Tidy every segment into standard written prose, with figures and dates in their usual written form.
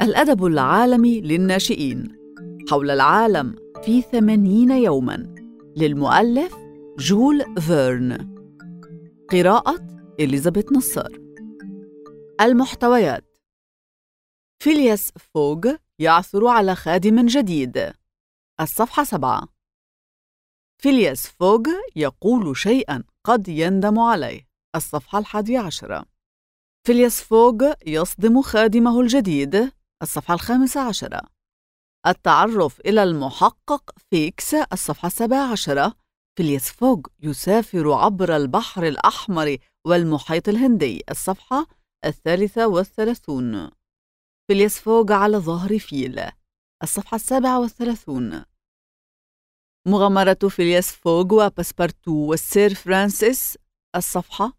الأدب العالمي للناشئين حول العالم في 80 يوماً للمؤلف جول فيرن. قراءة إليزابيث نصار. المحتويات: فيلياس فوغ يعثر على خادم جديد. الصفحة 7. فيلياس فوغ يقول شيئاً قد يندم عليه. الصفحة 11. فيلياس فوغ يصدم خادمه الجديد. الصفحة 15. التعرف إلى المحقق فيكس. الصفحة 17. فيلياس فوغ يسافر عبر البحر الأحمر والمحيط الهندي. الصفحة 33. فيلياس فوغ على ظهر فيل. الصفحة 37. مغامرة فيلياس فوغ وباسبارتو والسير فرانسيس. الصفحة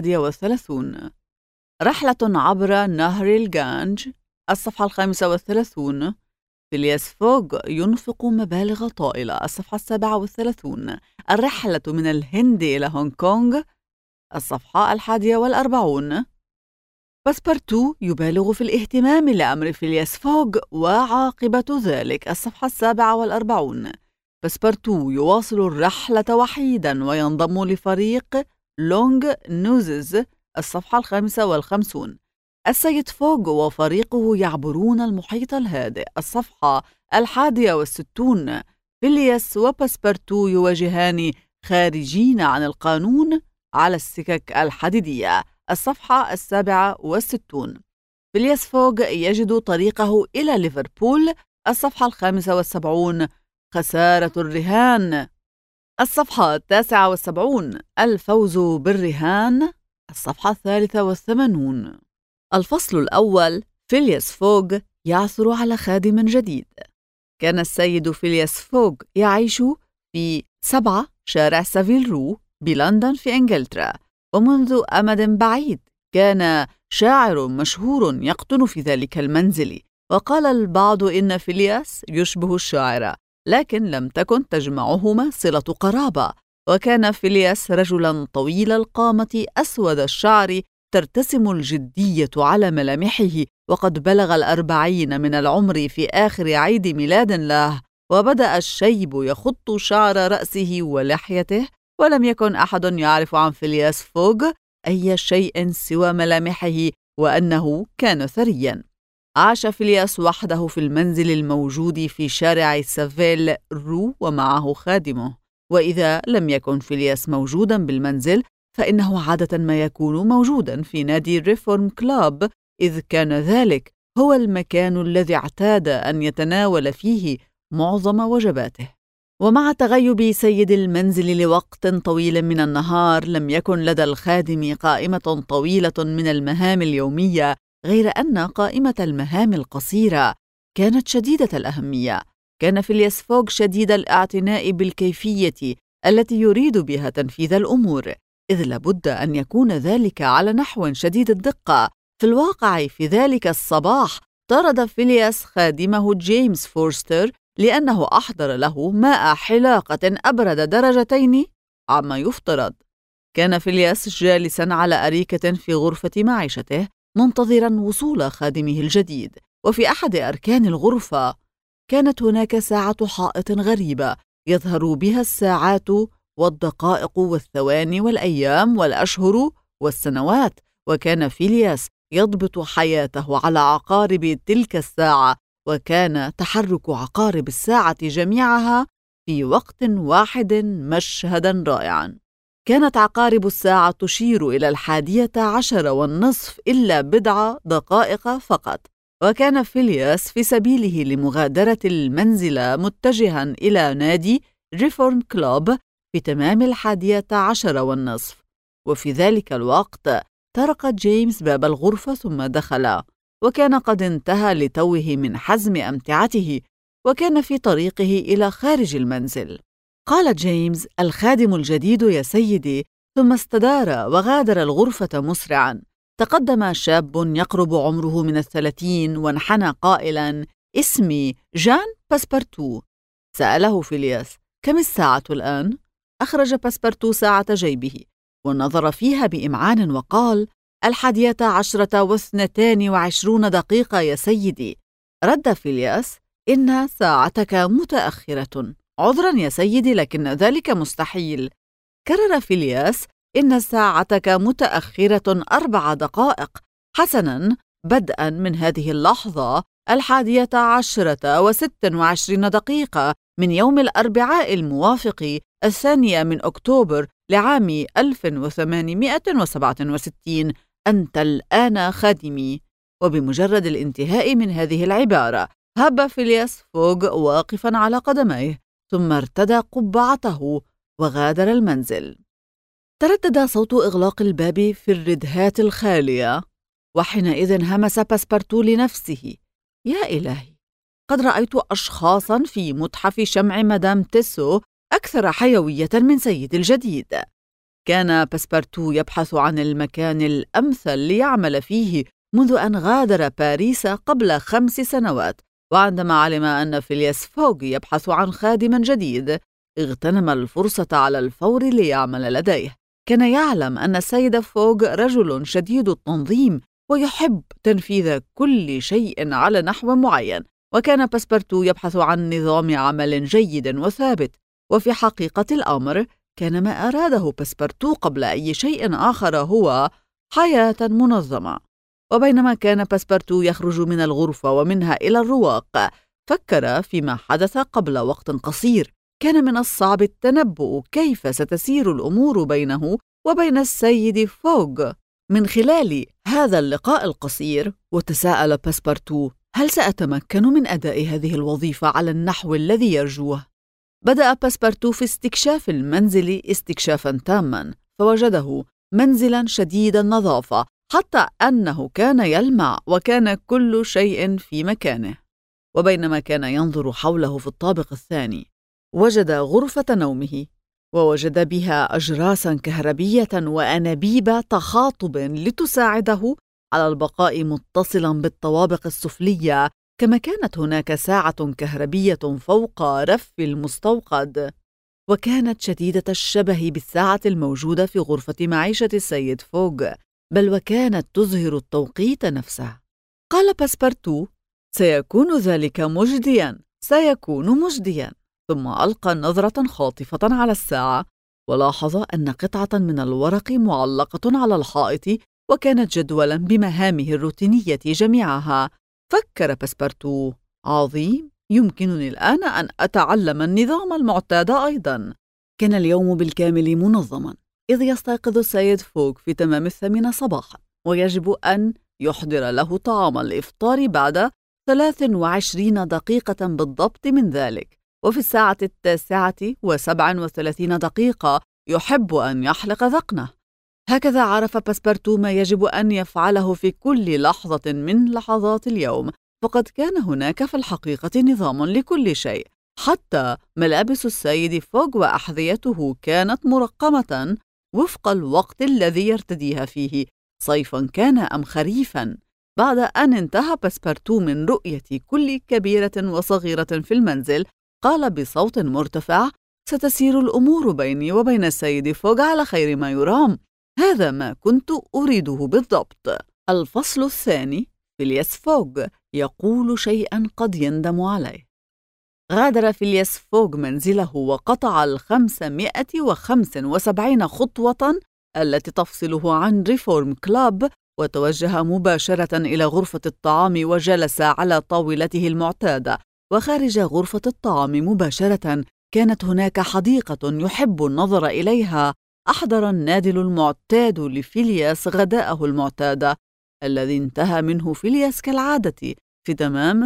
31. رحلة عبر نهر الغانج. الصفحة 35. فيلياس فوغ ينفق مبالغ طائلة. الصفحة 37. الرحلة من الهند إلى هونغ كونغ. الصفحة 41. باسبارتو يبالغ في الاهتمام لأمر فيلياس فوغ وعاقبة ذلك. الصفحة 47. باسبارتو يواصل الرحلة وحيدا وينضم لفريق لونغ نوزز. الصفحة 55. السيد فوغ وفريقه يعبرون المحيط الهادئ. الصفحة 61. فيلياس وباسبارتو يواجهان خارجين عن القانون على السكك الحديدية. الصفحة 67. فيلياس فوغ يجد طريقه إلى ليفربول. الصفحة 75. خسارة الرهان. الصفحة 79. الفوز بالرهان. الصفحة 83. الفصل الأول. فيلياس فوغ يعثر على خادم جديد. كان السيد فيلياس فوغ يعيش في 7 شارع سافيل رو بلندن في إنجلترا، ومنذ أمد بعيد كان شاعر مشهور يقطن في ذلك المنزل، وقال البعض إن فيلياس يشبه الشاعر، لكن لم تكن تجمعهما صلة قرابة. وكان فيلياس رجلاً طويل القامة أسود الشعر ترتسم الجدية على ملامحه، وقد بلغ 40 من العمر في آخر عيد ميلاد له، وبدأ الشيب يخط شعر رأسه ولحيته، ولم يكن أحد يعرف عن فيلياس فوغ أي شيء سوى ملامحه وأنه كان ثرياً. عاش فيلياس وحده في المنزل الموجود في شارع سافيل رو ومعه خادمه، وإذا لم يكن فيلياس موجوداً بالمنزل فإنه عادة ما يكون موجوداً في نادي ريفورم كلاب، إذ كان ذلك هو المكان الذي اعتاد أن يتناول فيه معظم وجباته. ومع تغيب سيد المنزل لوقت طويل من النهار، لم يكن لدى الخادم قائمة طويلة من المهام اليومية، غير أن قائمة المهام القصيرة كانت شديدة الأهمية. كان فيلياس فوغ شديد الاعتناء بالكيفية التي يريد بها تنفيذ الأمور، إذ لابد أن يكون ذلك على نحو شديد الدقة. في الواقع في ذلك الصباح طرد فيلياس خادمه جيمس فورستر لأنه أحضر له ماء حلاقة أبرد درجتين عما يفترض. كان فيلياس جالساً على أريكة في غرفة معيشته منتظراً وصول خادمه الجديد، وفي أحد أركان الغرفة كانت هناك ساعة حائط غريبة يظهر بها الساعات والدقائق والثواني والأيام والأشهر والسنوات، وكان فيلياس يضبط حياته على عقارب تلك الساعة، وكان تحرك عقارب الساعة جميعها في وقت واحد مشهداً رائعاً. كانت عقارب الساعة تشير إلى 11:30 إلا بضع دقائق فقط، وكان فيلياس في سبيله لمغادرة المنزل متجهاً إلى نادي ريفورم كلوب في تمام 11:30. وفي ذلك الوقت طرق جيمس باب الغرفة ثم دخل، وكان قد انتهى لتوه من حزم أمتعته، وكان في طريقه إلى خارج المنزل. قال جيمس: الخادم الجديد يا سيدي، ثم استدار وغادر الغرفة مسرعاً. تقدم شاب يقرب عمره من 30 وانحنى قائلاً: اسمي جان باسبارتو. سأله فيلياس: كم الساعة الآن؟ أخرج باسبارتو ساعة جيبه ونظر فيها بإمعان وقال: 11:22 يا سيدي. رد فيلياس: إن ساعتك متأخرة. عذرا يا سيدي، لكن ذلك مستحيل. كرر فيلياس: إن ساعتك متأخرة 4 دقائق. حسنا، بدءا من هذه اللحظة 11:26 من يوم الأربعاء الموافق 2 أكتوبر لعام 1867 أنت الآن خادمي. وبمجرد الانتهاء من هذه العبارة هب فيلياس فوغ واقفا على قدميه، ثم ارتدى قبعته وغادر المنزل. تردد صوت إغلاق الباب في الردهات الخالية، وحينئذ همس باسبارتو لنفسه: يا إلهي، قد رأيت أشخاصاً في متحف شمع مدام تيسو أكثر حيوية من سيد الجديد. كان باسبارتو يبحث عن المكان الأمثل ليعمل فيه منذ أن غادر باريس قبل 5 سنوات، وعندما علم أن فيلياس فوغ يبحث عن خادم جديد اغتنم الفرصة على الفور ليعمل لديه. كان يعلم أن السيد فوغ رجل شديد التنظيم ويحب تنفيذ كل شيء على نحو معين، وكان باسبارتو يبحث عن نظام عمل جيد وثابت. وفي حقيقة الأمر كان ما أراده باسبارتو قبل أي شيء آخر هو حياة منظمة. وبينما كان باسبارتو يخرج من الغرفة ومنها إلى الرواق، فكر فيما حدث قبل وقت قصير. كان من الصعب التنبؤ كيف ستسير الأمور بينه وبين السيد فوغ من خلال هذا اللقاء القصير. وتساءل باسبارتو: هل سأتمكن من أداء هذه الوظيفة على النحو الذي يرجوه؟ بدأ باسبارتو في استكشاف المنزل استكشافاً تاماً، فوجده منزلاً شديد النظافة حتى أنه كان يلمع، وكان كل شيء في مكانه. وبينما كان ينظر حوله في الطابق الثاني وجد غرفة نومه، ووجد بها أجراساً كهربية وأنابيب تخاطب لتساعده على البقاء متصلاً بالطوابق السفلية، كما كانت هناك ساعة كهربية فوق رف المستوقد، وكانت شديدة الشبه بالساعة الموجودة في غرفة معيشة السيد فوغ، بل وكانت تظهر التوقيت نفسه. قال باسبارتو: سيكون ذلك مجدياً، سيكون مجدياً. ثم ألقى نظرة خاطفة على الساعة، ولاحظ أن قطعة من الورق معلقة على الحائط، وكانت جدولاً بمهامه الروتينية جميعها. فكر باسبارتو: عظيم، يمكنني الآن أن أتعلم النظام المعتاد أيضاً. كان اليوم بالكامل منظماً، إذ يستيقظ السيد فوغ في تمام 8 صباحاً، ويجب أن يحضر له طعام الإفطار بعد 23 دقيقة بالضبط من ذلك، وفي الساعة 9:37 يحب أن يحلق ذقنه. هكذا عرف باسبارتو ما يجب أن يفعله في كل لحظة من لحظات اليوم، فقد كان هناك في الحقيقة نظام لكل شيء، حتى ملابس السيد فوغ وأحذيته كانت مرقمة وفق الوقت الذي يرتديها فيه، صيفاً كان أم خريفاً. بعد أن انتهى باسبارتو من رؤية كل كبيرة وصغيرة في المنزل، قال بصوت مرتفع: ستسير الأمور بيني وبين السيد فوغ على خير ما يرام. هذا ما كنت أريده بالضبط. الفصل الثاني: فيلياس فوغ يقول شيئاً قد يندم عليه. غادر فيلياس فوغ منزله وقطع 575 خطوة التي تفصله عن ريفورم كلاب، وتوجه مباشرة إلى غرفة الطعام وجلس على طاولته المعتادة. وخارج غرفة الطعام مباشرة كانت هناك حديقة يحب النظر إليها. أحضر النادل المعتاد لفيلياس غداءه المعتاد، الذي انتهى منه فيلياس كالعادة في تمام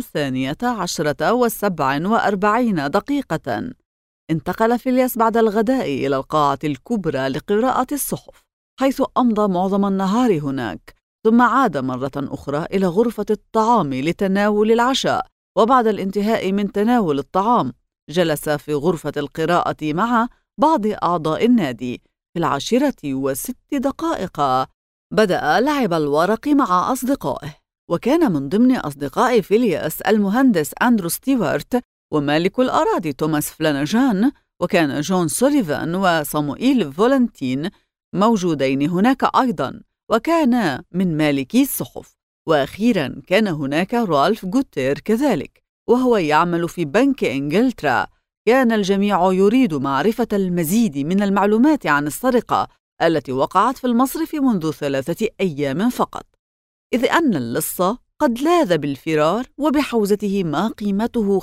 12:47. انتقل فيلياس بعد الغداء إلى القاعة الكبرى لقراءة الصحف، حيث أمضى معظم النهار هناك، ثم عاد مرة أخرى إلى غرفة الطعام لتناول العشاء. وبعد الانتهاء من تناول الطعام جلس في غرفة القراءة مع بعض أعضاء النادي. في 10:06 بدأ لعب الورق مع أصدقائه، وكان من ضمن أصدقاء فيلياس المهندس أندرو ستيوارت ومالك الأراضي توماس فلانجان، وكان جون سوليفان وصاموئيل فولنتين موجودين هناك أيضاً، وكانا من مالكي الصحف. وأخيرا كان هناك رالف غوتير كذلك، وهو يعمل في بنك إنجلترا. كان الجميع يريد معرفة المزيد من المعلومات عن السرقة التي وقعت في المصرف منذ 3 أيام فقط، إذ أن اللص قد لاذ بالفرار وبحوزته ما قيمته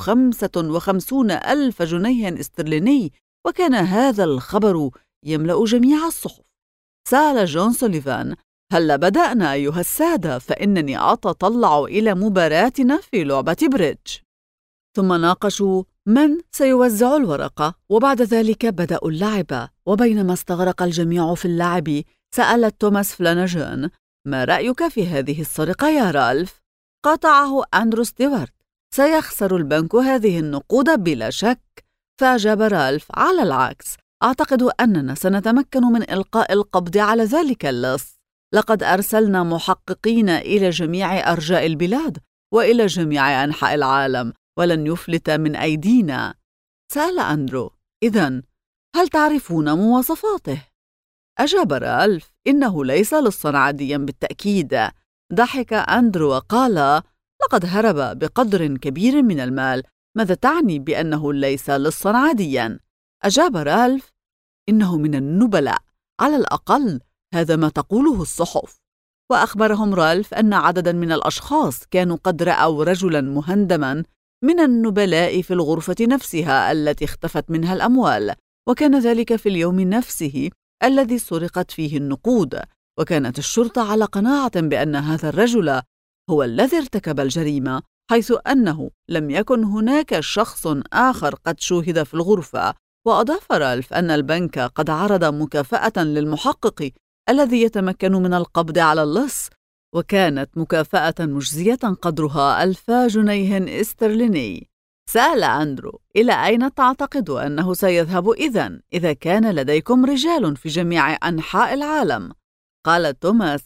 55,000 جنيه استرليني، وكان هذا الخبر يملأ جميع الصحف. سأل جون سوليفان: هل بدأنا أيها السادة؟ فإنني أتطلع إلى مباراتنا في لعبة بريدج. ثم ناقشوا من سيوزع الورقة، وبعد ذلك بدأوا اللعب. وبينما استغرق الجميع في اللعب، سألت توماس فلاناجان: ما رأيك في هذه السرقة يا رالف؟ قاطعه أندرو ستيوارت: سيخسر البنك هذه النقود بلا شك. فأجاب رالف: على العكس، أعتقد أننا سنتمكن من إلقاء القبض على ذلك اللص. لقد أرسلنا محققين إلى جميع أرجاء البلاد وإلى جميع أنحاء العالم، ولن يفلت من أيدينا. سأل أندرو: إذن هل تعرفون مواصفاته؟ أجاب رالف: إنه ليس لصاً عادياً بالتأكيد. ضحك أندرو وقال: لقد هرب بقدر كبير من المال. ماذا تعني بأنه ليس لصاً عادياً؟ أجاب رالف: إنه من النبلاء، على الأقل هذا ما تقوله الصحف. وأخبرهم رالف أن عدداً من الأشخاص كانوا قد رأوا رجلاً مهندماً من النبلاء في الغرفة نفسها التي اختفت منها الأموال، وكان ذلك في اليوم نفسه الذي سرقت فيه النقود. وكانت الشرطة على قناعة بأن هذا الرجل هو الذي ارتكب الجريمة، حيث أنه لم يكن هناك شخص آخر قد شوهد في الغرفة. وأضاف رالف أن البنك قد عرض مكافأة للمحقق الذي يتمكن من القبض على اللص، وكانت مكافأة مجزية قدرها 1000 جنيه استرليني. سأل أندرو: إلى أين تعتقد أنه سيذهب إذا كان لديكم رجال في جميع أنحاء العالم؟ قال توماس: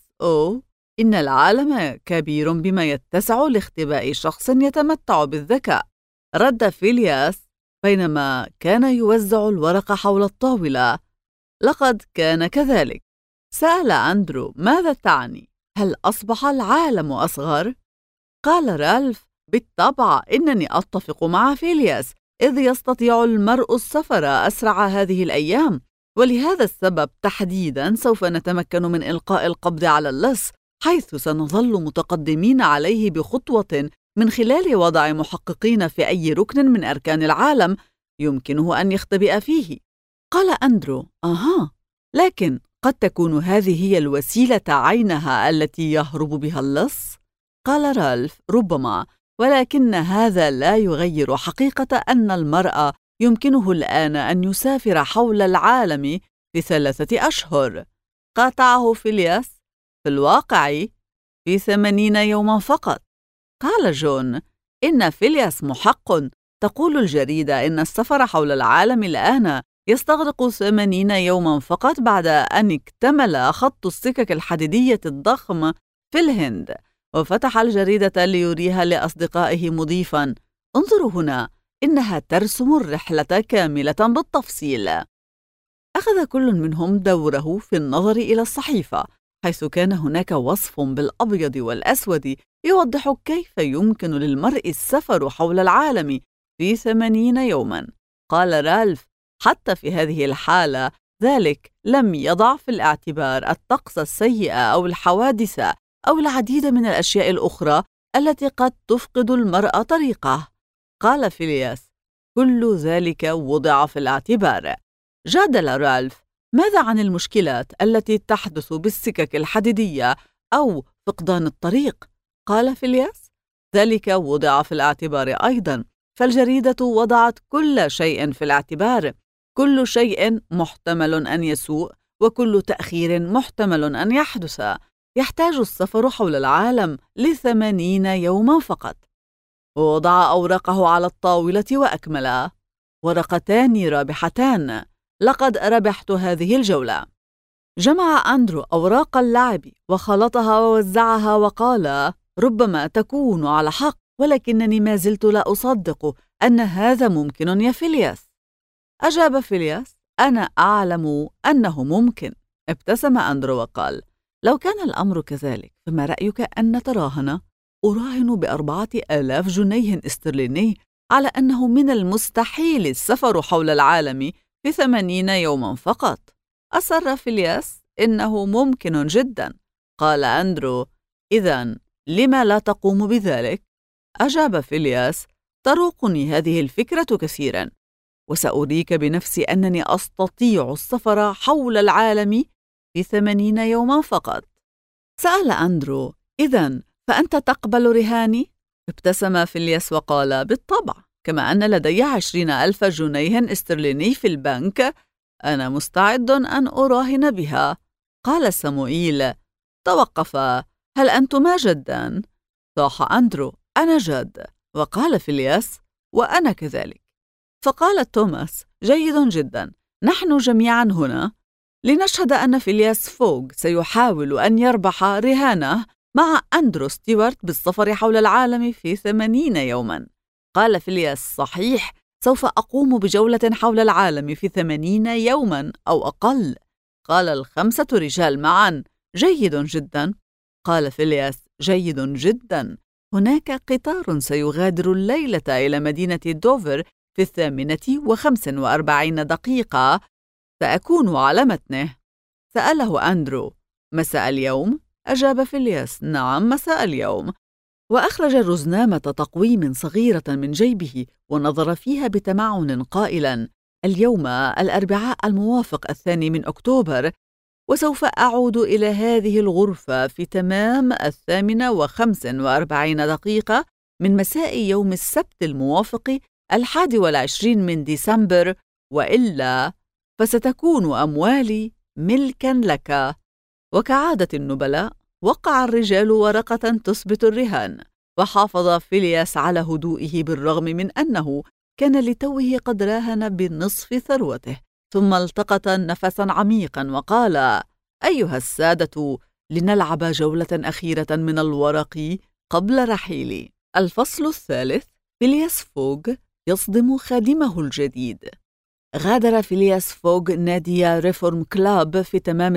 إن العالم كبير بما يتسع لاختباء شخص يتمتع بالذكاء. رد فيلياس بينما كان يوزع الورق حول الطاولة: لقد كان كذلك. سأل أندرو: ماذا تعني؟ هل أصبح العالم أصغر؟ قال رالف: بالطبع، إنني أتفق مع فيلياس، إذ يستطيع المرء السفر أسرع هذه الأيام، ولهذا السبب تحديداً سوف نتمكن من إلقاء القبض على اللص، حيث سنظل متقدمين عليه بخطوة من خلال وضع محققين في أي ركن من أركان العالم يمكنه أن يختبئ فيه. قال أندرو: لكن قد تكون هذه هي الوسيلة عينها التي يهرب بها اللص؟ قال رالف: ربما، ولكن هذا لا يغير حقيقة أن المرء يمكنه الآن أن يسافر حول العالم في 3 أشهر. قاطعه فيلياس: في الواقع في 80 يوما فقط. قال جون: إن فيلياس محق. تقول الجريدة إن السفر حول العالم الآن يستغرق 80 يوما فقط بعد أن اكتمل خط السكك الحديدية الضخم في الهند. وفتح الجريدة ليريها لأصدقائه مضيفا: انظروا هنا، إنها ترسم الرحلة كاملة بالتفصيل. أخذ كل منهم دوره في النظر إلى الصحيفة، حيث كان هناك وصف بالأبيض والأسود يوضح كيف يمكن للمرء السفر حول العالم في 80 يوما. قال رالف: حتى في هذه الحالة ذلك لم يضع في الاعتبار الطقس السيء أو الحوادث أو العديد من الأشياء الأخرى التي قد تفقد المرء طريقه. قال فيلياس: كل ذلك وضع في الاعتبار. جادل رالف: ماذا عن المشكلات التي تحدث بالسكك الحديدية أو فقدان الطريق؟ قال فيلياس: ذلك وضع في الاعتبار أيضا. فالجريدة وضعت كل شيء في الاعتبار. كل شيء محتمل أن يسوء، وكل تأخير محتمل أن يحدث. يحتاج السفر حول العالم ل80 يوما فقط. ووضع أوراقه على الطاولة وأكمل: ورقتان رابحتان، لقد ربحت هذه الجولة. جمع أندرو أوراق اللعب وخلطها ووزعها وقال: ربما تكون على حق، ولكنني ما زلت لا أصدق أن هذا ممكن يا فيلياس. أجاب فيلياس: أنا أعلم أنه ممكن. ابتسم أندرو وقال: لو كان الأمر كذلك فما رأيك أن نتراهن؟ أراهن ب4,000 جنيه استرليني على أنه من المستحيل السفر حول العالم في 80 يوما فقط. أصر فيلياس: إنه ممكن جدا. قال أندرو: إذن لما لا تقوم بذلك؟ أجاب فيلياس: تروقني هذه الفكرة كثيرا، وسأريك بنفسي أنني أستطيع السفر حول العالم في 80 يوما فقط. سأل أندرو: إذن فأنت تقبل رهاني؟ ابتسم فيلياس وقال: بالطبع، كما أن لدي 20,000 جنيه استرليني في البنك، أنا مستعد أن أراهن بها. قال ساموئيل: توقف، هل أنتما جدان؟ صاح أندرو: أنا جاد. وقال فيلياس: وأنا كذلك. فقال توماس: جيد جدا، نحن جميعا هنا لنشهد أن فيلياس فوغ سيحاول أن يربح رهانه مع أندرو ستيوارت بالسفر حول العالم في 80 يوما. قال فيلياس: صحيح، سوف أقوم بجولة حول العالم في 80 يوما أو أقل. قال ال5 رجال معا: جيد جدا. قال فيلياس: جيد جدا، هناك قطار سيغادر الليلة إلى مدينة دوفر في 8:45 سأكون على متنه. سأله أندرو: مساء اليوم؟ أجاب فيلياس: نعم، مساء اليوم. وأخرج رزنامة تقويم صغيرة من جيبه ونظر فيها بتمعن قائلا: اليوم الأربعاء الموافق 2 أكتوبر، وسوف أعود إلى هذه الغرفة في تمام 8:45 من مساء يوم السبت الموافق 21 ديسمبر، وإلا فستكون أموالي ملكا لك. وكعادة النبلاء وقع الرجال ورقة تثبت الرهان، وحافظ فيلياس على هدوئه بالرغم من أنه كان لتوه قد راهن بنصف ثروته. ثم التقط نفسا عميقا وقال: أيها السادة، لنلعب جولة أخيرة من الورق قبل رحيلي. الفصل الثالث: فيلياس فوغ يصدم خادمه الجديد. غادر فيلياس فوغ نادي ريفورم كلاب في تمام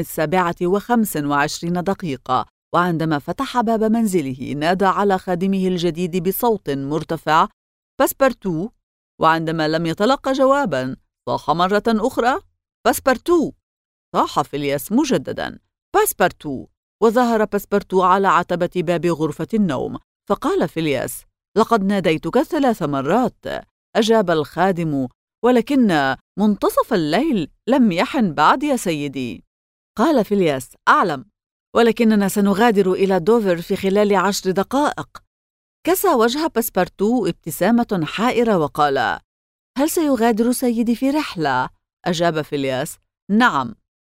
7:25، وعندما فتح باب منزله نادى على خادمه الجديد بصوت مرتفع: باسبرتو. وعندما لم يتلقى جوابا صاح مرة أخرى: باسبرتو. صاح فيلياس مجددا: باسبرتو. وظهر باسبرتو على عتبة باب غرفة النوم، فقال فيلياس: لقد ناديتك 3 مرات. أجاب الخادم: ولكن منتصف الليل لم يحن بعد يا سيدي. قال فيلياس: أعلم، ولكننا سنغادر إلى دوفر في خلال 10 دقائق. كسى وجه باسبرتو ابتسامة حائرة وقال: هل سيغادر سيدي في رحلة؟ أجاب فيلياس: نعم،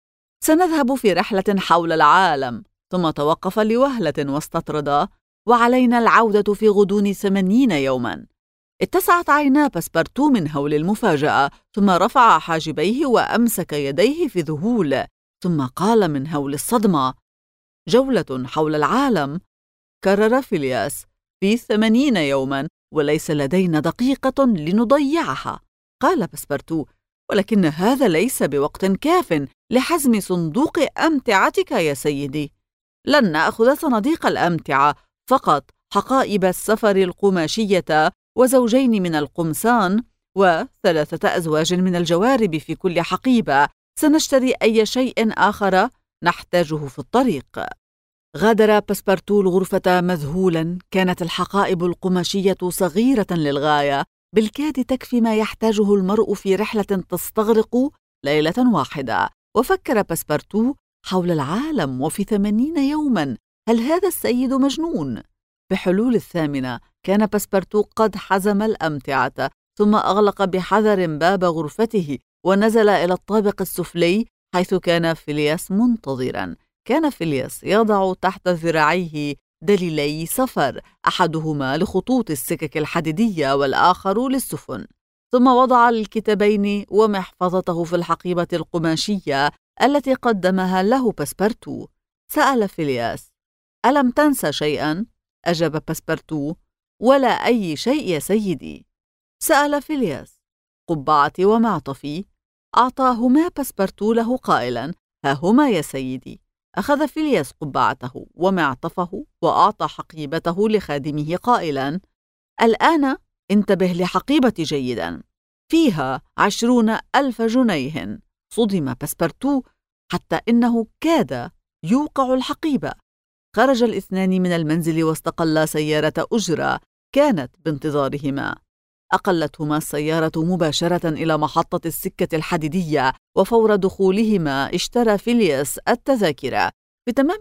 سنذهب في رحلة حول العالم. ثم توقف لوهلة واستطرد: وعلينا العودة في غضون 80 يوما. اتسعت عينا باسبرتو من هول المفاجأة، ثم رفع حاجبيه وأمسك يديه في ذهول، ثم قال من هول الصدمة: جولة حول العالم؟ كرر فيلياس: في 80 يوما، وليس لدينا دقيقة لنضيعها. قال باسبرتو: ولكن هذا ليس بوقت كاف لحزم صندوق أمتعتك يا سيدي. لن نأخذ صناديق الأمتعة، فقط حقائب السفر القماشية، وزوجين من القمصان، و3 أزواج من الجوارب في كل حقيبة. سنشتري أي شيء آخر نحتاجه في الطريق. غادر باسبرتو الغرفة مذهولا. كانت الحقائب القماشية صغيرة للغاية، بالكاد تكفي ما يحتاجه المرء في رحلة تستغرق ليلة واحدة. وفكر باسبرتو: حول العالم وفي 80 يوما، هل هذا السيد مجنون؟ بحلول 8 كان باسبرتو قد حزم الأمتعة، ثم أغلق بحذر باب غرفته ونزل إلى الطابق السفلي حيث كان فيلياس منتظرا. كان فيلياس يضع تحت ذراعيه دليلي سفر، أحدهما لخطوط السكك الحديدية والآخر للسفن. ثم وضع الكتابين ومحفظته في الحقيبة القماشية التي قدمها له باسبرتو. سأل فيلياس: ألم تنسى شيئا؟ أجاب باسبرتو: ولا أي شيء يا سيدي. سأل فيلياس: قبعتي ومعطفي؟ أعطاهما باسبرتو له قائلا: ها هما يا سيدي. أخذ فيلياس قبعته ومعطفه وأعطى حقيبته لخادمه قائلاً: الآن انتبه لحقيبتي جيداً، فيها 20,000 جنيه. صدم باسبرتو حتى إنه كاد يوقع الحقيبة. خرج الاثنان من المنزل واستقلا سيارة أجرة كانت بانتظارهما. أقلتهما السيارة مباشرة إلى محطة السكة الحديدية، وفور دخولهما اشترى فيلياس التذاكر. في تمام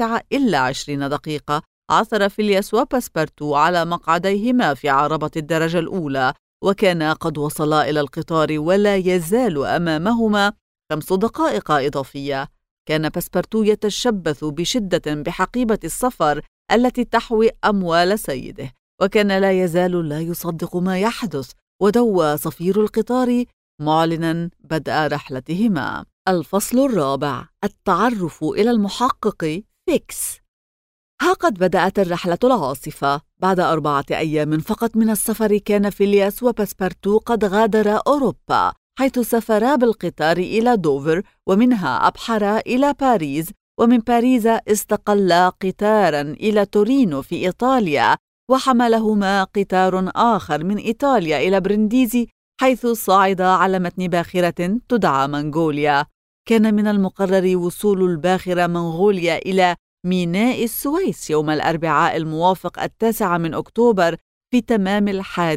9:20 عثر فيلياس وباسبرتو على مقعديهما في عربة الدرجة الأولى، وكانا قد وصلا إلى القطار ولا يزال أمامهما 5 دقائق إضافية. كان باسبرتو يتشبث بشدة بحقيبة السفر التي تحوي أموال سيده، وكان لا يزال لا يصدق ما يحدث، ودوى صفير القطار معلناً بدء رحلتهما. الفصل الرابع: التعرف إلى المحقق فيكس. ها قد بدأت الرحلة العاصفة. بعد 4 أيام فقط من السفر كان فيلياس وباسبرتو قد غادرا أوروبا، حيث سافرا بالقطار إلى دوفر، ومنها أبحرا إلى باريس، ومن باريس استقلا قطاراً إلى تورينو في إيطاليا، وحملهما قطار آخر من إيطاليا إلى برنديزي، حيث صعدا على متن باخرة تدعى منغوليا. كان من المقرر وصول الباخرة منغوليا إلى ميناء السويس يوم الأربعاء الموافق 9 أكتوبر في تمام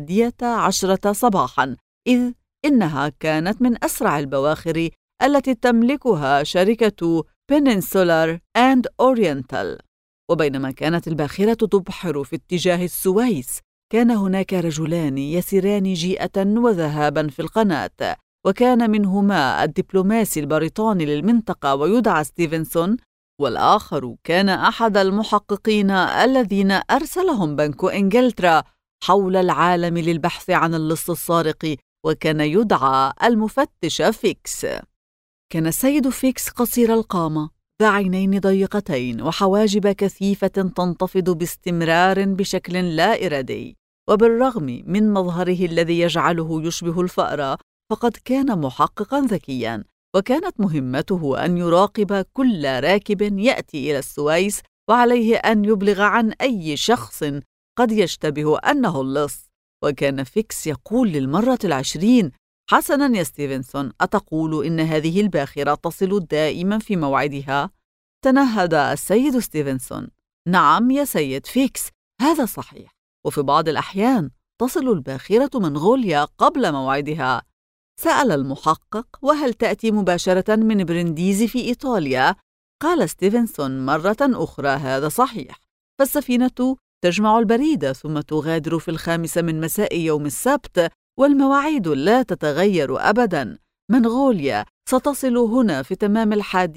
11 صباحاً، إذ إنها كانت من أسرع البواخر التي تملكها شركة Peninsular and Oriental. وبينما كانت الباخرة تبحر في اتجاه السويس، كان هناك رجلان يسيران جيئة وذهابا في القناة، وكان منهما الدبلوماسي البريطاني للمنطقة ويدعى ستيفنسون، والآخر كان أحد المحققين الذين أرسلهم بنك إنجلترا حول العالم للبحث عن اللص السارق، وكان يدعى المفتش فيكس. كان السيد فيكس قصير القامة، ذا عينين ضيقتين وحواجب كثيفة تنتفض باستمرار بشكل لا إرادي. وبالرغم من مظهره الذي يجعله يشبه الفأر، فقد كان محققاً ذكياً، وكانت مهمته أن يراقب كل راكب يأتي إلى السويس، وعليه أن يبلغ عن أي شخص قد يشتبه أنه اللص. وكان فيكس يقول للمرة 20: حسناً يا ستيفنسون، أتقول إن هذه الباخرة تصل دائماً في موعدها؟ تنهد السيد ستيفنسون: نعم يا سيد فيكس، هذا صحيح، وفي بعض الأحيان تصل الباخرة منغوليا قبل موعدها. سأل المحقق: وهل تأتي مباشرة من برنديزي في إيطاليا؟ قال ستيفنسون مرة أخرى: هذا صحيح، فالسفينة تجمع البريد ثم تغادر في 5 من مساء يوم السبت، والمواعيد لا تتغير أبداً. منغوليا ستصل هنا في تمام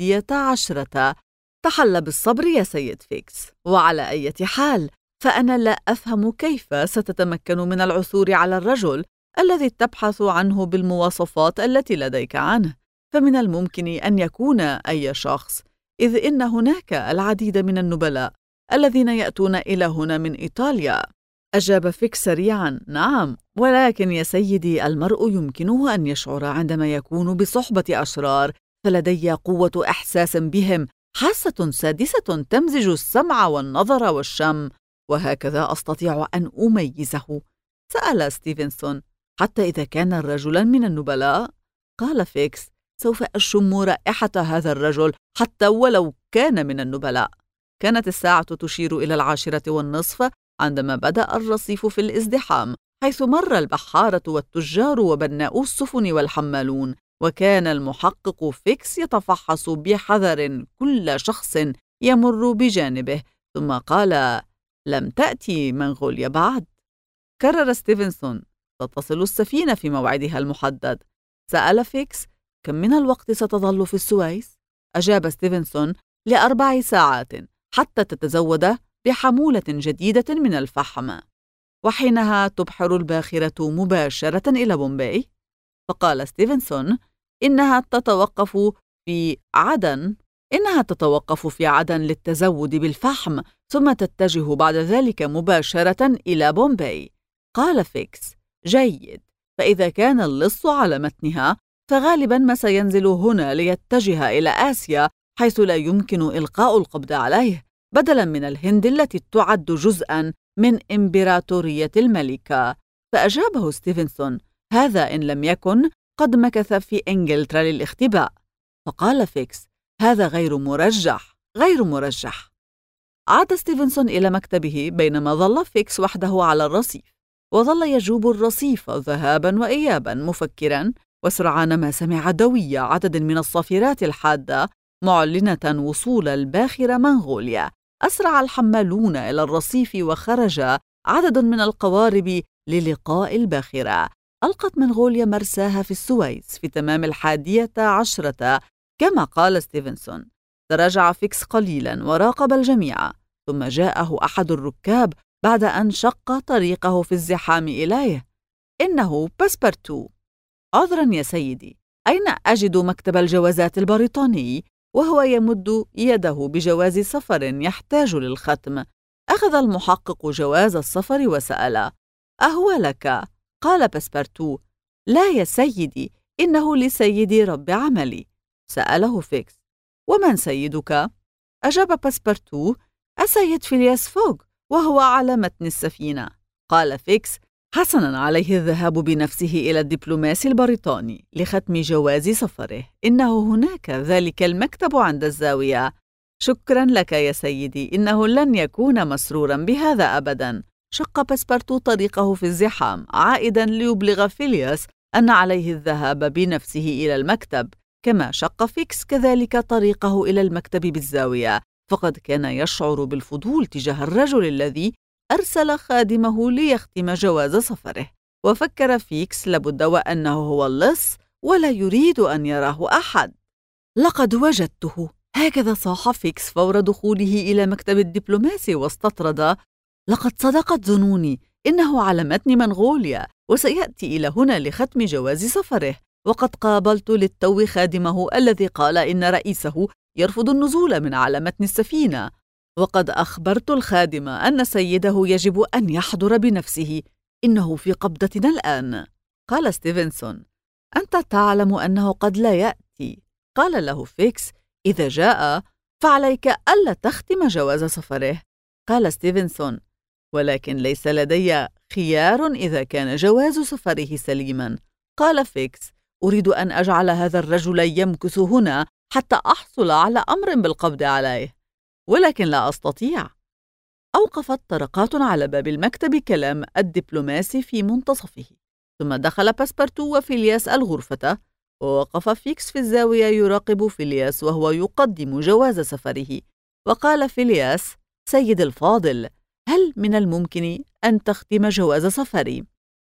11. تحل بالصبر يا سيد فيكس، وعلى أي حال فأنا لا أفهم كيف ستتمكن من العثور على الرجل الذي تبحث عنه بالمواصفات التي لديك عنه، فمن الممكن أن يكون أي شخص، إذ إن هناك العديد من النبلاء الذين يأتون إلى هنا من إيطاليا. أجاب فيكس سريعاً: نعم، ولكن يا سيدي المرء يمكنه أن يشعر عندما يكون بصحبة أشرار، فلدي قوة إحساس بهم، حاسة سادسة تمزج السمع والنظر والشم، وهكذا أستطيع أن أميزه. سأل ستيفنسون: حتى إذا كان رجلاً من النبلاء؟ قال فيكس: سوف أشم رائحة هذا الرجل حتى ولو كان من النبلاء. كانت الساعة تشير إلى 10:30 عندما بدأ الرصيف في الازدحام، حيث مر البحارة والتجار وبناؤو السفن والحمالون، وكان المحقق فيكس يتفحص بحذر كل شخص يمر بجانبه، ثم قال: لم تأتي منغوليا بعد. كرر ستيفنسون: ستصل السفينة في موعدها المحدد. سأل فيكس: كم من الوقت ستظل في السويس؟ أجاب ستيفنسون: ل4 ساعات حتى تتزود بحمولة جديدة من الفحم. وحينها تبحر الباخرة مباشرة إلى بومباي؟ فقال ستيفنسون: إنها تتوقف في عدن للتزود بالفحم، ثم تتجه بعد ذلك مباشرة إلى بومباي. قال فيكس: جيد، فإذا كان اللص على متنها فغالبا ما سينزل هنا ليتجه إلى آسيا، حيث لا يمكن إلقاء القبض عليه، بدلاً من الهند التي تعد جزءاً من إمبراطورية الملكة. فأجابه ستيفنسون: هذا إن لم يكن قد مكث في إنجلترا للاختباء. فقال فيكس: هذا غير مرجح، غير مرجح. عاد ستيفنسون إلى مكتبه بينما ظل فيكس وحده على الرصيف، وظل يجوب الرصيف ذهاباً وإياباً مفكراً، وسرعان ما سمع دوي عدد من الصافرات الحادة معلنة وصول الباخرة منغوليا. أسرع الحمالون إلى الرصيف وخرج عدد من القوارب للقاء الباخرة. ألقت منغوليا مرساها في السويس في تمام 11 كما قال ستيفنسون. تراجع فيكس قليلا وراقب الجميع، ثم جاءه أحد الركاب بعد أن شق طريقه في الزحام إليه. إنه باسبرتو. عذرا يا سيدي، أين أجد مكتب الجوازات البريطاني؟ وهو يمد يده بجواز سفر يحتاج للختم. أخذ المحقق جواز السفر وسأل: أهو لك؟ قال باسبرتو: لا يا سيدي، إنه لسيدي رب عملي. سأله فيكس: ومن سيدك؟ أجاب باسبرتو: السيد فيلياس فوغ، وهو على متن السفينة. قال فيكس: حسناً، عليه الذهاب بنفسه إلى الدبلوماسي البريطاني لختم جواز سفره. إنه هناك، ذلك المكتب عند الزاوية. شكراً لك يا سيدي، إنه لن يكون مسروراً بهذا أبداً. شق باسبرتو طريقه في الزحام عائداً ليبلغ فيلياس أن عليه الذهاب بنفسه إلى المكتب، كما شق فيكس كذلك طريقه إلى المكتب بالزاوية، فقد كان يشعر بالفضول تجاه الرجل الذي أرسل خادمه ليختم جواز سفره. وفكر فيكس: لابد وأنه هو اللص ولا يريد أن يراه أحد. لقد وجدته، هكذا صاح فيكس فور دخوله إلى مكتب الدبلوماسي واستطرد: لقد صدقت ظنوني، إنه على متن منغوليا وسيأتي إلى هنا لختم جواز سفره. وقد قابلت للتو خادمه الذي قال إن رئيسه يرفض النزول من على متن السفينة، وقد أخبرت الخادم أن سيده يجب أن يحضر بنفسه. إنه في قبضتنا الآن. قال ستيفنسون: أنت تعلم أنه قد لا يأتي. قال له فيكس: إذا جاء فعليك ألا تختم جواز سفره. قال ستيفنسون: ولكن ليس لدي خيار إذا كان جواز سفره سليما. قال فيكس: أريد أن أجعل هذا الرجل يمكث هنا حتى أحصل على أمر بالقبض عليه، ولكن لا أستطيع. أوقفت طرقات على باب المكتب كلام الدبلوماسي في منتصفه، ثم دخل باسبرتو وفيلياس الغرفة، ووقف فيكس في الزاوية يراقب فيلياس وهو يقدم جواز سفره. وقال فيلياس: سيد الفاضل، هل من الممكن أن تختم جواز سفري؟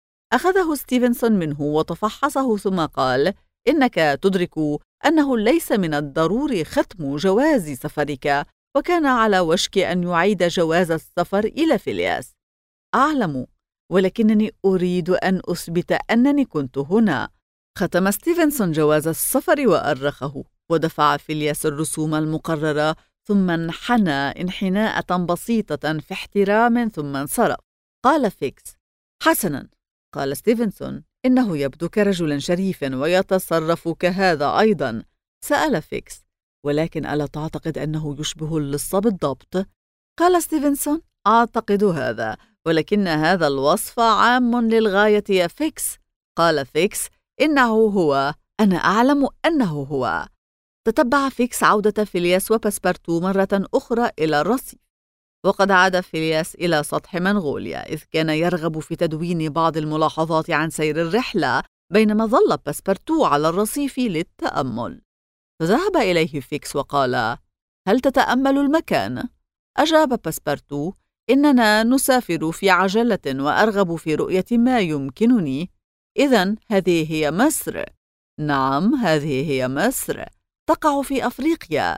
أخذه ستيفنسون منه وتفحصه ثم قال: إنك تدرك أنه ليس من الضروري ختم جواز سفرك. وكان على وشك أن يعيد جواز السفر إلى فيلياس. أعلم، ولكنني أريد أن أثبت أنني كنت هنا. ختم ستيفنسون جواز السفر وأرخه، ودفع فيلياس الرسوم المقررة، ثم انحنى انحناءة بسيطة في احترام ثم انصرف. قال فيكس: حسناً. قال ستيفنسون: إنه يبدو كرجل شريف ويتصرف كهذا أيضاً. سأل فيكس: ولكن ألا تعتقد أنه يشبه اللص بالضبط؟ قال ستيفنسون: أعتقد هذا، ولكن هذا الوصف عام للغاية يا فيكس. قال فيكس: إنه هو، أنا أعلم أنه هو. تتبع فيكس عودة فيلياس وباسبرتو مرة أخرى إلى الرصيف، وقد عاد فيلياس إلى سطح منغوليا، إذ كان يرغب في تدوين بعض الملاحظات عن سير الرحلة، بينما ظل باسبرتو على الرصيف للتأمل. فذهب إليه فيكس وقال: هل تتأمل المكان؟ أجاب باسبرتو: إننا نسافر في عجلة وأرغب في رؤية ما يمكنني. إذن هذه هي مصر؟ نعم، هذه هي مصر، تقع في أفريقيا.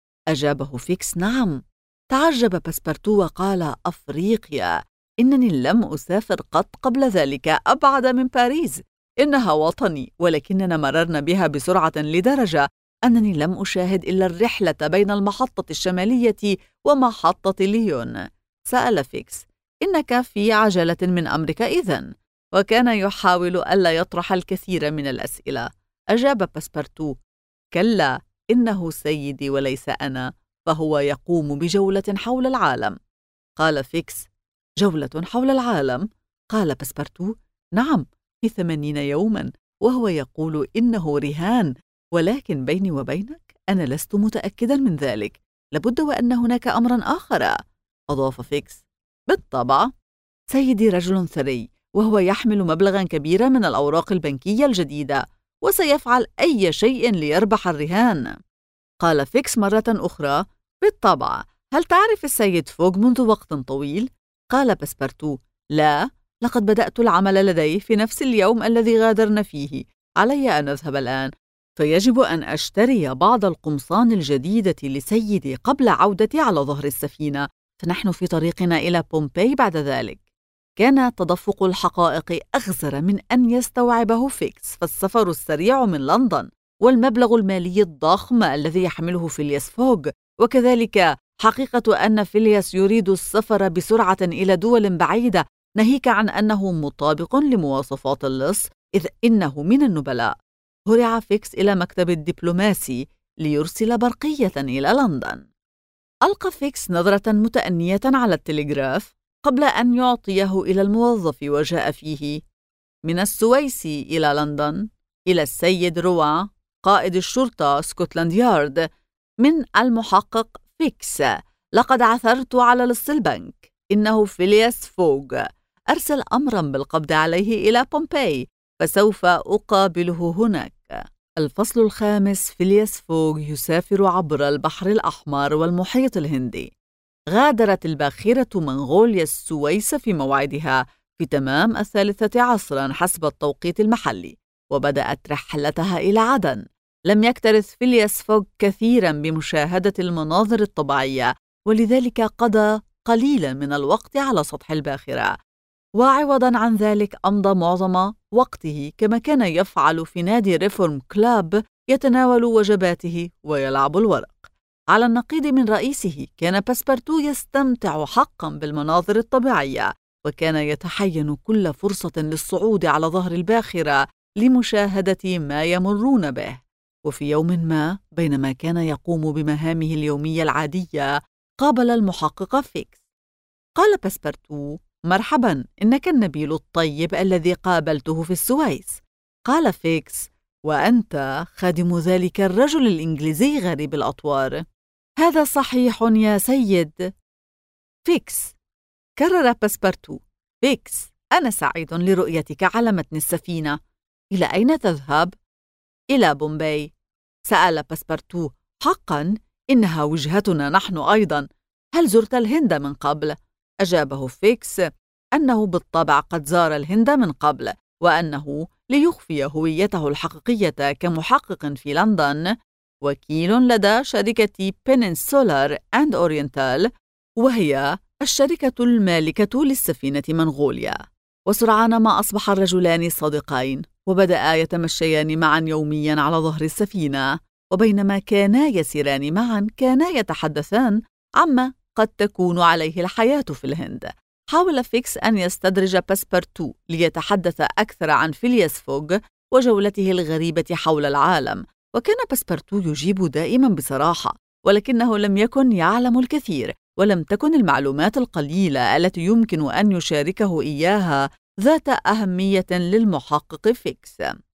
أجابه فيكس: نعم. تعجب باسبرتو وقال: أفريقيا؟ إنني لم أسافر قط قبل ذلك أبعد من باريس. إنها وطني، ولكننا مررنا بها بسرعة لدرجة أنني لم أشاهد إلا الرحلة بين المحطة الشمالية ومحطة ليون. سأل فيكس: إنك في عجلة من أمرك إذن؟ وكان يحاول ألا يطرح الكثير من الأسئلة. أجاب باسبرتو: كلا، إنه سيدي وليس أنا، فهو يقوم بجولة حول العالم. قال فيكس: جولة حول العالم؟ قال باسبارتو: نعم، في 80 يوما. وهو يقول إنه رهان، ولكن بيني وبينك أنا لست متأكدا من ذلك، لابد وأن هناك أمرا آخر. أضاف فيكس: بالطبع، سيدي رجل ثري، وهو يحمل مبلغا كبيرا من الأوراق البنكية الجديدة، وسيفعل أي شيء ليربح الرهان. قال فيكس مرة أخرى: بالطبع، هل تعرف السيد فوغ منذ وقت طويل؟ قال باسبارتو: لا، لقد بدأت العمل لديه في نفس اليوم الذي غادرنا فيه. علي أن أذهب الآن، فيجب أن أشتري بعض القمصان الجديدة لسيدي قبل عودتي على ظهر السفينة، فنحن في طريقنا إلى بومباي بعد ذلك. كان تدفق الحقائق أغزر من أن يستوعبه فيكس، فالسفر السريع من لندن والمبلغ المالي الضخم الذي يحمله فيلياس فوغ، وكذلك حقيقة أن فيلياس يريد السفر بسرعة إلى دول بعيدة، ناهيك عن أنه مطابق لمواصفات اللص، إذ إنه من النبلاء. هرع فيكس إلى مكتب الدبلوماسي ليرسل برقية إلى لندن. ألقى فيكس نظرة متأنية على التلغراف قبل أن يعطيه إلى الموظف، وجاء فيه: من السويس إلى لندن، إلى السيد روان قائد الشرطة سكوتلاند يارد، من المحقق فيكس. لقد عثرت على لص البنك، إنه فيلياس فوغ، أرسل أمرا بالقبض عليه إلى بومباي، فسوف أقابله هناك. الفصل الخامس. فيلياس فوغ يسافر عبر البحر الأحمر والمحيط الهندي. غادرت الباخرة منغوليا السويس في موعدها في تمام 3 عصرا حسب التوقيت المحلي، وبدأت رحلتها إلى عدن. لم يكترث فيلياس فوغ كثيرا بمشاهدة المناظر الطبيعية، ولذلك قضى قليلا من الوقت على سطح الباخرة، وعوضا عن ذلك أمضى معظم وقته كما كان يفعل في نادي ريفورم كلاب، يتناول وجباته ويلعب الورق. على النقيض من رئيسه، كان باسبارتو يستمتع حقا بالمناظر الطبيعية، وكان يتحين كل فرصة للصعود على ظهر الباخرة لمشاهدة ما يمرون به. وفي يوم ما، بينما كان يقوم بمهامه اليومية العادية، قابل المحقق فيكس. قال باسبارتو: مرحبا، إنك النبيل الطيب الذي قابلته في السويس. قال فيكس: وأنت خادم ذلك الرجل الإنجليزي غريب الأطوار. هذا صحيح يا سيد فيكس، كرر باسبارتو. فيكس، أنا سعيد لرؤيتك على متن السفينة. إلى أين تذهب؟ إلى بومباي. سأل باسبارتو: حقا؟ إنها وجهتنا نحن أيضا. هل زرت الهند من قبل؟ أجابه فيكس أنه بالطبع قد زار الهند من قبل، وأنه ليخفي هويته الحقيقية كمحقق في لندن وكيل لدى شركة بيننسولار أند أورينتال، وهي الشركة المالكة للسفينة منغوليا. وسرعان ما أصبح الرجلان صديقين، وبدأا يتمشيان معا يوميا على ظهر السفينة، وبينما كانا يسيران معا كانا يتحدثان عما قد تكون عليه الحياة في الهند. حاول فيكس أن يستدرج باسبارتو ليتحدث أكثر عن فيلياس فوغ وجولته الغريبة حول العالم، وكان باسبارتو يجيب دائما بصراحة، ولكنه لم يكن يعلم الكثير، ولم تكن المعلومات القليلة التي يمكن أن يشاركه إياها ذات أهمية للمحقق فيكس.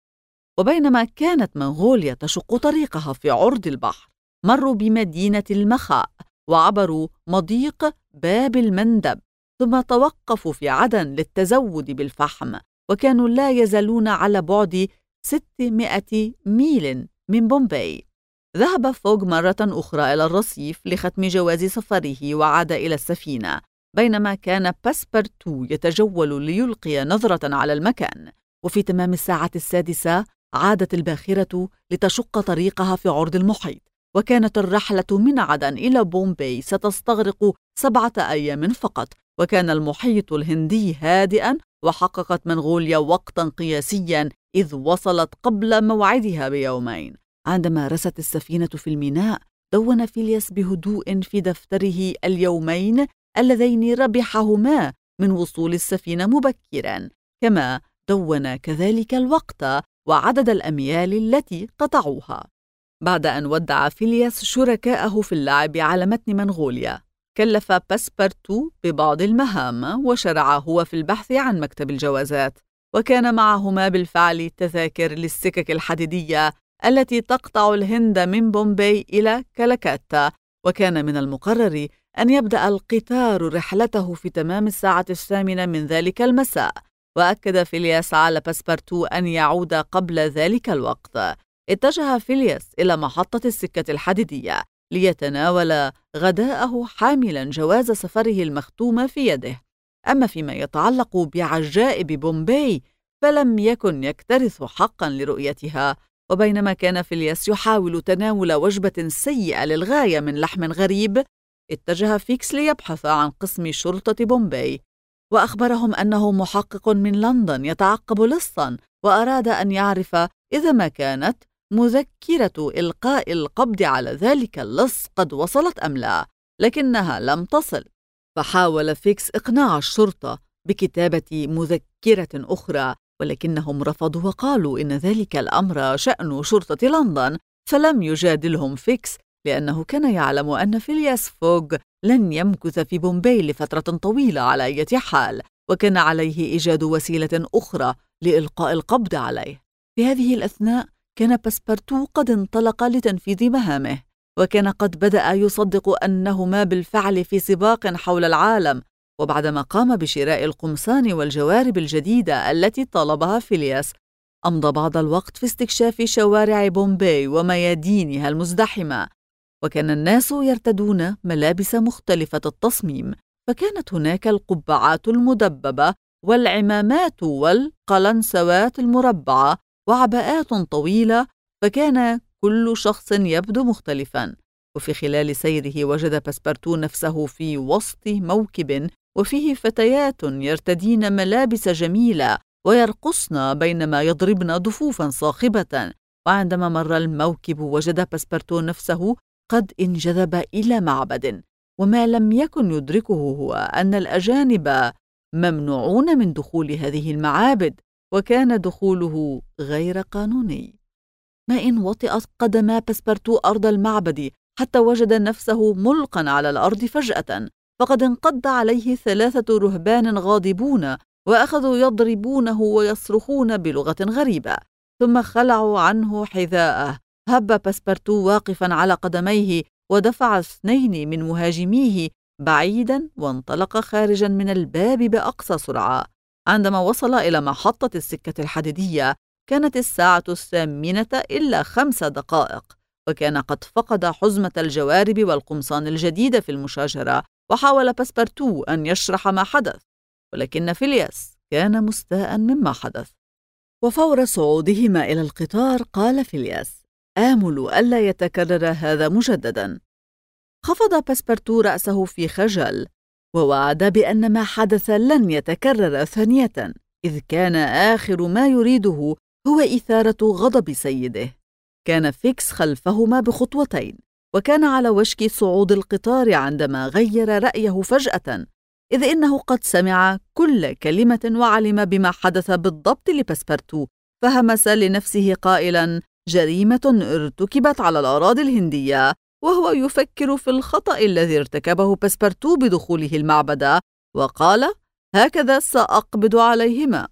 وبينما كانت منغوليا تشق طريقها في عرض البحر، مروا بمدينة المخاء وعبروا مضيق باب المندب، ثم توقفوا في عدن للتزود بالفحم، وكانوا لا يزالون على بعد 600 ميل من بومباي. ذهب فوغ مرة أخرى إلى الرصيف لختم جواز سفره وعاد إلى السفينة، بينما كان باسبارتو يتجول ليلقي نظرة على المكان. وفي تمام 6:00 عادت الباخرة لتشق طريقها في عرض المحيط، وكانت الرحلة من عدن إلى بومباي ستستغرق 7 أيام فقط، وكان المحيط الهندي هادئا، وحققت منغوليا وقتا قياسيا إذ وصلت قبل موعدها بيومين. عندما رست السفينة في الميناء، دون فيلياس بهدوء في دفتره اليومين اللذين ربحهما من وصول السفينة مبكرا، كما دون كذلك الوقت وعدد الأميال التي قطعوها. بعد أن ودع فيلياس شركاءه في اللعب على متن منغوليا، كلف باسبارتو ببعض المهام وشرع هو في البحث عن مكتب الجوازات، وكان معهما بالفعل تذاكر للسكك الحديدية التي تقطع الهند من بومباي إلى كالكاتا. وكان من المقرر أن يبدأ القطار رحلته في تمام الساعة 8 من ذلك المساء، وأكد فيلياس على باسبارتو أن يعود قبل ذلك الوقت. اتجه فيلياس إلى محطة السكة الحديدية ليتناول غداءه حاملا جواز سفره المختوم في يده. أما فيما يتعلق بعجائب بومباي فلم يكن يكترث حقا لرؤيتها. وبينما كان فيلياس يحاول تناول وجبة سيئة للغاية من لحم غريب، اتجه فيكس ليبحث عن قسم شرطة بومباي، وأخبرهم أنه محقق من لندن يتعقب لصا، وأراد أن يعرف إذا ما كانت مذكرة إلقاء القبض على ذلك اللص قد وصلت أم لا، لكنها لم تصل. فحاول فيكس إقناع الشرطة بكتابة مذكرة أخرى، ولكنهم رفضوا وقالوا إن ذلك الأمر شأن شرطة لندن. فلم يجادلهم فيكس، لأنه كان يعلم أن فيلياس فوغ لن يمكث في بومباي لفترة طويلة على أي حال، وكان عليه إيجاد وسيلة أخرى لإلقاء القبض عليه. في هذه الأثناء كان باسبارتو قد انطلق لتنفيذ مهامه، وكان قد بدأ يصدق أنهما بالفعل في سباق حول العالم. وبعدما قام بشراء القمصان والجوارب الجديدة التي طلبها فيلياس، أمضى بعض الوقت في استكشاف شوارع بومباي وميادينها المزدحمة. وكان الناس يرتدون ملابس مختلفة التصميم، فكانت هناك القبعات المدببة والعمامات والقلنسوات المربعة وعباءات طويلة، فكان كل شخص يبدو مختلفاً. وفي خلال سيره وجد باسبارتو نفسه في وسط موكب وفيه فتيات يرتدين ملابس جميلة ويرقصن بينما يضربن ضفوفاً صاخبة. وعندما مر الموكب وجد باسبارتو نفسه قد انجذب إلى معبد، وما لم يكن يدركه هو أن الأجانب ممنوعون من دخول هذه المعابد، وكان دخوله غير قانوني. ما إن وطئت قدما باسبارتو أرض المعبد حتى وجد نفسه ملقا على الأرض فجأة، فقد انقض عليه 3 رهبان غاضبون وأخذوا يضربونه ويصرخون بلغة غريبة، ثم خلعوا عنه حذاءه. هب باسبارتو واقفا على قدميه ودفع 2 من مهاجميه بعيدا، وانطلق خارجا من الباب بأقصى سرعة. عندما وصل إلى محطة السكة الحديدية كانت الساعة 8:05، وكان قد فقد حزمة الجوارب والقمصان الجديدة في المشاجرة. وحاول باسبارتو أن يشرح ما حدث، ولكن فيلياس كان مستاء مما حدث. وفور صعودهما إلى القطار قال فيلياس: آمل ألا يتكرر هذا مجددا. خفض باسبارتو رأسه في خجل، ووعد بأن ما حدث لن يتكرر ثانية، إذ كان آخر ما يريده هو إثارة غضب سيده. كان فيكس خلفهما بخطوتين، وكان على وشك صعود القطار عندما غير رأيه فجأة، إذ إنه قد سمع كل كلمة وعلم بما حدث بالضبط لباسبارتو، فهمس لنفسه قائلا: جريمة ارتكبت على الأراضي الهندية، وهو يفكر في الخطأ الذي ارتكبه باسبارتو بدخوله المعبد، وقال: هكذا سأقبض عليهما.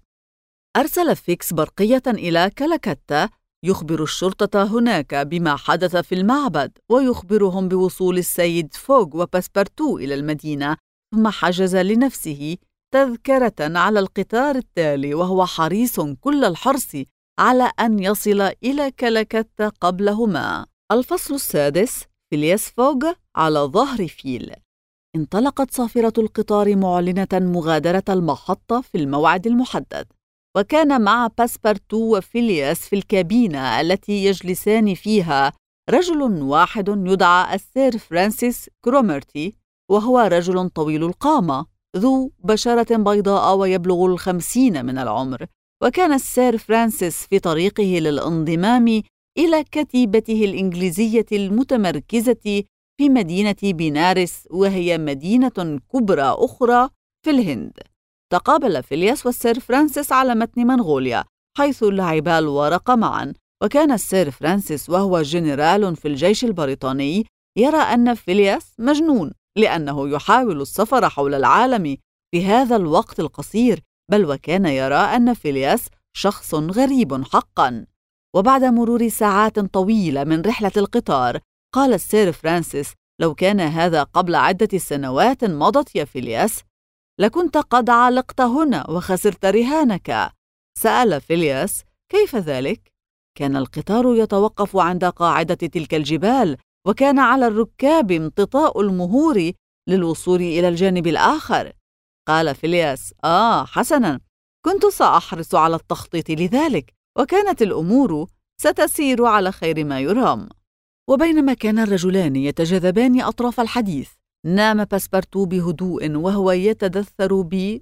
أرسل فيكس برقية إلى كالكاتا يخبر الشرطة هناك بما حدث في المعبد، ويخبرهم بوصول السيد فوغ وباسبارتو إلى المدينة، ثم حجز لنفسه تذكرة على القطار التالي، وهو حريص كل الحرص على أن يصل إلى كالكاتا قبلهما. الفصل 6: فيلياس فوغ على ظهر فيل. انطلقت صافرة القطار معلنة مغادرة المحطة في الموعد المحدد، وكان مع باسبارتو وفيلياس في الكابينة التي يجلسان فيها رجل واحد يدعى السير فرانسيس كرومرتي، وهو رجل طويل القامة ذو بشرة بيضاء ويبلغ 50 من العمر. وكان السير فرانسيس في طريقه للانضمام إلى كتيبته الإنجليزية المتمركزة في مدينة بينارس، وهي مدينة كبرى أخرى في الهند. تقابل فيلياس والسير فرانسيس على متن منغوليا، حيث لعبا الورق معا، وكان السير فرانسيس وهو جنرال في الجيش البريطاني يرى أن فيلياس مجنون لأنه يحاول السفر حول العالم في هذا الوقت القصير، بل وكان يرى أن فيلياس شخص غريب حقاً. وبعد مرور ساعات طويلة من رحلة القطار، قال السير فرانسيس: لو كان هذا قبل عدة سنوات مضت يا فيلياس لكنت قد علقت هنا وخسرت رهانك. سأل فيلياس: كيف ذلك؟ كان القطار يتوقف عند قاعدة تلك الجبال، وكان على الركاب امتطاء المهور للوصول إلى الجانب الآخر. قال فيلياس: حسناً، كنت سأحرص على التخطيط لذلك، وكانت الأمور ستسير على خير ما يرام. وبينما كان الرجلان يتجاذبان أطراف الحديث، نام باسبارتو بهدوء وهو يتدثر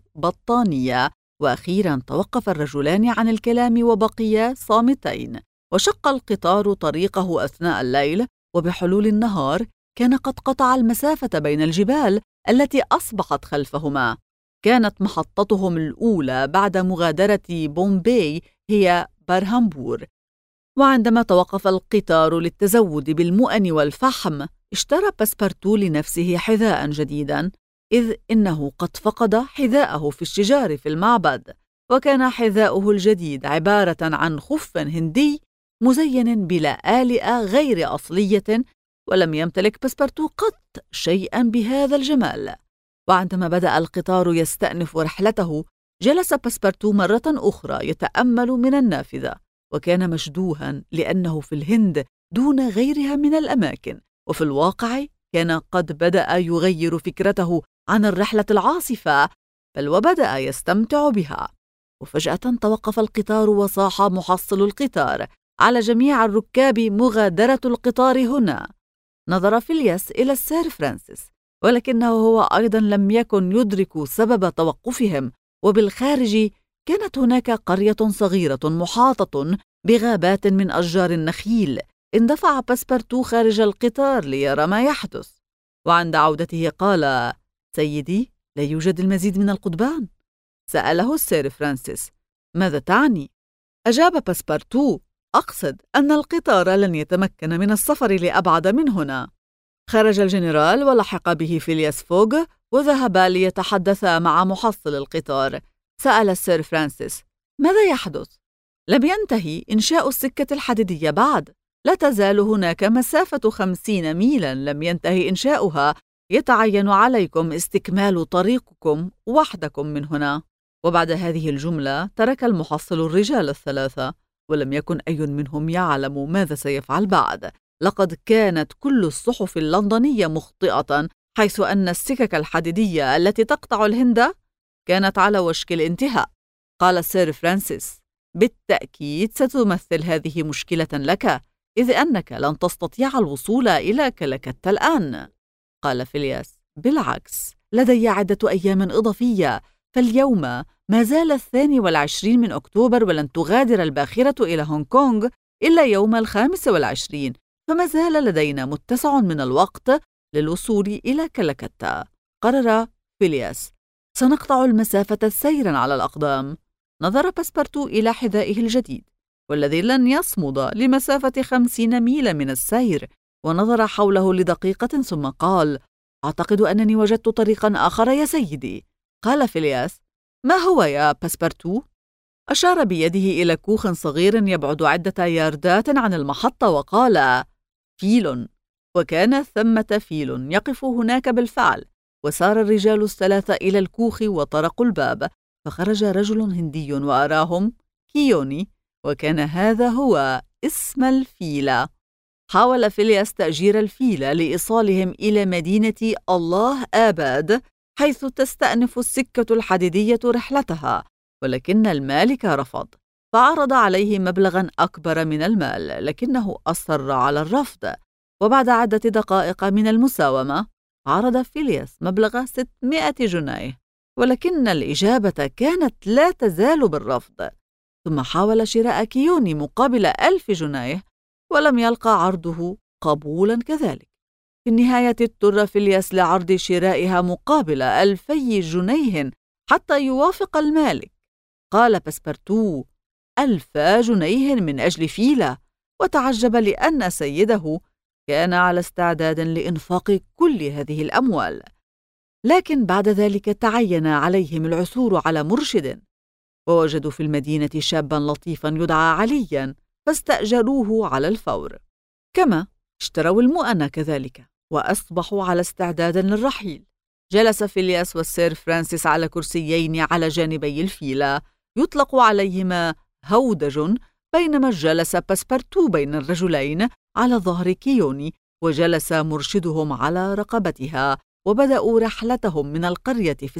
ببطانية، وأخيراً توقف الرجلان عن الكلام وبقيا صامتين. وشق القطار طريقه أثناء الليل، وبحلول النهار كان قد قطع المسافة بين الجبال التي أصبحت خلفهما. كانت محطتهم الأولى بعد مغادرة بومباي هي برهامبور. وعندما توقف القطار للتزود بالمؤن والفحم، اشترى باسبارتو لنفسه حذاء جديدا، إذ إنه قد فقد حذاءه في الشجار في المعبد. وكان حذاؤه الجديد عبارة عن خف هندي مزين بلا آلئة غير أصلية، ولم يمتلك باسبارتو قط شيئا بهذا الجمال. وعندما بدأ القطار يستأنف رحلته، جلس باسبارتو مرة أخرى يتأمل من النافذة، وكان مشدوها لأنه في الهند دون غيرها من الأماكن، وفي الواقع كان قد بدأ يغير فكرته عن الرحلة العاصفة، بل وبدأ يستمتع بها. وفجأة توقف القطار وصاح محصل القطار: على جميع الركاب مغادرة القطار هنا. نظر فيلياس إلى السير فرانسيس، ولكنه هو أيضا لم يكن يدرك سبب توقفهم. وبالخارج كانت هناك قرية صغيرة محاطة بغابات من أشجار النخيل. اندفع باسبارتو خارج القطار ليرى ما يحدث، وعند عودته قال: سيدي، لا يوجد المزيد من القضبان؟ سأله السير فرانسيس: ماذا تعني؟ أجاب باسبارتو: أقصد أن القطار لن يتمكن من السفر لأبعد من هنا. خرج الجنرال ولحق به فيلياس فوغ، وذهبا ليتحدثا مع محصل القطار. سأل السير فرانسيس: ماذا يحدث؟ لم ينتهي إنشاء السكة الحديدية بعد، لا تزال هناك مسافة 50 ميلاً لم ينتهي إنشاؤها، يتعين عليكم استكمال طريقكم وحدكم من هنا. وبعد هذه الجملة ترك المحصل الرجال الثلاثة، ولم يكن أي منهم يعلم ماذا سيفعل بعد. لقد كانت كل الصحف اللندنية مخطئة، حيث أن السكك الحديدية التي تقطع الهند كانت على وشك الانتهاء. قال السير فرانسيس: بالتأكيد ستمثل هذه مشكلة لك، إذ أنك لن تستطيع الوصول إلى كلكتة الآن. قال فيلياس: بالعكس، لدي عدة أيام إضافية، فاليوم ما زال 22 من أكتوبر، ولن تغادر الباخرة إلى هونغ كونغ إلا يوم 25، فما زال لدينا متسع من الوقت للوصول إلى كلكتة. قرر فيلياس: سنقطع المسافة سيراً على الأقدام. نظر باسبارتو إلى حذائه الجديد، والذي لن يصمد لمسافة 50 ميلا من السير، ونظر حوله لدقيقة ثم قال: أعتقد أنني وجدت طريقاً آخر يا سيدي. قال فيلياس: ما هو يا باسبارتو؟ أشار بيده إلى كوخ صغير يبعد عدة ياردات عن المحطة وقال: فيل. وكان ثمة فيل يقف هناك بالفعل. وسار الرجال الثلاثة إلى الكوخ وطرقوا الباب، فخرج رجل هندي وأراهم كيوني، وكان هذا هو اسم الفيل. حاول فيلياس تأجير الفيل لإيصالهم إلى مدينة الله آباد، حيث تستأنف السكة الحديدية رحلتها، ولكن المالك رفض، فعرض عليه مبلغاً أكبر من المال، لكنه أصر على الرفض. وبعد عدة دقائق من المساومة، عرض فيلياس مبلغ 600 جنيه، ولكن الإجابة كانت لا تزال بالرفض. ثم حاول شراء كيوني مقابل 1000 جنيه، ولم يلقى عرضه قبولاً كذلك. في النهاية اضطر فيلياس لعرض شرائها مقابل 2000 جنيه حتى يوافق المالك. قال باسبارتو: 1000 جنيه من أجل فيلة؟ وتعجب لأن سيده كان على استعداد لإنفاق كل هذه الأموال. لكن بعد ذلك تعين عليهم العثور على مرشد، ووجدوا في المدينة شابا لطيفا يدعى عليا، فاستأجروه على الفور. كما اشتروا المؤنة كذلك، وأصبحوا على استعداد للرحيل. جلس فيلياس والسير فرانسيس على كرسيين على جانبي الفيلة يطلق عليهما هودج، بينما جلس باسبارتو بين الرجلين على ظهر كيوني، وجلس مرشدهم على رقبتها. وبدأوا رحلتهم من القرية في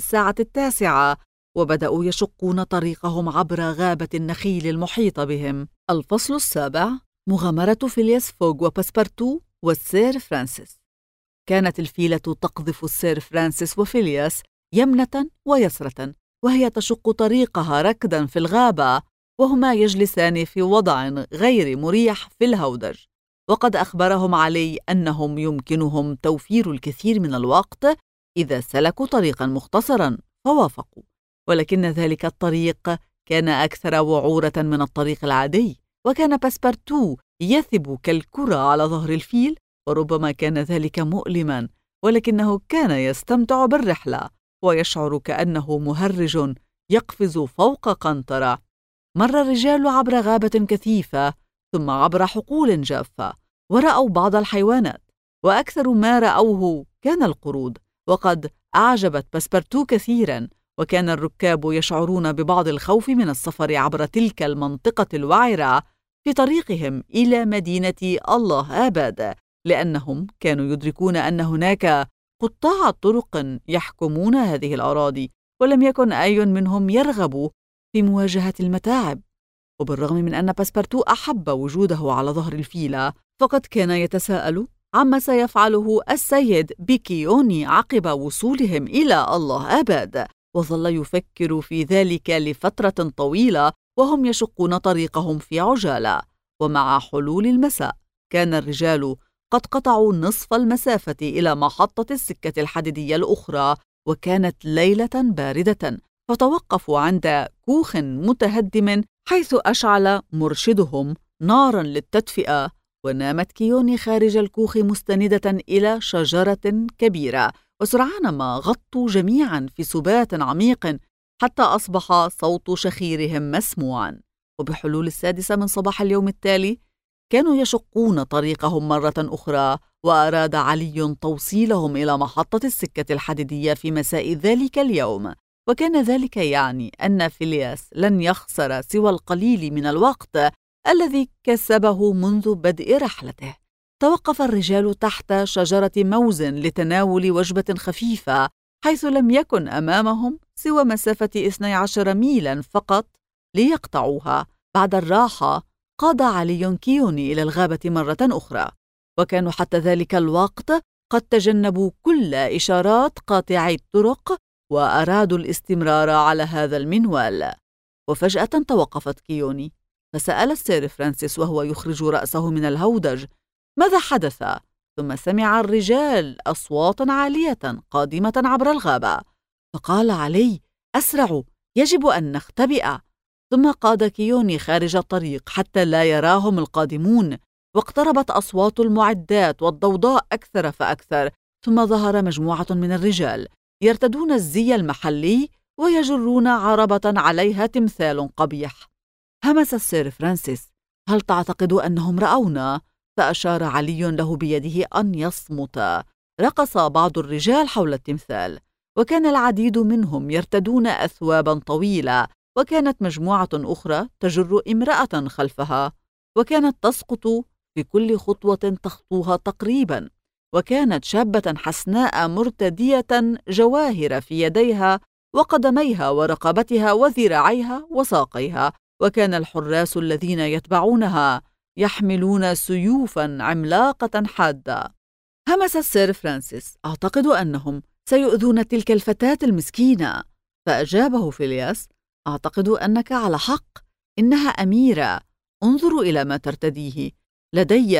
9:00، وبدأوا يشقون طريقهم عبر غابة النخيل المحيطة بهم. الفصل 7: مغامرة فيلياس فوغ وباسبارتو والسير فرانسيس. كانت الفيلة تقذف السير فرانسيس وفيلياس يمنة ويسرة، وهي تشق طريقها ركضا في الغابة، وهما يجلسان في وضع غير مريح في الهودج. وقد أخبرهم علي أنهم يمكنهم توفير الكثير من الوقت إذا سلكوا طريقا مختصرا، فوافقوا. ولكن ذلك الطريق كان أكثر وعورة من الطريق العادي، وكان باسبارتو يثب كالكرة على ظهر الفيل، وربما كان ذلك مؤلما، ولكنه كان يستمتع بالرحلة ويشعر كأنه مهرج يقفز فوق قنطرة. مر الرجال عبر غابة كثيفة، ثم عبر حقول جافة، ورأوا بعض الحيوانات، وأكثر ما رأوه كان القرود، وقد أعجبت باسبارتو كثيرا. وكان الركاب يشعرون ببعض الخوف من السفر عبر تلك المنطقة الوعرة في طريقهم إلى مدينة الله آباد، لأنهم كانوا يدركون أن هناك قطاع طرق يحكمون هذه الأراضي، ولم يكن أي منهم يرغب في مواجهة المتاعب. وبالرغم من أن باسبارتو أحب وجوده على ظهر الفيلة، فقد كان يتساءل عما سيفعله السيد بكيوني عقب وصولهم إلى الله آباد، وظل يفكر في ذلك لفترة طويلة وهم يشقون طريقهم في عجالة. ومع حلول المساء كان الرجال قد قطعوا نصف المسافة إلى محطة السكة الحديدية الأخرى، وكانت ليلة باردة، فتوقفوا عند كوخ متهدم، حيث أشعل مرشدهم ناراً للتدفئة. ونامت كيوني خارج الكوخ مستندة إلى شجرة كبيرة، وسرعان ما غطوا جميعاً في سبات عميق حتى أصبح صوت شخيرهم مسموعاً. وبحلول 6 من صباح اليوم التالي كانوا يشقون طريقهم مرة أخرى، وأراد علي توصيلهم إلى محطة السكة الحديدية في مساء ذلك اليوم. وكان ذلك يعني أن فيلياس لن يخسر سوى القليل من الوقت الذي كسبه منذ بدء رحلته. توقف الرجال تحت شجرة موز لتناول وجبة خفيفة، حيث لم يكن أمامهم سوى مسافة 12 ميلا فقط ليقطعوها. بعد الراحة قاد علي كيوني إلى الغابة مرة أخرى، وكانوا حتى ذلك الوقت قد تجنبوا كل إشارات قاطعي الطرق، وأرادوا الاستمرار على هذا المنوال. وفجأة توقفت كيوني، فسأل السير فرانسيس وهو يخرج رأسه من الهودج: ماذا حدث؟ ثم سمع الرجال أصوات عالية قادمة عبر الغابة، فقال علي: أسرعوا، يجب أن نختبئ. ثم قاد كيوني خارج الطريق حتى لا يراهم القادمون، واقتربت أصوات المعدات والضوضاء أكثر فأكثر. ثم ظهر مجموعة من الرجال يرتدون الزي المحلي ويجرون عربة عليها تمثال قبيح. همس السير فرانسيس: هل تعتقد أنهم رأونا؟ فأشار علي له بيده أن يصمت. رقص بعض الرجال حول التمثال، وكان العديد منهم يرتدون أثوابا طويلة، وكانت مجموعة أخرى تجر امرأة خلفها، وكانت تسقط في كل خطوة تخطوها تقريبا. وكانت شابة حسناء مرتدية جواهر في يديها وقدميها ورقبتها وذراعيها وساقيها، وكان الحراس الذين يتبعونها يحملون سيوفا عملاقة حادة. همس السير فرانسيس: أعتقد أنهم سيؤذون تلك الفتاة المسكينة. فأجابه فيلياس: أعتقد أنك على حق، إنها أميرة، انظروا إلى ما ترتديه. لدي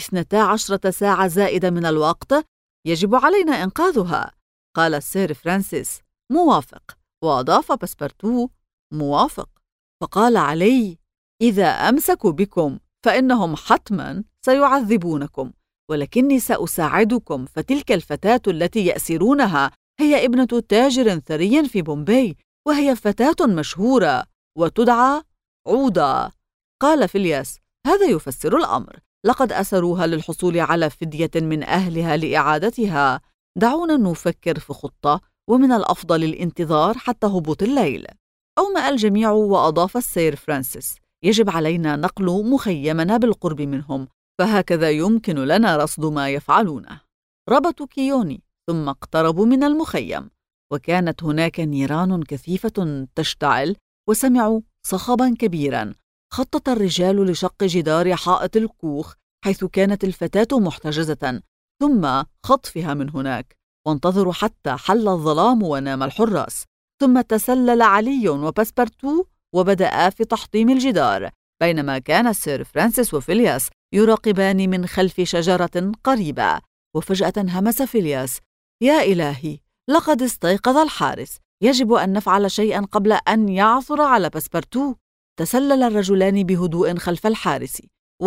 12 ساعة زائدة من الوقت، يجب علينا إنقاذها. قال السير فرانسيس: موافق. وأضاف باسبارتو: موافق. فقال علي: إذا أمسكوا بكم فإنهم حتماً سيعذبونكم، ولكني سأساعدكم، فتلك الفتاة التي يأسرونها هي ابنة تاجر ثري في بومباي، وهي فتاة مشهورة وتدعى عودة. قال فيلياس: هذا يفسر الأمر، لقد أسروها للحصول على فدية من أهلها لإعادتها. دعونا نفكر في خطة، ومن الأفضل الانتظار حتى هبوط الليل. أومأ الجميع، وأضاف السير فرانسيس: يجب علينا نقل مخيمنا بالقرب منهم، فهكذا يمكن لنا رصد ما يفعلونه. ربطوا كيوني ثم اقتربوا من المخيم، وكانت هناك نيران كثيفة تشتعل، وسمعوا صخبا كبيرا. خطط الرجال لشق جدار حائط الكوخ حيث كانت الفتاة محتجزة، ثم خطفها من هناك، وانتظروا حتى حل الظلام ونام الحراس. ثم تسلل علي وباسبرتو وبدأ في تحطيم الجدار، بينما كان السير فرانسيس وفيلياس يراقبان من خلف شجرة قريبة. وفجأة همس فيلياس: يا إلهي، لقد استيقظ الحارس، يجب أن نفعل شيئا قبل أن يعثر على باسبرتو. تسلل الرجلان بهدوء خلف الحارس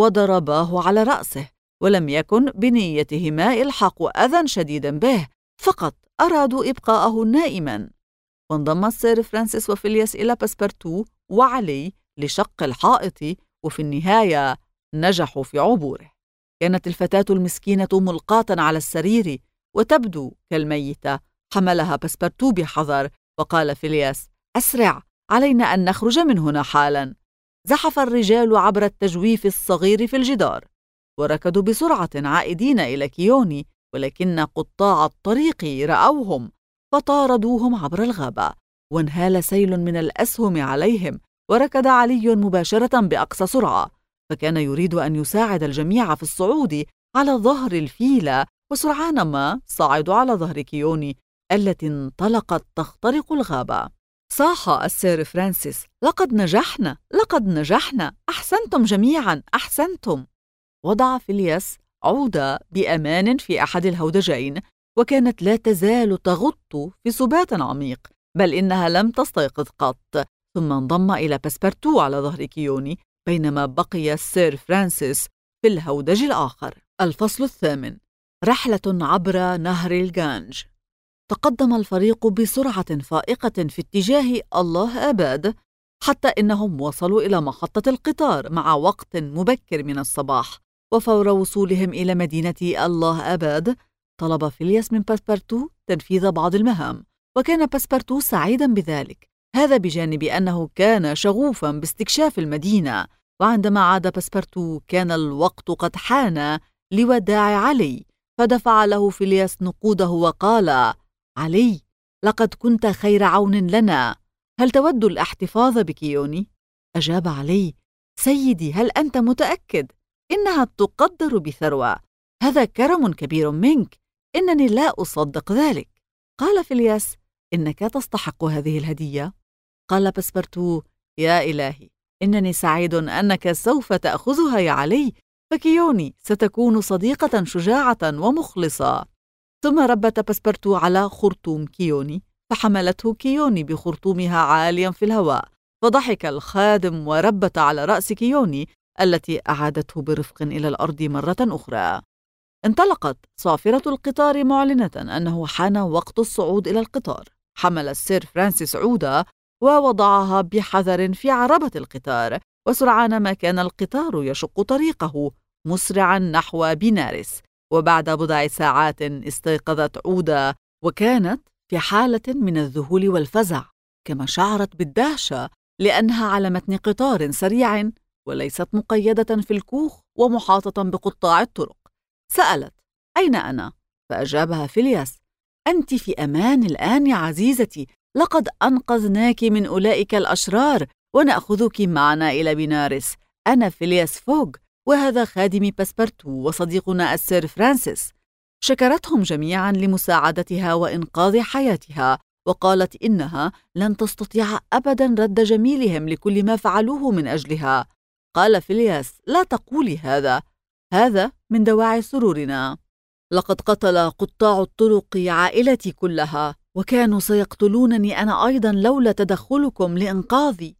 وضرباه على رأسه، ولم يكن بنيتهما إلحاق أذى شديد به، فقط أرادوا إبقاءه نائما. وانضم السير فرانسيس وفيلياس إلى باسبرتو وعلي لشق الحائط، وفي النهاية نجحوا في عبوره. كانت الفتاة المسكينة ملقاة على السرير وتبدو كالميتة. حملها باسبرتو بحذر، وقال فيلياس: أسرع، علينا أن نخرج من هنا حالا. زحف الرجال عبر التجويف الصغير في الجدار، وركضوا بسرعة عائدين إلى كيوني، ولكن قطاع الطريق رأوهم فطاردوهم عبر الغابة، وانهال سيل من الأسهم عليهم، وركض علي مباشرة بأقصى سرعة، فكان يريد أن يساعد الجميع في الصعود على ظهر الفيلة. وسرعان ما صعدوا على ظهر كيوني التي انطلقت تخترق الغابة. صاح السير فرانسيس: لقد نجحنا، لقد نجحنا، أحسنتم جميعا، أحسنتم. وضع فيلياس عودة بأمان في أحد الهودجين، وكانت لا تزال تغط في سبات عميق، بل إنها لم تستيقظ قط. ثم انضم إلى باسبرتو على ظهر كيوني، بينما بقي السير فرانسيس في الهودج الآخر. الفصل 8: رحلة عبر نهر الغانج. تقدم الفريق بسرعة فائقة في اتجاه الله أباد، حتى إنهم وصلوا إلى محطة القطار مع وقت مبكر من الصباح. وفور وصولهم إلى مدينة الله أباد، طلب فيلياس من باسبرتو تنفيذ بعض المهام، وكان باسبرتو سعيدا بذلك، هذا بجانب أنه كان شغوفا باستكشاف المدينة. وعندما عاد باسبرتو كان الوقت قد حان لوداع علي، فدفع له فيلياس نقوده وقال: علي، لقد كنت خير عون لنا، هل تود الاحتفاظ بكيوني؟ أجاب علي: سيدي، هل أنت متأكد؟ إنها تقدر بثروة، هذا كرم كبير منك، إنني لا أصدق ذلك. قال فيلياس: إنك تستحق هذه الهدية. قال باسبرتو: يا إلهي، إنني سعيد أنك سوف تأخذها يا علي، فكيوني ستكون صديقة شجاعة ومخلصة. ثم ربت باسبرتو على خرطوم كيوني، فحملته كيوني بخرطومها عاليا في الهواء، فضحك الخادم وربت على رأس كيوني التي أعادته برفق إلى الأرض مرة أخرى. انطلقت صافرة القطار معلنة أنه حان وقت الصعود إلى القطار. حمل السير فرانسيس عودة ووضعها بحذر في عربة القطار، وسرعان ما كان القطار يشق طريقه مسرعا نحو بينارس. وبعد بضع ساعات استيقظت عودة، وكانت في حالة من الذهول والفزع، كما شعرت بالدهشة لأنها على متن قطار سريع وليست مقيدة في الكوخ ومحاطة بقطاع الطرق. سألت: أين أنا؟ فأجابها فيلياس: أنت في أمان الآن يا عزيزتي، لقد أنقذناك من أولئك الأشرار، ونأخذك معنا إلى بينارس. أنا فيلياس فوغ، وهذا خادمي باسبرتو وصديقنا السير فرانسيس. شكرتهم جميعا لمساعدتها وإنقاذ حياتها، وقالت إنها لن تستطيع أبدا رد جميلهم لكل ما فعلوه من أجلها. قال فيلياس: لا تقولي هذا، هذا من دواعي سرورنا. لقد قتل قطاع الطرق عائلتي كلها، وكانوا سيقتلونني أنا أيضا لولا تدخلكم لإنقاذي.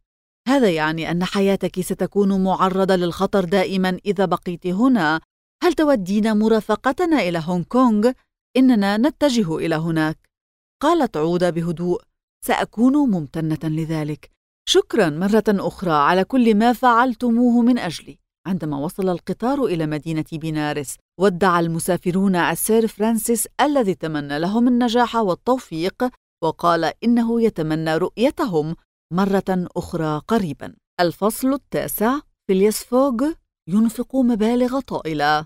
هذا يعني أن حياتك ستكون معرضة للخطر دائما إذا بقيت هنا. هل تودين مرافقتنا إلى هونغ كونغ؟ إننا نتجه إلى هناك. قالت عودة بهدوء: سأكون ممتنة لذلك. شكرا مرة أخرى على كل ما فعلتموه من أجلي. عندما وصل القطار إلى مدينة بينارس، ودع المسافرون السير فرانسيس الذي تمنى لهم النجاح والتوفيق، وقال إنه يتمنى رؤيتهم مرة أخرى قريبا. الفصل 9. فيلياس فوغ ينفق مبالغ طائلة.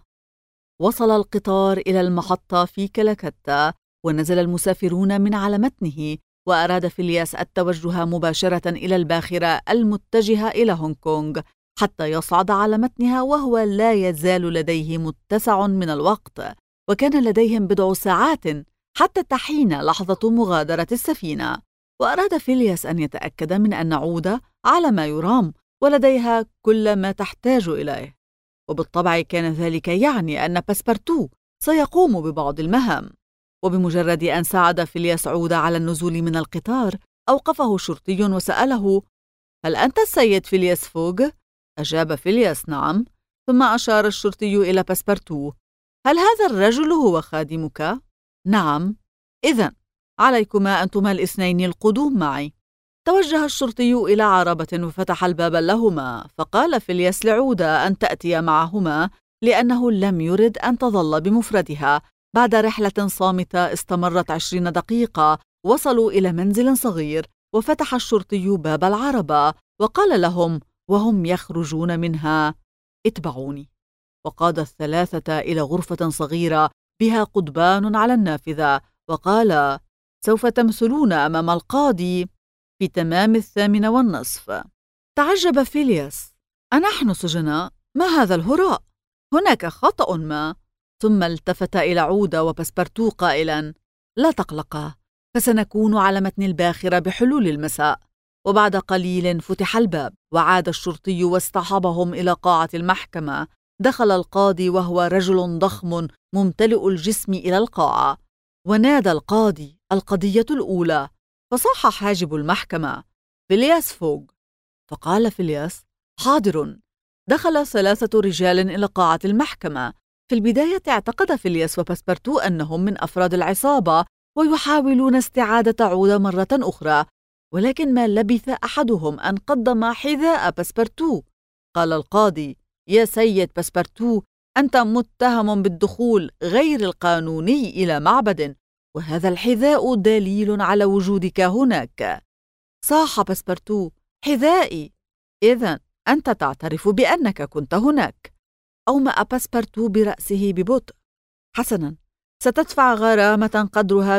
وصل القطار إلى المحطة في كالكتا، ونزل المسافرون من على متنه، وأراد فيلياس التوجه مباشرة إلى الباخرة المتجهة إلى هونغ كونغ حتى يصعد على متنها، وهو لا يزال لديه متسع من الوقت، وكان لديهم بضع ساعات حتى تحين لحظة مغادرة السفينة. وأراد فيلياس أن يتأكد من أن عودة على ما يرام ولديها كل ما تحتاج إليه، وبالطبع كان ذلك يعني أن باسبارتو سيقوم ببعض المهام. وبمجرد أن ساعد فيلياس عودة على النزول من القطار، أوقفه شرطي وسأله: هل أنت السيد فيلياس فوغ؟ أجاب فيلياس: نعم. ثم أشار الشرطي إلى باسبارتو: هل هذا الرجل هو خادمك؟ نعم. إذن عليكما أنتما الاثنين القدوم معي. توجه الشرطي إلى عربة وفتح الباب لهما، فقال فيلياس لعودة أن تأتي معهما لأنه لم يرد أن تظل بمفردها. بعد رحلة صامتة استمرت 20 دقيقة، وصلوا إلى منزل صغير، وفتح الشرطي باب العربة وقال لهم وهم يخرجون منها: اتبعوني. وقاد الثلاثة إلى غرفة صغيرة بها قضبان على النافذة، وقال: سوف تمثلون أمام القاضي في تمام 8:30. تعجب فيلياس: أنحن سجناء؟ ما هذا الهراء؟ هناك خطأ ما. ثم التفت إلى عودة وباسبارتو قائلا: لا تقلقا، فسنكون على متن الباخرة بحلول المساء. وبعد قليل فتح الباب، وعاد الشرطي واصطحبهم إلى قاعة المحكمة. دخل القاضي وهو رجل ضخم ممتلئ الجسم إلى القاعة، ونادى القاضي: القضية الأولى. فصاح حاجب المحكمة: فيلياس فوغ. فقال فيلياس: حاضر. دخل 3 رجال إلى قاعة المحكمة. في البداية اعتقد فيلياس وباسبارتو أنهم من أفراد العصابة ويحاولون استعادة عودة مرة أخرى، ولكن ما لبث أحدهم أن قدم حذاء باسبارتو. قال القاضي: يا سيد باسبارتو، أنت متهم بالدخول غير القانوني إلى معبد، وهذا الحذاء دليل على وجودك هناك. صاح باسبارتو: حذائي؟ إذن أنت تعترف بأنك كنت هناك. أومأ باسبارتو برأسه ببطء: حسناً، ستدفع غرامة قدرها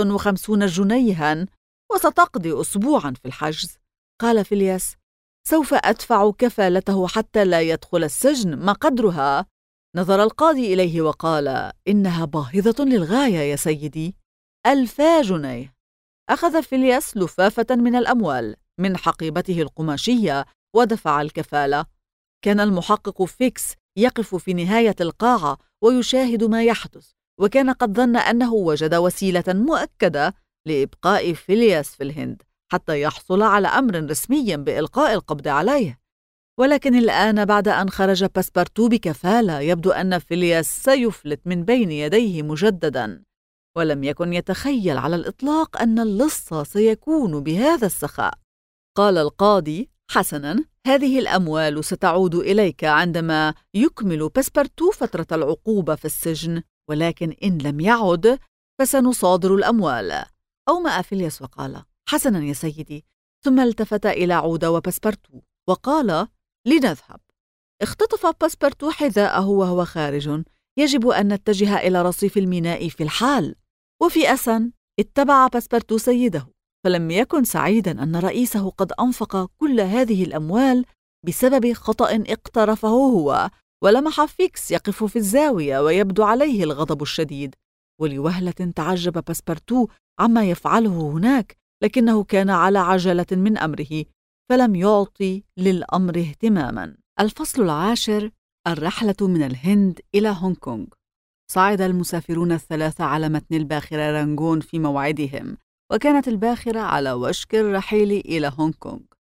150 جنيها، وستقضي أسبوعاً في الحجز. قال فيلياس: سوف أدفع كفالته حتى لا يدخل السجن. ما قدرها؟ نظر القاضي إليه وقال: إنها باهظة للغاية يا سيدي، 1000 جنيه. أخذ فيلياس لفافة من الأموال من حقيبته القماشية ودفع الكفالة. كان المحقق فيكس يقف في نهاية القاعة ويشاهد ما يحدث، وكان قد ظن أنه وجد وسيلة مؤكدة لإبقاء فيلياس في الهند حتى يحصل على أمر رسمي بإلقاء القبض عليه. ولكن الآن بعد أن خرج باسبارتو بكفالة، يبدو أن فيلياس سيفلت من بين يديه مجددا، ولم يكن يتخيل على الإطلاق أن اللص سيكون بهذا السخاء. قال القاضي: حسناً، هذه الأموال ستعود إليك عندما يكمل باسبارتو فترة العقوبة في السجن، ولكن إن لم يعد فسنصادر الأموال. أومأ فيلياس وقال: حسناً يا سيدي. ثم التفت إلى عودة وباسبارتو وقال: لنذهب. اختطف باسبارتو حذاءه وهو خارج. يجب أن نتجه إلى رصيف الميناء في الحال. وفي أسن اتبع باسبارتو سيده، فلم يكن سعيداً أن رئيسه قد أنفق كل هذه الأموال بسبب خطأ اقترفه هو. ولمح فيكس يقف في الزاوية ويبدو عليه الغضب الشديد. ولوهلة تعجب باسبارتو عما يفعله هناك، لكنه كان على عجلة من أمره، فلم يعطي للأمر اهتماماً. الفصل 10. الرحلة من الهند إلى هونغ كونغ. صعد المسافرون ال3 على متن الباخرة رانغون في موعدهم، وكانت الباخرة على وشك الرحيل إلى هونغ كونغ.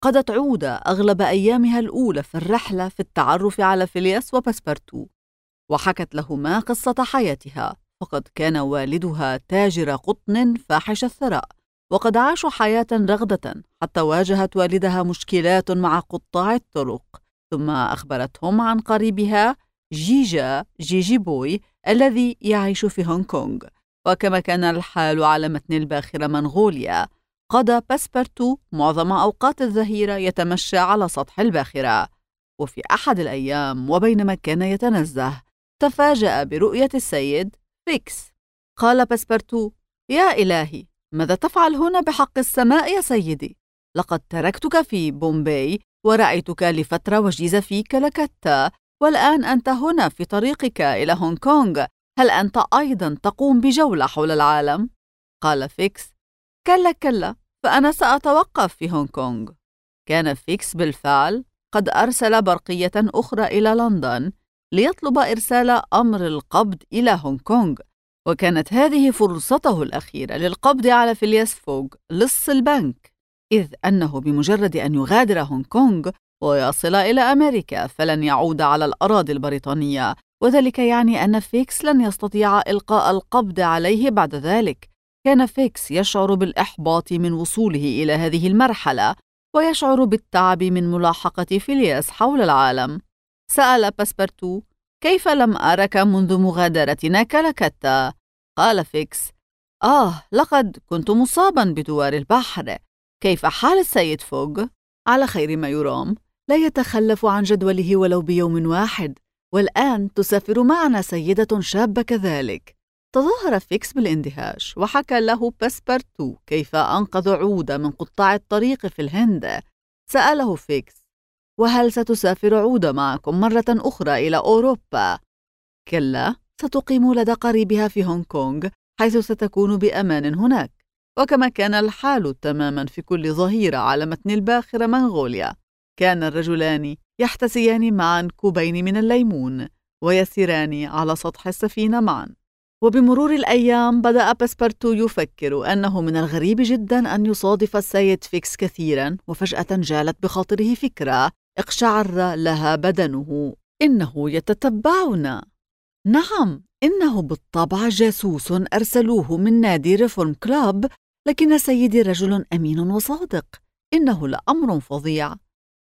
قضت عودة أغلب أيامها الأولى في الرحلة في التعرف على فيلياس وباسبرتو، وحكت لهما قصة حياتها. فقد كان والدها تاجر قطن فاحش الثراء، وقد عاشوا حياة رغدة حتى واجهت والدها مشكلات مع قطاع الطرق. ثم أخبرتهم عن قريبها جيجي بوي الذي يعيش في هونغ كونغ. وكما كان الحال على متن الباخرة منغوليا، قضى باسبرتو معظم أوقات الظهيرة يتمشى على سطح الباخرة. وفي أحد الأيام وبينما كان يتنزه، تفاجأ برؤية السيد فيكس. قال باسبرتو: يا إلهي، ماذا تفعل هنا بحق السماء يا سيدي؟ لقد تركتك في بومباي ورأيتك لفترة وجيز في كلكتة، والآن أنت هنا في طريقك إلى هونغ كونغ. هل أنت أيضا تقوم بجولة حول العالم؟ قال فيكس: كلا، فأنا سأتوقف في هونغ كونغ. كان فيكس بالفعل قد أرسل برقية أخرى إلى لندن ليطلب إرسال أمر القبض إلى هونغ كونغ، وكانت هذه فرصته الأخيرة للقبض على فيلياس فوغ لص البنك، إذ أنه بمجرد أن يغادر هونغ كونغ ويصل إلى أمريكا فلن يعود على الأراضي البريطانية، وذلك يعني أن فيكس لن يستطيع إلقاء القبض عليه بعد ذلك. كان فيكس يشعر بالإحباط من وصوله إلى هذه المرحلة، ويشعر بالتعب من ملاحقة فيلياس حول العالم. سأل باسبرتو: كيف لم أرك منذ مغادرتنا كلكتة؟ قال فيكس: لقد كنت مصابا بدوار البحر. كيف حال السيد فوغ؟ على خير ما يرام، لا يتخلف عن جدوله ولو بيوم واحد، والآن تسافر معنا سيدة شابة كذلك. تظاهر فيكس بالاندهاش، وحكى له باسبرتو كيف أنقذ عودة من قطاع الطريق في الهند. سأله فيكس: وهل ستسافر عودة معكم مرة أخرى إلى أوروبا؟ كلا، ستقيم لدى قريبها في هونغ كونغ، حيث ستكون بأمان هناك. وكما كان الحال تماما في كل ظهيرة على متن الباخرة منغوليا، كان الرجلان يحتسيان معا كوبين من الليمون ويسيران على سطح السفينة معا. وبمرور الأيام بدأ باسبرتو يفكر أنه من الغريب جدا أن يصادف السيد فيكس كثيرا، وفجأة جالت بخاطره فكرة اقشعر لها بدنه: إنه يتتبعنا. نعم، إنه بالطبع جاسوس أرسلوه من نادي ريفورم كلاب، لكن سيدي رجل أمين وصادق، إنه لأمر فظيع.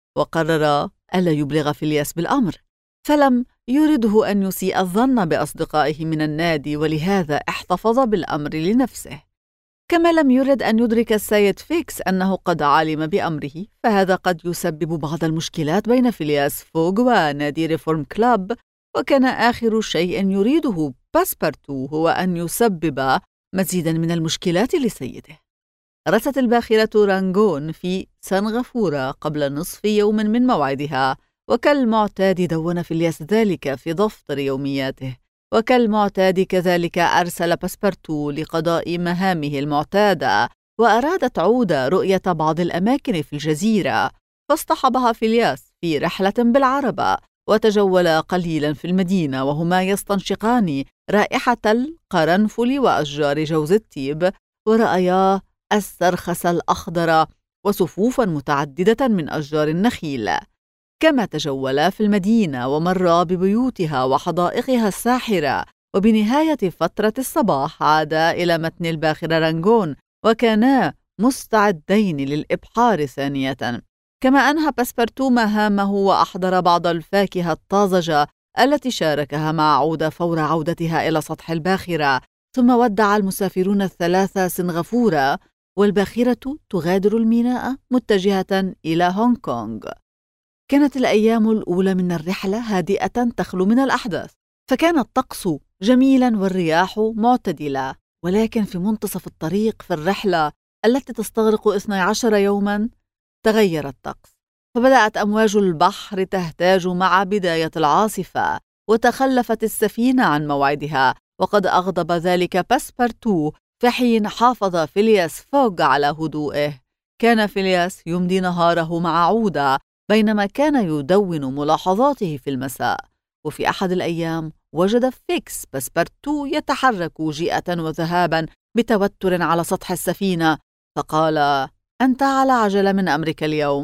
وقرر ألا يبلغ فيلياس بالأمر، فلم يرده أن يسيء الظن بأصدقائه من النادي، ولهذا احتفظ بالأمر لنفسه. كما لم يرد أن يدرك السيد فيكس أنه قد علم بأمره، فهذا قد يسبب بعض المشكلات بين فيلياس فوغ ونادي ريفورم كلاب. وكان آخر شيء يريده باسبرتو هو أن يسبب مزيدا من المشكلات لسيده. رست الباخرة رانغون في سنغافورة قبل نصف يوم من موعدها، وكالمعتاد دون فيلياس ذلك في دفتر يومياته، وكالمعتاد كذلك أرسل باسبرتو لقضاء مهامه المعتادة. وأرادت عودة رؤية بعض الأماكن في الجزيرة، فاصطحبها فيلياس في رحلة بالعربة، وتجولا قليلا في المدينة وهما يستنشقان رائحة القرنفل وأشجار جوز الطيب، ورأيا السرخس الأخضر وصفوفا متعددة من أشجار النخيل. كما تجولا في المدينة ومرا ببيوتها وحدائقها الساحرة. وبنهاية فترة الصباح عادا إلى متن الباخرة رانغون، وكانا مستعدين للإبحار ثانية. كما أنهى باسبرتو مهامه وأحضر بعض الفاكهة الطازجة التي شاركها مع عودة فور عودتها إلى سطح الباخرة. ثم ودع المسافرون الثلاثة سنغافورة، والباخرة تغادر الميناء متجهة إلى هونغ كونغ. كانت الأيام الأولى من الرحلة هادئة تخلو من الأحداث، فكان الطقس جميلا والرياح معتدلة. ولكن في منتصف الطريق في الرحلة التي تستغرق 12 يوما تغير الطقس، فبدأت أمواج البحر تهتاج مع بداية العاصفة، وتخلفت السفينة عن موعدها. وقد أغضب ذلك باسبرتو، في حين حافظ فيلياس فوغ على هدوئه. كان فيلياس يمضي نهاره مع عودة بينما كان يدون ملاحظاته في المساء. وفي أحد الأيام وجد فيكس باسبرتو يتحرك جيئة وذهابا بتوتر على سطح السفينة، فقال: أنت على عجلة من أمرك اليوم؟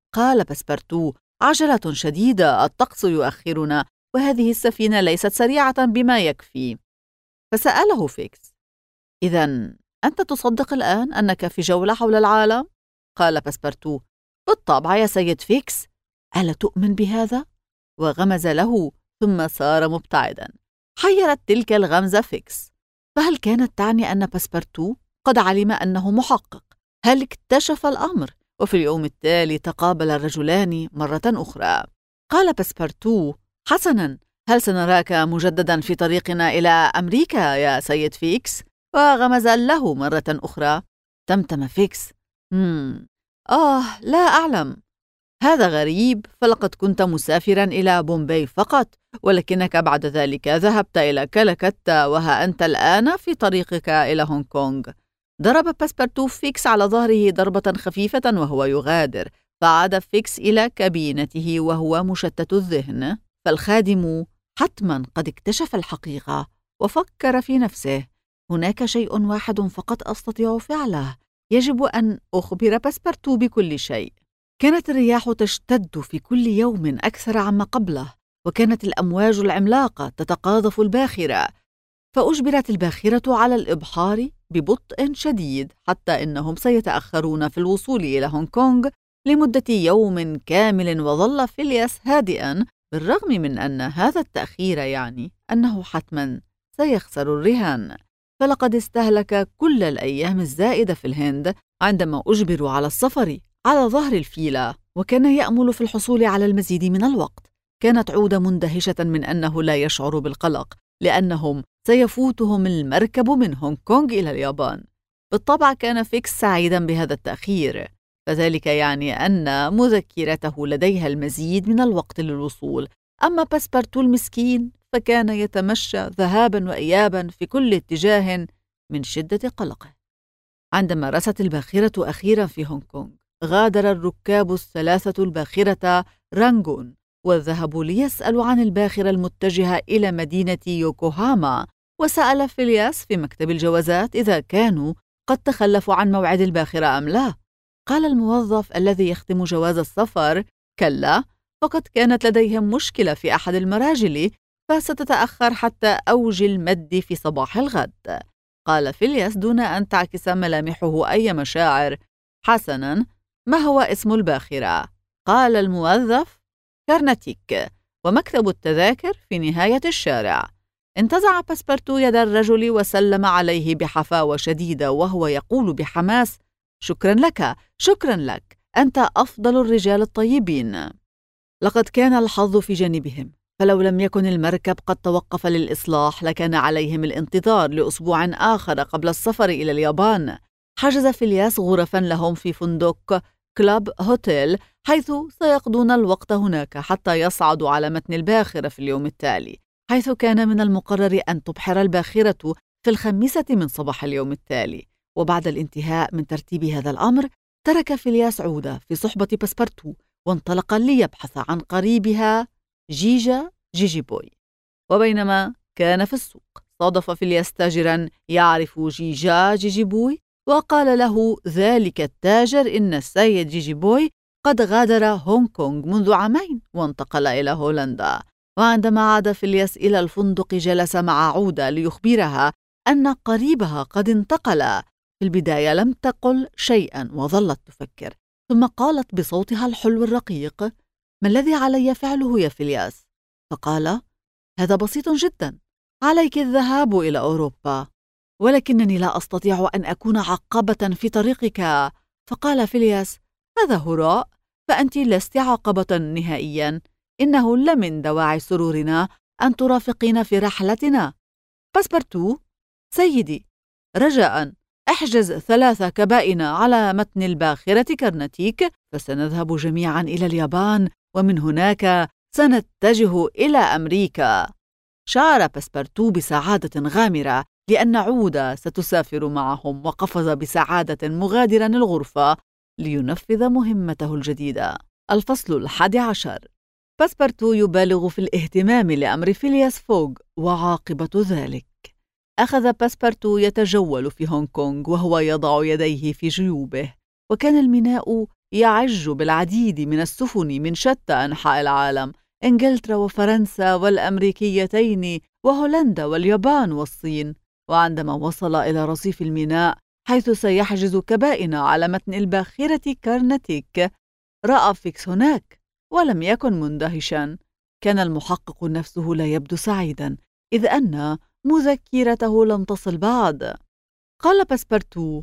قال باسبرتو: عجلة شديدة، الطقس يؤخرنا، وهذه السفينة ليست سريعة بما يكفي. فسأله فيكس: إذن أنت تصدق الآن أنك في جولة حول العالم؟ قال باسبرتو: بالطبع يا سيد فيكس، ألا تؤمن بهذا؟ وغمز له ثم سار مبتعدا. حيرت تلك الغمزة فيكس، فهل كانت تعني أن باسبرتو قد علم أنه محقق؟ هل اكتشف الأمر؟ وفي اليوم التالي تقابل الرجلان مرة أخرى. قال باسبرتو: حسنا، هل سنراك مجددا في طريقنا إلى أمريكا يا سيد فيكس؟ وغمز له مرة أخرى. تمتم فيكس: لا أعلم. هذا غريب، فلقد كنت مسافرا إلى بومباي فقط، ولكنك بعد ذلك ذهبت إلى كالكتا، وها أنت الآن في طريقك إلى هونغ كونغ. ضرب باسبرتو فيكس على ظهره ضربة خفيفة وهو يغادر، فعاد فيكس إلى كابينته وهو مشتت الذهن. فالخادم حتما قد اكتشف الحقيقة، وفكر في نفسه: هناك شيء واحد فقط أستطيع فعله، يجب أن أخبر باسبرتو بكل شيء. كانت الرياح تشتد في كل يوم أكثر عما قبله، وكانت الأمواج العملاقة تتقاذف الباخرة، فأجبرت الباخرة على الإبحار ببطء شديد، حتى إنهم سيتأخرون في الوصول إلى هونغ كونغ لمدة يوم كامل. وظل فيلياس هادئا بالرغم من أن هذا التأخير يعني أنه حتما سيخسر الرهان، فلقد استهلك كل الأيام الزائدة في الهند عندما أجبروا على السفر على ظهر الفيلة، وكان يأمل في الحصول على المزيد من الوقت. كانت عودة مندهشة من أنه لا يشعر بالقلق، لأنهم سيفوتهم المركب من هونغ كونغ إلى اليابان. بالطبع كان فيكس سعيدا بهذا التأخير، فذلك يعني أن مذكرته لديها المزيد من الوقت للوصول. أما باسبرتو المسكين فكان يتمشى ذهابا وإيابا في كل اتجاه من شدة قلقه. عندما رست الباخرة أخيرا في هونغ كونغ، غادر الركاب الثلاثة الباخرة رانغون، وذهبوا ليسألوا عن الباخرة المتجهة إلى مدينة يوكوهاما. وسأل فيلياس في مكتب الجوازات إذا كانوا قد تخلفوا عن موعد الباخرة أم لا. قال الموظف الذي يختم جواز السفر: كلا، فقد كانت لديهم مشكلة في أحد المراجل، فستتأخر حتى أوج المد في صباح الغد. قال فيلياس دون أن تعكس ملامحه أي مشاعر: حسناً، ما هو اسم الباخرة؟ قال الموظف: كارناتيك، ومكتب التذاكر في نهاية الشارع. انتزع باسبرتو يد الرجل وسلم عليه بحفاوة شديدة وهو يقول بحماس: شكراً لك، شكراً لك، أنت أفضل الرجال الطيبين. لقد كان الحظ في جانبهم، فلو لم يكن المركب قد توقف للإصلاح لكان عليهم الانتظار لأسبوع آخر قبل السفر إلى اليابان. حجز فيلياس غرفاً لهم في فندق كلاب هوتيل، حيث سيقضون الوقت هناك حتى يصعدوا على متن الباخرة في اليوم التالي، حيث كان من المقرر أن تبحر الباخرة في 5 من صباح اليوم التالي. وبعد الانتهاء من ترتيب هذا الأمر، ترك فيلياس عودة في صحبة باسبرتو وانطلق ليبحث عن قريبها جيجا جيجي بوي. وبينما كان في السوق، صادف فيلياس تاجرا يعرف جيجا جيجي بوي، وقال له ذلك التاجر إن السيد جيجي بوي قد غادر هونغ كونغ منذ 2 عام وانتقل إلى هولندا. وعندما عاد فيلياس إلى الفندق جلس مع عودة ليخبرها أن قريبها قد انتقل. في البداية لم تقل شيئا وظلت تفكر، ثم قالت بصوتها الحلو الرقيق: ما الذي علي فعله يا فيلياس؟ فقال: هذا بسيط جدا، عليك الذهاب إلى أوروبا، ولكنني لا أستطيع أن أكون عقبة في طريقك. فقال فيلياس: هذا هراء، فأنت لست عقبة نهائيا، إنه لمن دواعي سرورنا أن ترافقين في رحلتنا. باسبرتو سيدي، رجاء احجز 3 كبائن على متن الباخرة كارناتيك، فسنذهب جميعا إلى اليابان، ومن هناك سنتجه إلى أمريكا. شعر باسبرتو بسعادة غامرة لأن عودة ستسافر معهم، وقفز بسعادة مغادرا الغرفة لينفذ مهمته الجديدة. الفصل 11. باسبرتو يبالغ في الاهتمام لأمر فيلياس فوغ، وعاقبة ذلك: أخذ باسبرتو يتجول في هونغ كونغ وهو يضع يديه في جيوبه، وكان الميناء يعج بالعديد من السفن من شتى أنحاء العالم، إنجلترا وفرنسا والأمريكيتين وهولندا واليابان والصين. وعندما وصل إلى رصيف الميناء حيث سيحجز كبائن على متن الباخرة كارناتيك، رأى فيكس هناك ولم يكن مندهشا. كان المحقق نفسه لا يبدو سعيدا، إذ أن مذكرته لم تصل بعد. قال باسبرتو: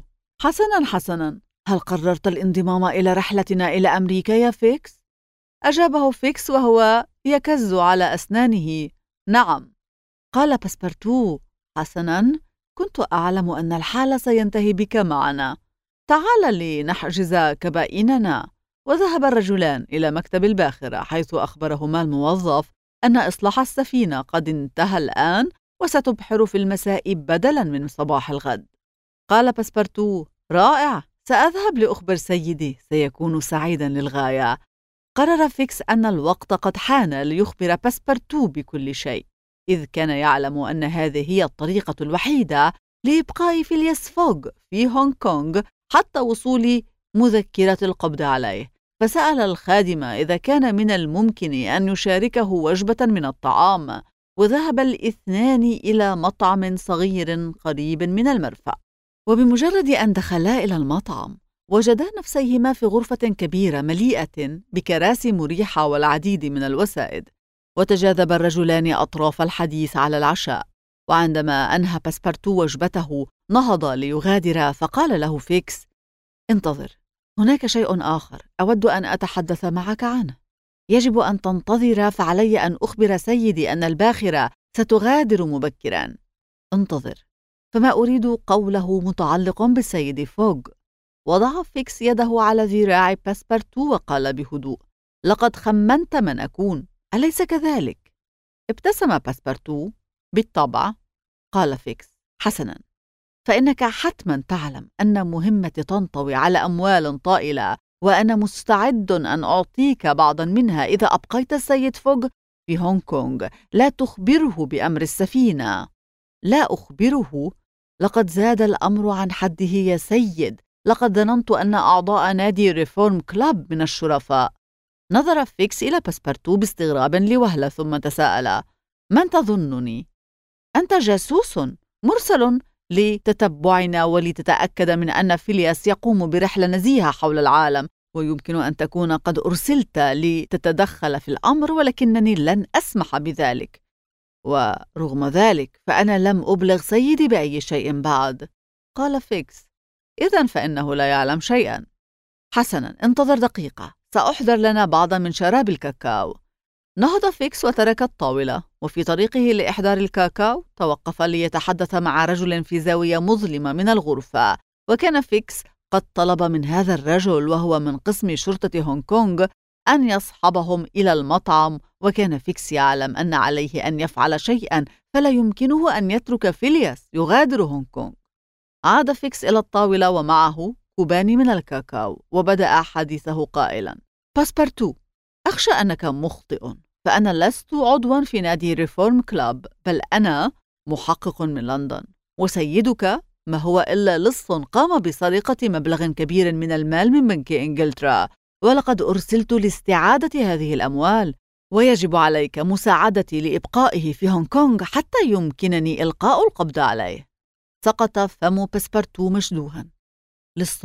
حسنا، هل قررت الانضمام إلى رحلتنا إلى أمريكا يا فيكس؟ أجابه فيكس وهو يكز على أسنانه: نعم. قال باسبرتو: حسنا، كنت أعلم أن الحال سينتهي بك معنا. تعال لنحجز كبائننا. وذهب الرجلان إلى مكتب الباخرة، حيث أخبرهما الموظف أن إصلاح السفينة قد انتهى الآن وستبحر في المساء بدلاً من صباح الغد. قال باسبرتو: رائع، سأذهب لأخبر سيدي، سيكون سعيداً للغاية. قرر فيكس أن الوقت قد حان ليخبر باسبرتو بكل شيء، إذ كان يعلم أن هذه هي الطريقة الوحيدة لإبقاء فيلياس فوغ في هونغ كونغ حتى وصول مذكرة القبض عليه. فسأل الخادم إذا كان من الممكن أن يشاركه وجبة من الطعام، وذهب الاثنان إلى مطعم صغير قريب من المرفأ. وبمجرد أن دخلا إلى المطعم وجدا نفسيهما في غرفة كبيرة مليئة بكراسي مريحة والعديد من الوسائد، وتجاذب الرجلان أطراف الحديث على العشاء. وعندما أنهى باسبرتو وجبته نهض ليغادر، فقال له فيكس: انتظر، هناك شيء آخر أود أن أتحدث معك عنه. يجب أن تنتظر، فعلي أن أخبر سيدي أن الباخرة ستغادر مبكرا. انتظر، فما أريد قوله متعلق بالسيد فوغ. وضع فيكس يده على ذراع باسبرتو وقال بهدوء: لقد خمنت من أكون، أليس كذلك؟ ابتسم باسبرتو: بالطبع. قال فيكس: حسنا، فإنك حتما تعلم أن مهمتي تنطوي على أموال طائلة، وأنا مستعد أن أعطيك بعضا منها إذا أبقيت السيد فوغ في هونغ كونغ. لا تخبره بأمر السفينة. لا أخبره؟ لقد زاد الأمر عن حده يا سيد، لقد ظننت أن أعضاء نادي ريفورم كلاب من الشرفاء. نظر فيكس إلى باسبرتو باستغراب لوهلة، ثم تساءل: من تظنني؟ أنت جاسوس مرسل لتتبعنا ولتتأكد من أن فيلياس يقوم برحلة نزيهة حول العالم، ويمكن أن تكون قد أرسلت لتتدخل في الأمر، ولكنني لن أسمح بذلك. ورغم ذلك فأنا لم أبلغ سيدي بأي شيء بعد. قال فيكس: إذن فإنه لا يعلم شيئا. حسنا، انتظر دقيقة، سأحضر لنا بعضا من شراب الكاكاو. نهض فيكس وترك الطاولة، وفي طريقه لإحضار الكاكاو توقف ليتحدث مع رجل في زاوية مظلمة من الغرفة. وكان فيكس قد طلب من هذا الرجل، وهو من قسم شرطة هونغ كونغ، أن يصحبهم إلى المطعم. وكان فيكس يعلم أن عليه أن يفعل شيئا، فلا يمكنه أن يترك فيلياس يغادر هونغ كونغ. عاد فيكس إلى الطاولة ومعه كوبان من الكاكاو، وبدأ حديثه قائلا: باسبرتو، أخشى أنك مخطئ، فأنا لست عضوا في نادي ريفورم كلاب، بل أنا محقق من لندن، وسيدك ما هو إلا لص قام بسرقة مبلغ كبير من المال من بنك إنجلترا، ولقد أرسلت لاستعادة هذه الأموال، ويجب عليك مساعدتي لإبقائه في هونغ كونغ حتى يمكنني إلقاء القبض عليه. سقط فم باسبرتو مشدوها. لص؟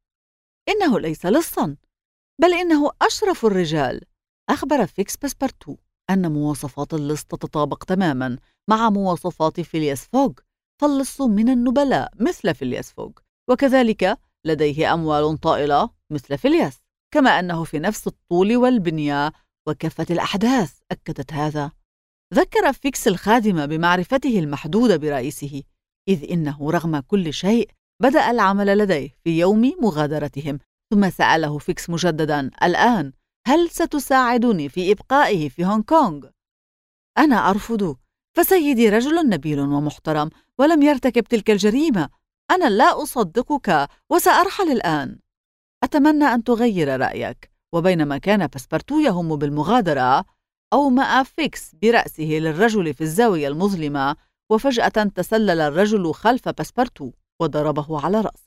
إنه ليس لصا، بل إنه أشرف الرجال. أخبر فيكس باسبرتو أن مواصفات اللص تتطابق تماما مع مواصفات فيلياس فوغ، فاللص من النبلاء مثل فيلياس فوغ، وكذلك لديه أموال طائلة مثل فيلياس، كما أنه في نفس الطول والبنية، وكافة الأحداث أكدت هذا. ذكر فيكس الخادم بمعرفته المحدودة برئيسه، إذ إنه رغم كل شيء بدأ العمل لديه في يوم مغادرتهم. ثم سأله فيكس مجددا: الآن هل ستساعدني في إبقائه في هونغ كونغ؟ أنا أرفض، فسيدي رجل نبيل ومحترم ولم يرتكب تلك الجريمة. أنا لا أصدقك وسأرحل الآن. أتمنى أن تغير رأيك. وبينما كان باسبرتو يهم بالمغادرة، أومأ فيكس برأسه للرجل في الزاوية المظلمة، وفجأة تسلل الرجل خلف باسبرتو وضربه على رأسه.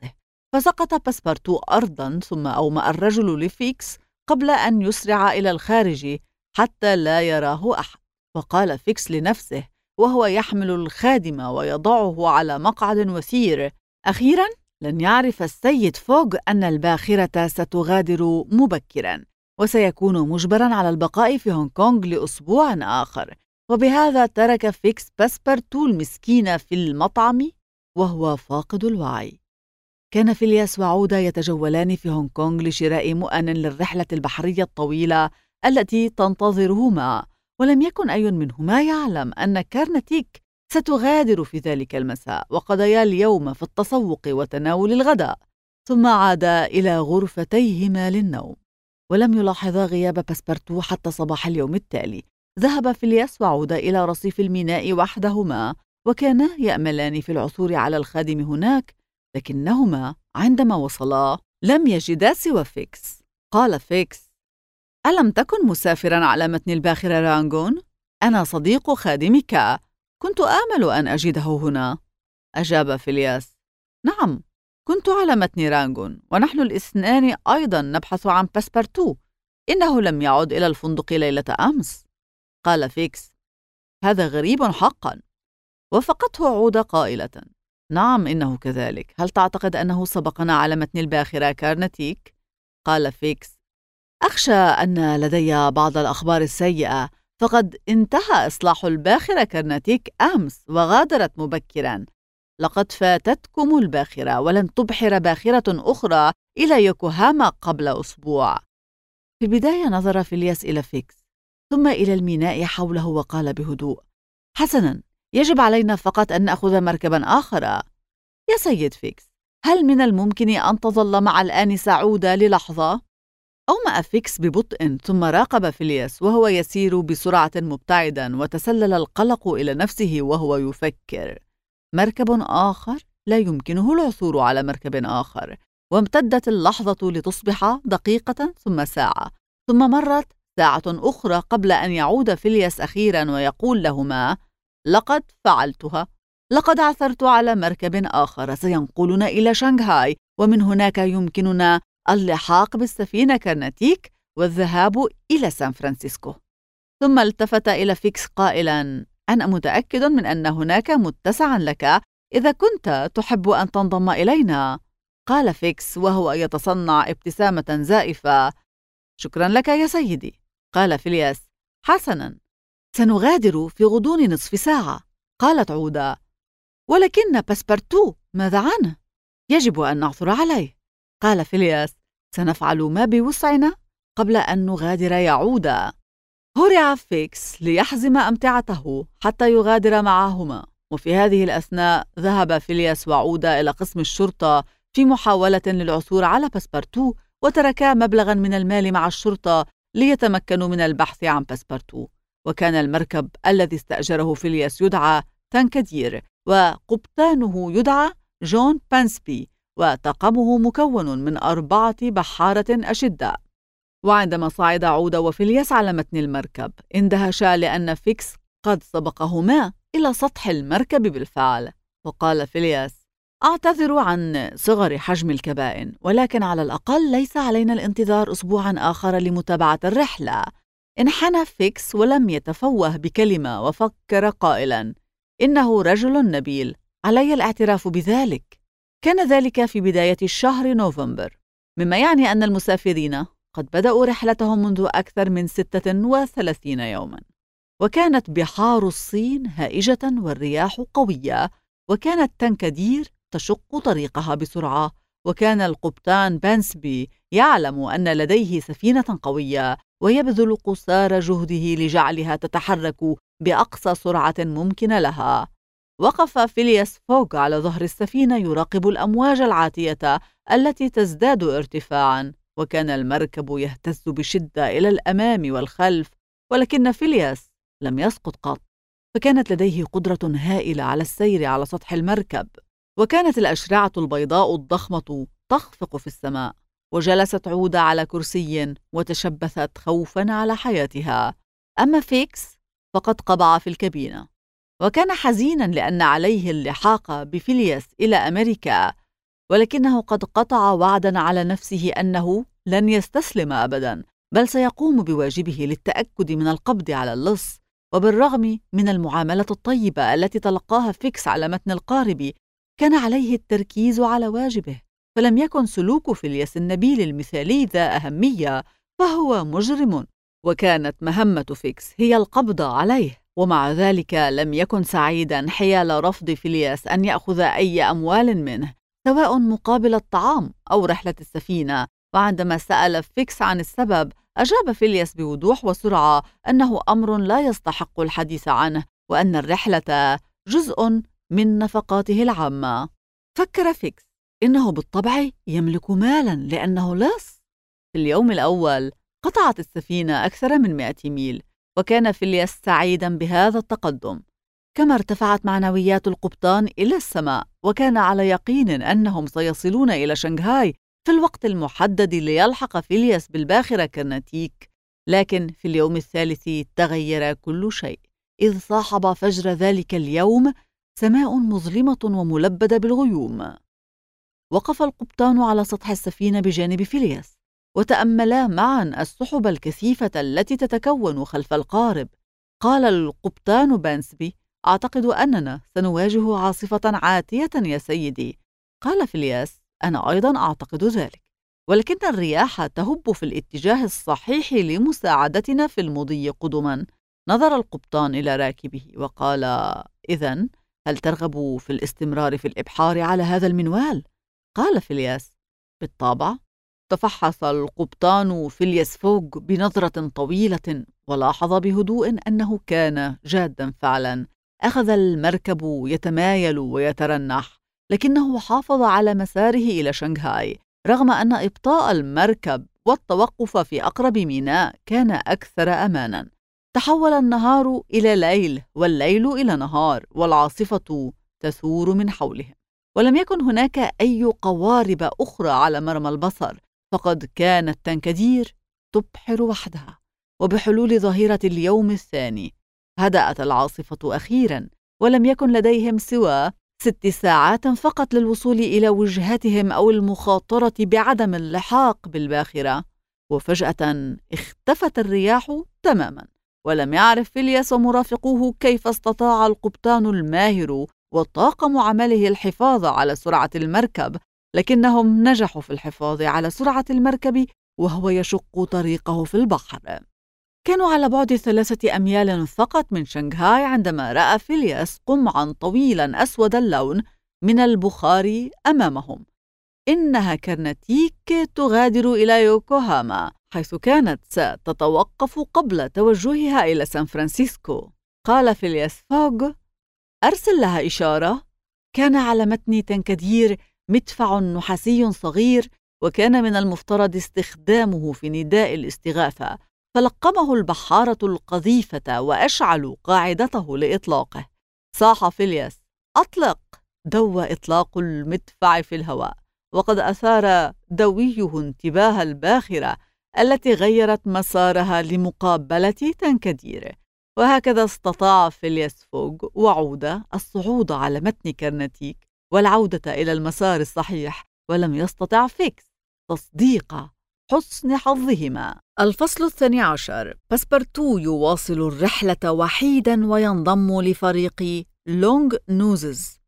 فسقط باسبارتو أرضاً، ثم أومأ الرجل لفيكس قبل أن يسرع إلى الخارج حتى لا يراه أحد. وقال فيكس لنفسه وهو يحمل الخادم ويضعه على مقعد وثير: أخيراً لن يعرف السيد فوغ أن الباخرة ستغادر مبكراً، وسيكون مجبراً على البقاء في هونغ كونغ لأسبوع آخر. وبهذا ترك فيكس باسبارتو المسكين في المطعم وهو فاقد الوعي. كان فيلياس وعودة يتجولان في هونغ كونغ لشراء مؤن للرحلة البحرية الطويلة التي تنتظرهما، ولم يكن أي منهما يعلم أن كارنتيك ستغادر في ذلك المساء، وقضيا اليوم في التسوق وتناول الغداء، ثم عادا إلى غرفتيهما للنوم. ولم يلاحظا غياب باسبارتو حتى صباح اليوم التالي. ذهب فيلياس وعودة إلى رصيف الميناء وحدهما، وكانا يأملان في العثور على الخادم هناك، لكنهما عندما وصلا لم يجدا سوى فيكس. قال فيكس: ألم تكن مسافراً على متن الباخرة رانغون؟ أنا صديق خادمك، كنت آمل أن أجده هنا. أجاب فيلياس: نعم، كنت على متن رانغون، ونحن الاثنان أيضاً نبحث عن باسبارتو، إنه لم يعد إلى الفندق ليلة أمس. قال فيكس: هذا غريب حقاً. وافقته عودة قائلة: نعم، إنه كذلك. هل تعتقد أنه سبقنا على متن الباخرة كارنتيك؟ قال فيكس: أخشى أن لدي بعض الأخبار السيئة، فقد انتهى إصلاح الباخرة كارنتيك أمس وغادرت مبكراً. لقد فاتتكم الباخرة، ولن تبحر باخرة أخرى إلى يوكوهاما قبل أسبوع. في البداية نظر فيلياس إلى فيكس ثم إلى الميناء حوله وقال بهدوء: حسناً، يجب علينا فقط أن نأخذ مركباً آخر. يا سيد فيكس، هل من الممكن أن تظل مع الآنسة عودة للحظة؟ أومأ فيكس ببطء، ثم راقب فيلياس وهو يسير بسرعة مبتعداً، وتسلل القلق إلى نفسه وهو يفكر: مركب آخر؟ لا يمكنه العثور على مركب آخر. وامتدت اللحظة لتصبح دقيقة ثم ساعة، ثم مرت ساعة أخرى قبل أن يعود فيلياس أخيراً ويقول لهما: لقد فعلتها، لقد عثرت على مركب آخر سينقلنا إلى شنغهاي، ومن هناك يمكننا اللحاق بالسفينة كارنتيك والذهاب إلى سان فرانسيسكو. ثم التفت إلى فيكس قائلاً: أنا متأكد من أن هناك متسعاً لك إذا كنت تحب أن تنضم إلينا. قال فيكس وهو يتصنع ابتسامة زائفة: شكراً لك يا سيدي. قال فيلياس: حسناً، سنغادر في غضون نصف ساعة. قالت عودة: ولكن باسبارتو ماذا عنه؟ يجب أن نعثر عليه. قال فيلياس: سنفعل ما بوسعنا قبل أن نغادر يا عودة. هرع فيكس ليحزم أمتعته حتى يغادر معهما، وفي هذه الأثناء ذهب فيلياس وعودة إلى قسم الشرطة في محاولة للعثور على باسبارتو، وتركا مبلغاً من المال مع الشرطة ليتمكنوا من البحث عن باسبارتو. وكان المركب الذي استأجره فيلياس يدعى تانكادير، وقبطانه يدعى جون بانسبي، وطاقمه مكون من 4 بحارة أشداء. وعندما صعد عودة وفيلياس على متن المركب، اندهشا لأن فيكس قد سبقهما إلى سطح المركب بالفعل. وقال فيلياس: أعتذر عن صغر حجم الكبائن، ولكن على الأقل ليس علينا الانتظار أسبوعاً آخر لمتابعة الرحلة. انحنى فيكس ولم يتفوه بكلمة، وفكر قائلاً: إنه رجل نبيل، علي الاعتراف بذلك. كان ذلك في بداية الشهر نوفمبر، مما يعني أن المسافرين قد بدأوا رحلتهم منذ أكثر من 36 يوماً. وكانت بحار الصين هائجة والرياح قوية، وكانت تانكادير تشق طريقها بسرعة، وكان القبطان بانسبي يعلم أن لديه سفينة قوية ويبذل قصارى جهده لجعلها تتحرك بأقصى سرعة ممكنة لها. وقف فيلياس فوغ على ظهر السفينة يراقب الأمواج العاتية التي تزداد ارتفاعاً، وكان المركب يهتز بشدة إلى الأمام والخلف، ولكن فيلياس لم يسقط قط، فكانت لديه قدرة هائلة على السير على سطح المركب. وكانت الأشرعة البيضاء الضخمة تخفق في السماء، وجلست عودة على كرسي وتشبثت خوفاً على حياتها. أما فيكس فقد قبع في الكابينة، وكان حزيناً لأن عليه اللحاق بفيلياس إلى أمريكا، ولكنه قد قطع وعداً على نفسه أنه لن يستسلم أبداً، بل سيقوم بواجبه للتأكد من القبض على اللص. وبالرغم من المعاملة الطيبة التي تلقاها فيكس على متن القارب، كان عليه التركيز على واجبه، فلم يكن سلوك فيلياس النبيل المثالي ذا أهمية، فهو مجرم، وكانت مهمة فيكس هي القبض عليه. ومع ذلك لم يكن سعيداً حيال رفض فيلياس أن يأخذ أي أموال منه، سواء مقابل الطعام أو رحلة السفينة. وعندما سأل فيكس عن السبب، أجاب فيلياس بوضوح وسرعة أنه أمر لا يستحق الحديث عنه، وأن الرحلة جزء من نفقاته العامة. فكر فيكس إنه بالطبع يملك مالاً لأنه لص. في اليوم الأول قطعت السفينة أكثر من 100 ميل، وكان فيلياس سعيداً بهذا التقدم. كما ارتفعت معنويات القبطان إلى السماء، وكان على يقين أنهم سيصلون إلى شنغهاي في الوقت المحدد ليلحق فيلياس بالباخرة كرناتيك. لكن في اليوم الثالث تغير كل شيء، إذ صاحب فجر ذلك اليوم سماء مظلمة وملبدة بالغيوم. وقف القبطان على سطح السفينة بجانب فيلياس، وتأملا معا السحب الكثيفة التي تتكون خلف القارب. قال القبطان بانسبي: أعتقد أننا سنواجه عاصفة عاتية يا سيدي. قال فيلياس: أنا أيضا أعتقد ذلك، ولكن الرياح تهب في الاتجاه الصحيح لمساعدتنا في المضي قدما. نظر القبطان إلى راكبه وقال: إذن هل ترغب في الاستمرار في الإبحار على هذا المنوال؟ قال فيلياس: بالطبع. تفحص القبطان فيلياس فوغ بنظرة طويلة، ولاحظ بهدوء أنه كان جادا فعلا. أخذ المركب يتمايل ويترنح، لكنه حافظ على مساره إلى شنغهاي، رغم أن إبطاء المركب والتوقف في أقرب ميناء كان أكثر أمانا. تحول النهار إلى ليل، والليل إلى نهار، والعاصفة تثور من حولهم، ولم يكن هناك أي قوارب أخرى على مرمى البصر، فقد كانت تنكدير تبحر وحدها. وبحلول ظهيرة اليوم الثاني هدأت العاصفة أخيرا، ولم يكن لديهم سوى 6 ساعات فقط للوصول إلى وجهتهم أو المخاطرة بعدم اللحاق بالباخرة. وفجأة اختفت الرياح تماما، ولم يعرف فيلياس ومرافقوه كيف استطاع القبطان الماهر وطاقم عمله الحفاظ على سرعة المركب، لكنهم نجحوا في الحفاظ على سرعة المركب وهو يشق طريقه في البحر. كانوا على بعد 3 أميال فقط من شنغهاي عندما رأى فيلياس قمعا طويلا أسود اللون من البخار أمامهم. إنها كرناتيك تغادر إلى يوكوهاما، حيث كانت ستتوقف قبل توجهها إلى سان فرانسيسكو. قال فيلياس فوغ: أرسل لها إشارة. كان على متن تنكدير مدفع نحاسي صغير، وكان من المفترض استخدامه في نداء الاستغاثة، فلقمه البحارة القذيفة وأشعلوا قاعدته لإطلاقه. صاح فيلياس: أطلق! دوى إطلاق المدفع في الهواء، وقد أثار دويه انتباه الباخرة التي غيرت مسارها لمقابلة تنكدير. وهكذا استطاع فيلياس فوغ وعودة الصعود على متن كرناتيك والعودة إلى المسار الصحيح، ولم يستطع فيكس تصديق حسن حظهما. الفصل 12. باسبارتو يواصل الرحلة وحيدا وينضم لفريق لونغ نوزز.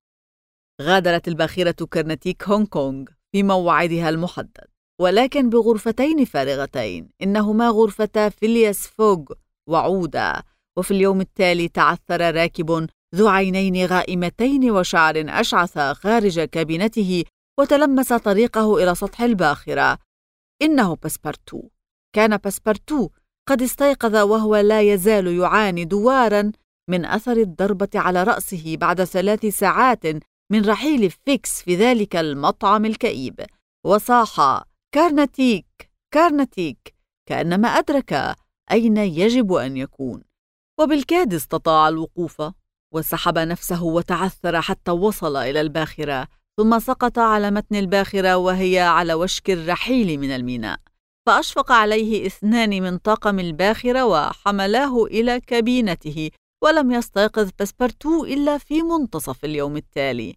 غادرت الباخرة كرناتيك هونغ كونغ في موعدها المحدد، ولكن بغرفتين فارغتين، إنهما غرفتا فيلياس فوغ وعودة. وفي اليوم التالي تعثر راكب ذو عينين غائمتين وشعر أشعث خارج كابينته، وتلمس طريقه إلى سطح الباخرة. إنه باسبارتو. كان باسبارتو قد استيقظ وهو لا يزال يعاني دوارا من أثر الضربة على رأسه بعد 3 ساعات من رحيل فيكس في ذلك المطعم الكئيب، وصاح: كارناتيك كارناتيك، كأنما أدرك أين يجب أن يكون. وبالكاد استطاع الوقوف، وسحب نفسه وتعثر حتى وصل إلى الباخرة، ثم سقط على متن الباخرة وهي على وشك الرحيل من الميناء. فأشفق عليه 2 من طاقم الباخرة وحملاه إلى كابينته، ولم يستيقظ باسبارتو إلا في منتصف اليوم التالي.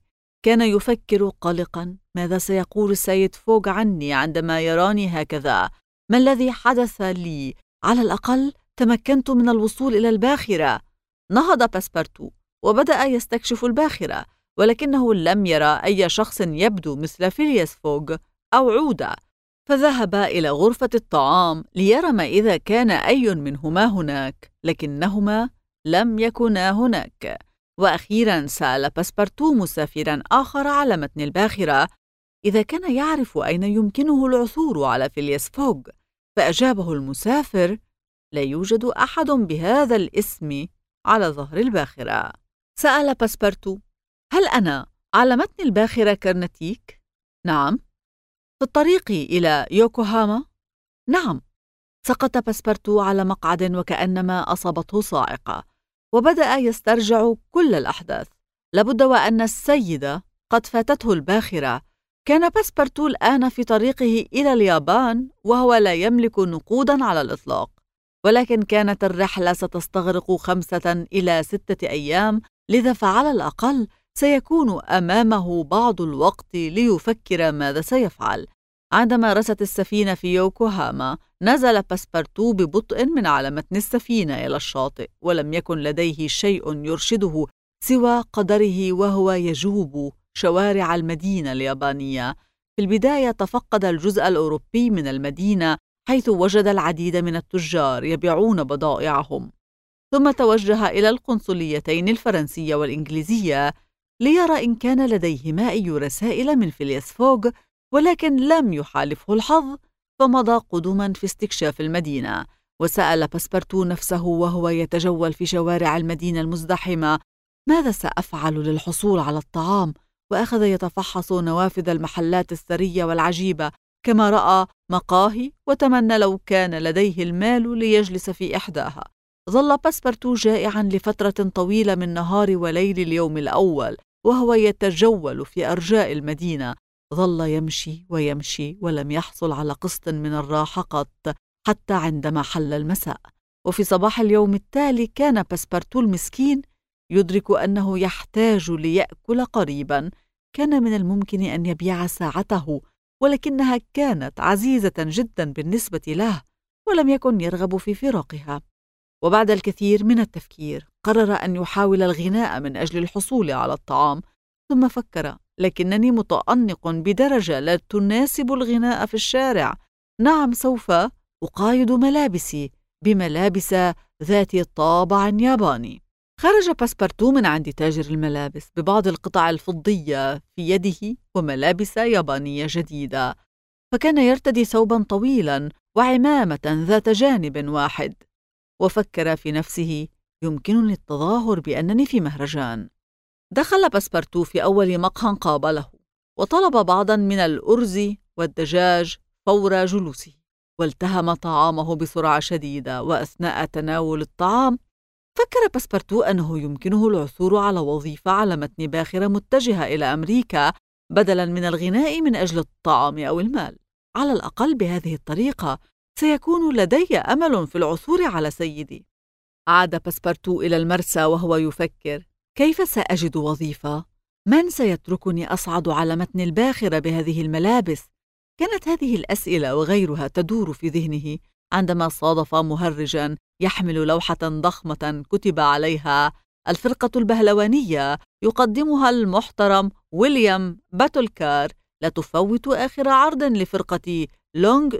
كان يفكر قلقاً: ماذا سيقول السيد فوغ عني عندما يراني هكذا؟ ما الذي حدث لي؟ على الأقل تمكنت من الوصول إلى الباخرة. نهض باسبارتو وبدأ يستكشف الباخرة، ولكنه لم يرى أي شخص يبدو مثل فيلياس فوغ أو عودة، فذهب إلى غرفة الطعام ليرى ما إذا كان أي منهما هناك، لكنهما لم يكونا هناك. وأخيراً سأل باسبارتو مسافراً آخر على متن الباخرة إذا كان يعرف أين يمكنه العثور على فيلياس فوغ، فأجابه المسافر: لا يوجد أحد بهذا الاسم على ظهر الباخرة. سأل باسبارتو: هل أنا على متن الباخرة كرنتيك؟ نعم. في الطريق إلى يوكوهاما؟ نعم. سقط باسبارتو على مقعد وكأنما أصابته صاعقة، وبدأ يسترجع كل الأحداث. لابد وأن السيدة قد فاتته الباخرة. كان باسبارتو الآن في طريقه إلى اليابان وهو لا يملك نقوداً على الإطلاق، ولكن كانت الرحلة ستستغرق 5 إلى 6 أيام، لذا فعلى الأقل سيكون أمامه بعض الوقت ليفكر ماذا سيفعل. عندما رست السفينة في يوكوهاما، نزل باسبارتو ببطء من على متن السفينة إلى الشاطئ، ولم يكن لديه شيء يرشده سوى قدره وهو يجوب شوارع المدينة اليابانية. في البداية تفقد الجزء الأوروبي من المدينة، حيث وجد العديد من التجار يبيعون بضائعهم، ثم توجه إلى القنصليتين الفرنسية والإنجليزية ليرى إن كان لديهما أي رسائل من فيلياس فوغ، ولكن لم يحالفه الحظ، فمضى قدما في استكشاف المدينة. وسأل باسبارتو نفسه وهو يتجول في شوارع المدينة المزدحمة: ماذا سأفعل للحصول على الطعام؟ وأخذ يتفحص نوافذ المحلات الثرية والعجيبة، كما رأى مقاهي وتمنى لو كان لديه المال ليجلس في إحداها. ظل باسبارتو جائعا لفترة طويلة من نهار وليل اليوم الأول وهو يتجول في أرجاء المدينة. ظل يمشي ويمشي ولم يحصل على قسط من الراحة قط، حتى عندما حل المساء. وفي صباح اليوم التالي كان باسبارتو المسكين يدرك أنه يحتاج ليأكل قريبا. كان من الممكن أن يبيع ساعته، ولكنها كانت عزيزة جدا بالنسبة له، ولم يكن يرغب في فراقها. وبعد الكثير من التفكير قرر أن يحاول الغناء من أجل الحصول على الطعام. ثم فكر: لكنني متأنق بدرجة لا تناسب الغناء في الشارع. نعم، سوف أقايد ملابسي بملابس ذات طابع ياباني. خرج باسبارتو من عند تاجر الملابس ببعض القطع الفضية في يده وملابس يابانية جديدة، فكان يرتدي ثوبا طويلا وعمامة ذات جانب واحد. وفكر في نفسه: يمكنني التظاهر بأنني في مهرجان. دخل باسبارتو في أول مقهى قابله، وطلب بعضا من الأرز والدجاج فور جلوسه، والتهم طعامه بسرعة شديدة. وأثناء تناول الطعام فكر باسبارتو أنه يمكنه العثور على وظيفة على متن باخرة متجهة إلى أمريكا، بدلاً من الغناء من أجل الطعام أو المال. على الأقل بهذه الطريقة سيكون لدي أمل في العثور على سيدي. عاد باسبارتو إلى المرسى وهو يفكر: كيف سأجد وظيفة؟ من سيتركني أصعد على متن الباخرة بهذه الملابس؟ كانت هذه الأسئلة وغيرها تدور في ذهنه عندما صادف مهرجاً يحمل لوحة ضخمة كتب عليها: الفرقة البهلوانية يقدمها المحترم ويليام باتولكار، لا تفوت آخر عرض لفرقة لونج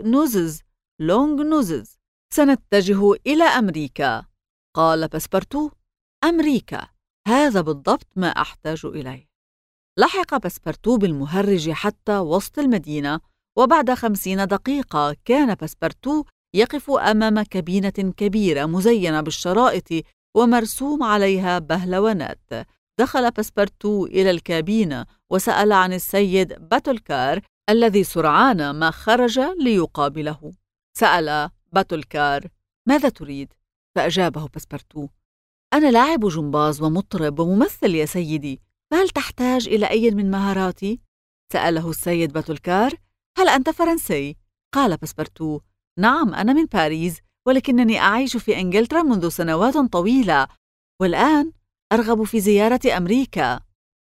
نوزز. سنتجه إلى أمريكا. قال باسبارتو: أمريكا، هذا بالضبط ما أحتاج إليه. لحق باسبارتو بالمهرج حتى وسط المدينة، وبعد 50 دقيقة كان باسبارتو يقف أمام كابينة كبيرة مزينة بالشرائط ومرسوم عليها بهلوانات. دخل باسبارتو إلى الكابينة وسأل عن السيد باتولكار الذي سرعان ما خرج ليقابله. سأل باتولكار: ماذا تريد؟ فأجابه باسبارتو: أنا لاعب جمباز ومطرب وممثل يا سيدي، فهل تحتاج إلى أي من مهاراتي؟ سأله السيد باتولكار: هل أنت فرنسي؟ قال باسبارتو: نعم، أنا من باريس، ولكنني أعيش في إنجلترا منذ سنوات طويلة، والآن أرغب في زيارة أمريكا.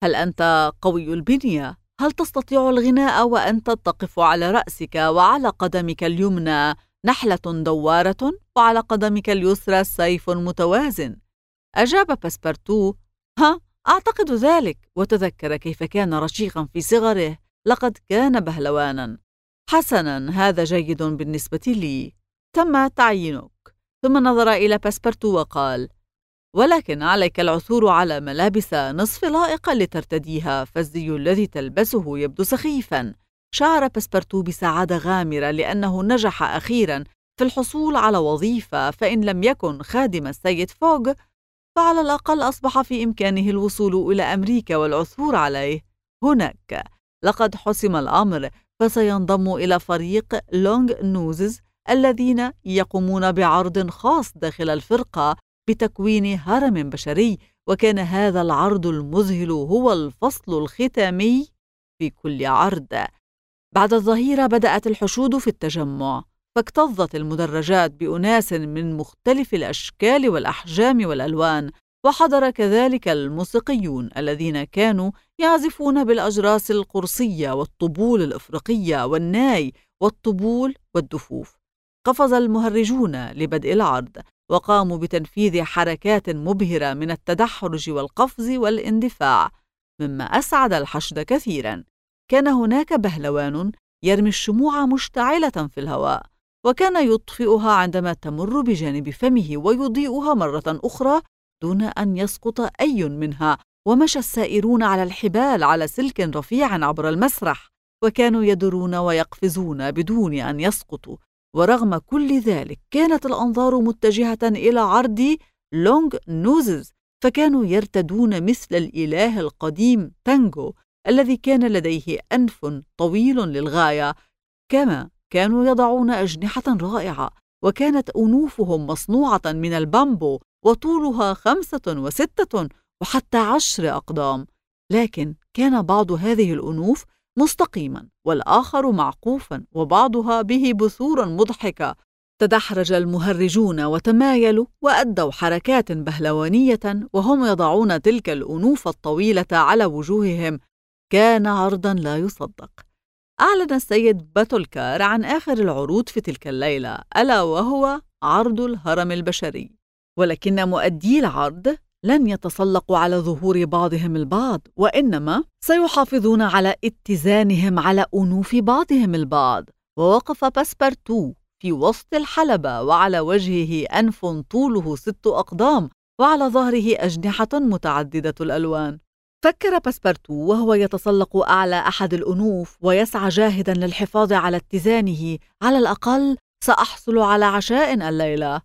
هل أنت قوي البنية؟ هل تستطيع الغناء وأنت تقف على رأسك وعلى قدمك اليمنى نحلة دوارة وعلى قدمك اليسرى سيف متوازن؟ أجاب باسبرتو: ها، أعتقد ذلك. وتذكر كيف كان رشيقا في صغره. لقد كان بهلوانا. حسنا، هذا جيد بالنسبة لي. تم تعيينك. ثم نظر إلى باسبرتو وقال: ولكن عليك العثور على ملابس نصف لائقة لترتديها، فالزي الذي تلبسه يبدو سخيفا. شعر باسبرتو بسعادة غامرة لأنه نجح أخيرا في الحصول على وظيفة، فإن لم يكن خادم السيد فوغ فعلى الأقل أصبح في إمكانه الوصول إلى أمريكا والعثور عليه هناك. لقد حسم الأمر، فسينضم إلى فريق لونغ نوزز الذين يقومون بعرض خاص داخل الفرقة بتكوين هرم بشري، وكان هذا العرض المذهل هو الفصل الختامي في كل عرض. بعد الظهيرة بدأت الحشود في التجمع، فاكتظت المدرجات بأناس من مختلف الأشكال والأحجام والألوان، وحضر كذلك الموسيقيون الذين كانوا يعزفون بالأجراس القرصية والطبول الإفريقية والناي والطبول والدفوف. قفز المهرجون لبدء العرض، وقاموا بتنفيذ حركات مبهرة من التدحرج والقفز والاندفاع، مما أسعد الحشد كثيرا. كان هناك بهلوان يرمي الشموع مشتعلة في الهواء، وكان يطفئها عندما تمر بجانب فمه ويضيئها مرة أخرى دون أن يسقط أي منها. ومشى السائرون على الحبال على سلك رفيع عبر المسرح، وكانوا يدرون ويقفزون بدون أن يسقطوا. ورغم كل ذلك كانت الأنظار متجهة إلى عرض لونغ نوزز، فكانوا يرتدون مثل الإله القديم تانجو الذي كان لديه أنف طويل للغاية، كما كانوا يضعون أجنحة رائعة، وكانت أنوفهم مصنوعة من البامبو وطولها 5 و6 وحتى 10 أقدام. لكن كان بعض هذه الأنوف مستقيما والآخر معقوفا، وبعضها به بثور مضحكة. تدحرج المهرجون وتمايلوا وأدوا حركات بهلوانية وهم يضعون تلك الأنوف الطويلة على وجوههم. كان عرضا لا يصدق. أعلن السيد باتولكار عن آخر العروض في تلك الليلة، ألا وهو عرض الهرم البشري. ولكن مؤدي العرض لن يتسلقوا على ظهور بعضهم البعض، وإنما سيحافظون على اتزانهم على أنوف بعضهم البعض. ووقف باسبرتو في وسط الحلبة، وعلى وجهه أنف طوله 6 أقدام، وعلى ظهره أجنحة متعددة الألوان. فكر باسبرتو وهو يتسلق أعلى أحد الأنوف ويسعى جاهدا للحفاظ على اتزانه: على الأقل سأحصل على عشاء الليلة.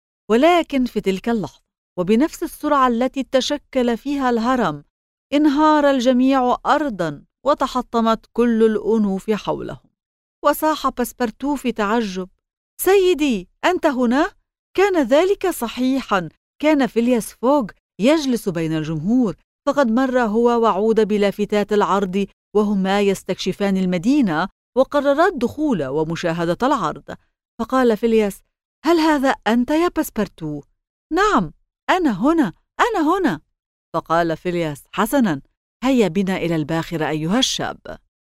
ولكن في تلك اللحظة، وبنفس السرعة التي تشكل فيها الهرم، انهار الجميع أرضا وتحطمت كل الأنوف حولهم. وصاح باسبرتو في تعجب: سيدي، أنت هنا؟ كان ذلك صحيحا. كان فيلياس فوغ يجلس بين الجمهور، فقد مر هو وعود بلافتات العرض وهما يستكشفان المدينة، وقررا الدخول ومشاهدة العرض. فقال فيلياس: هل هذا أنت يا باسبرتو؟ نعم، أنا هنا. فقال فيلياس: حسنا، هيا بنا إلى الباخرة أيها الشاب.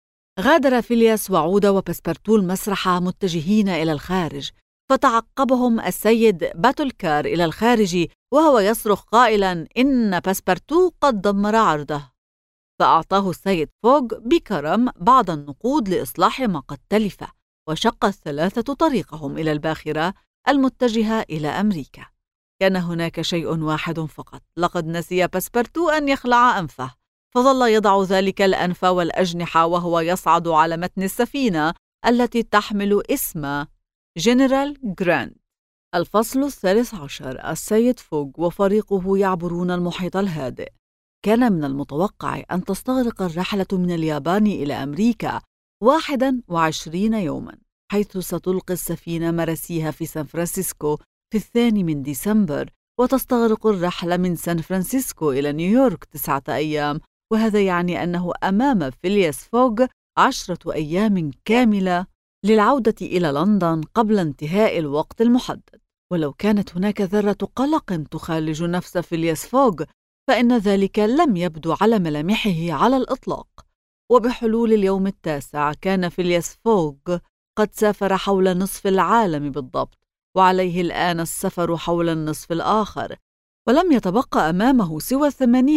غادر فيلياس وعود وباسبرتو المسرح متجهين إلى الخارج، فتعقبهم السيد باتولكار إلى الخارج وهو يصرخ قائلا إن باسبرتو قد دمر عرضه. فأعطاه السيد فوغ بكرم بعض النقود لإصلاح ما قد تلف، وشق الثلاثة طريقهم إلى الباخرة المتجهة إلى أمريكا. كان هناك شيء واحد فقط لقد نسي باسبرتو أن يخلع أنفه، فظل يضع ذلك الأنف والأجنحة وهو يصعد على متن السفينة التي تحمل اسم جنرال جرانت. الفصل 13. السيد فوغ وفريقه يعبرون المحيط الهادئ. كان من المتوقع أن تستغرق الرحلة من اليابان إلى أمريكا 21 يوما، حيث ستلقي السفينة مراسيها في سان فرانسيسكو في 2 ديسمبر، وتستغرق الرحلة من سان فرانسيسكو إلى نيويورك 9 أيام، وهذا يعني أنه أمام فيلياس فوغ 10 أيام كاملة للعودة إلى لندن قبل انتهاء الوقت المحدد. ولو كانت هناك ذرة قلق تخالج نفس فيلياس فوغ، فإن ذلك لم يبدو على ملامحه على الإطلاق. وبحلول اليوم التاسع كان فيلياس فوغ قد سافر حول نصف العالم بالضبط، وعليه الآن السفر حول النصف الآخر، ولم يتبقى أمامه سوى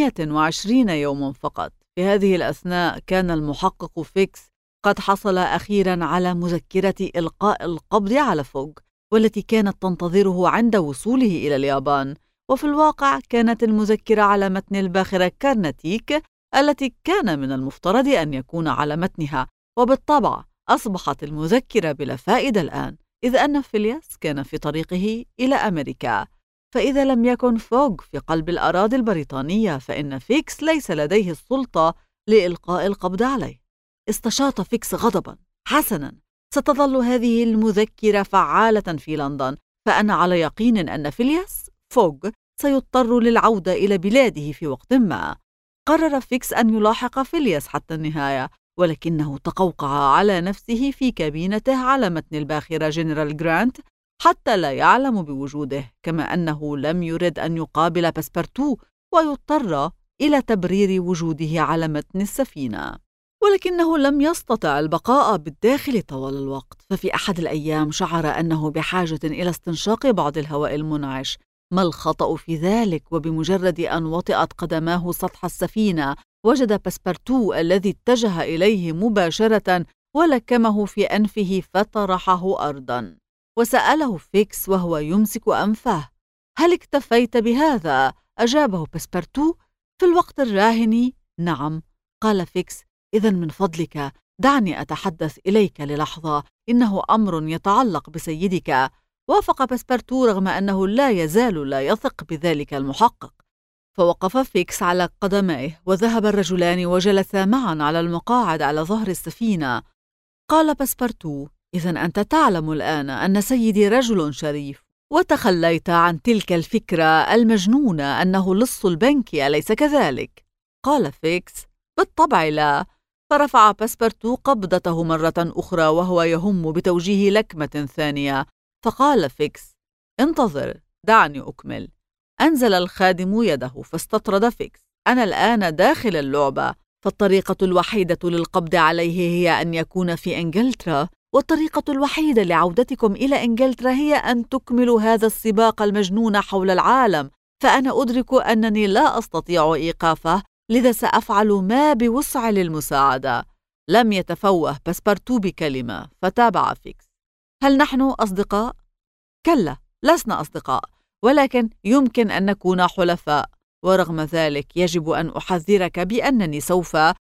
28 يوما فقط. في هذه الأثناء كان المحقق فيكس قد حصل أخيرا على مذكرة إلقاء القبض على فوغ، والتي كانت تنتظره عند وصوله إلى اليابان. وفي الواقع كانت المذكرة على متن الباخرة كارناتيك التي كان من المفترض أن يكون على متنها، وبالطبع أصبحت المذكرة بلا فائدة الآن، إذ أن فيلياس كان في طريقه إلى أمريكا. فإذا لم يكن فوغ في قلب الأراضي البريطانية، فإن فيكس ليس لديه السلطة لإلقاء القبض عليه. استشاط فيكس غضبا. حسنا، ستظل هذه المذكرة فعالة في لندن، فأنا على يقين أن فيلياس فوغ سيضطر للعودة إلى بلاده في وقت ما. قرر فيكس أن يلاحق فيلياس حتى النهاية، ولكنه تقوقع على نفسه في كابينته على متن الباخرة جنرال جرانت حتى لا يعلم بوجوده، كما أنه لم يرد أن يقابل باسبرتو ويضطر إلى تبرير وجوده على متن السفينة. ولكنه لم يستطع البقاء بالداخل طوال الوقت، ففي أحد الأيام شعر أنه بحاجة إلى استنشاق بعض الهواء المنعش. ما الخطأ في ذلك؟ وبمجرد أن وطئت قدماه سطح السفينة وجد باسبرتو الذي اتجه إليه مباشرة ولكمه في أنفه فطرحه أرضا. وسأله فيكس وهو يمسك أنفه: هل اكتفيت بهذا؟ أجابه باسبرتو في الوقت الراهن: نعم. قال فيكس: إذن من فضلك دعني أتحدث إليك للحظة، إنه أمر يتعلق بسيدك. وافق باسبرتو رغم أنه لا يزال لا يثق بذلك المحقق. فوقف فيكس على قدميه، وذهب الرجلان وجلسا معا على المقاعد على ظهر السفينة. قال باسبرتو: إذن أنت تعلم الآن أن سيدي رجل شريف، وتخليت عن تلك الفكرة المجنونة أنه لص البنك، أليس كذلك؟ قال فيكس: بالطبع لا. فرفع باسبرتو قبضته مرة أخرى وهو يهم بتوجيه لكمة ثانية. فقال فيكس: انتظر، دعني أكمل. أنزل الخادم يده فاستطرد فيكس: أنا الآن داخل اللعبة، فالطريقة الوحيدة للقبض عليه هي أن يكون في إنجلترا، والطريقة الوحيدة لعودتكم إلى إنجلترا هي أن تكملوا هذا السباق المجنون حول العالم، فأنا أدرك أنني لا أستطيع إيقافه، لذا سأفعل ما بوسع للمساعدة. لم يتفوه باسبرتو بكلمة، فتابع فيكس: هل نحن أصدقاء؟ كلا، لسنا أصدقاء، ولكن يمكن أن نكون حلفاء. ورغم ذلك يجب أن أحذرك بأنني سوف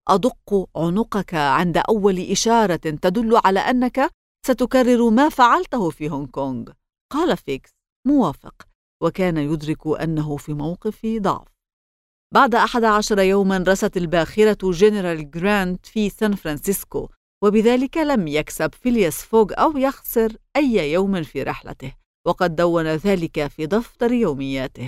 أدق عنقك عند أول إشارة تدل على أنك ستكرر ما فعلته في هونغ كونغ. قال فيكس: موافق، وكان يدرك أنه في موقف ضعف. بعد 11 يوما رست الباخرة جنرال جرانت في سان فرانسيسكو، وبذلك لم يكسب فيلياس فوغ أو يخسر أي يوم في رحلته، وقد دون ذلك في دفتر يومياته.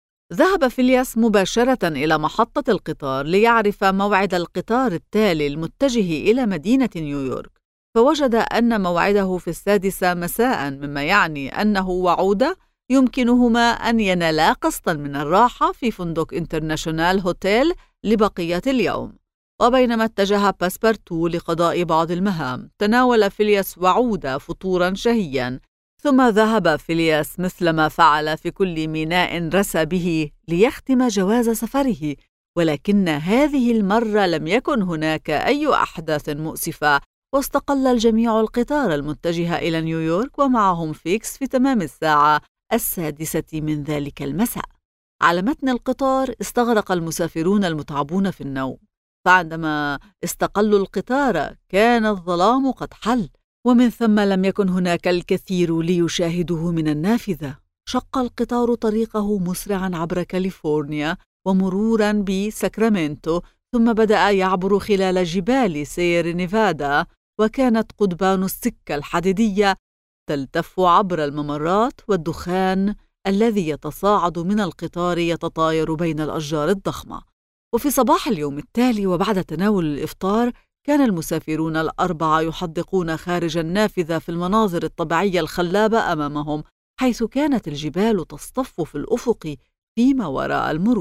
ذهب فيلياس مباشرة إلى محطة القطار ليعرف موعد القطار التالي المتجه إلى مدينة نيويورك، فوجد أن موعده في 6 مساء، مما يعني أنه وعودة يمكنهما أن ينالا قسطا من الراحة في فندق انترناشونال هوتيل لبقية اليوم. وبينما اتجه باسبرتو لقضاء بعض المهام، تناول فيلياس وعودة فطورا شهيا، ثم ذهب فيلياس مثلما فعل في كل ميناء رسى به ليختم جواز سفره، ولكن هذه المرة لم يكن هناك أي أحداث مؤسفة، واستقل الجميع القطار المتجه إلى نيويورك ومعهم فيكس في تمام الساعة 6 من ذلك المساء. على متن القطار استغرق المسافرون المتعبون في النوم، فعندما استقلوا القطار كان الظلام قد حل، ومن ثم لم يكن هناك الكثير ليشاهدوه من النافذة. شق القطار طريقه مسرعا عبر كاليفورنيا ومرورا بساكرامنتو، ثم بدأ يعبر خلال جبال سير نيفادا، وكانت قضبان السكة الحديدية تلتف عبر الممرات، والدخان الذي يتصاعد من القطار يتطاير بين الأشجار الضخمة. وفي صباح اليوم التالي وبعد تناول الإفطار كان المسافرون ال4 يحدقون خارج النافذة في المناظر الطبيعية الخلابة أمامهم، حيث كانت الجبال تصطف في الأفق فيما وراء المروج.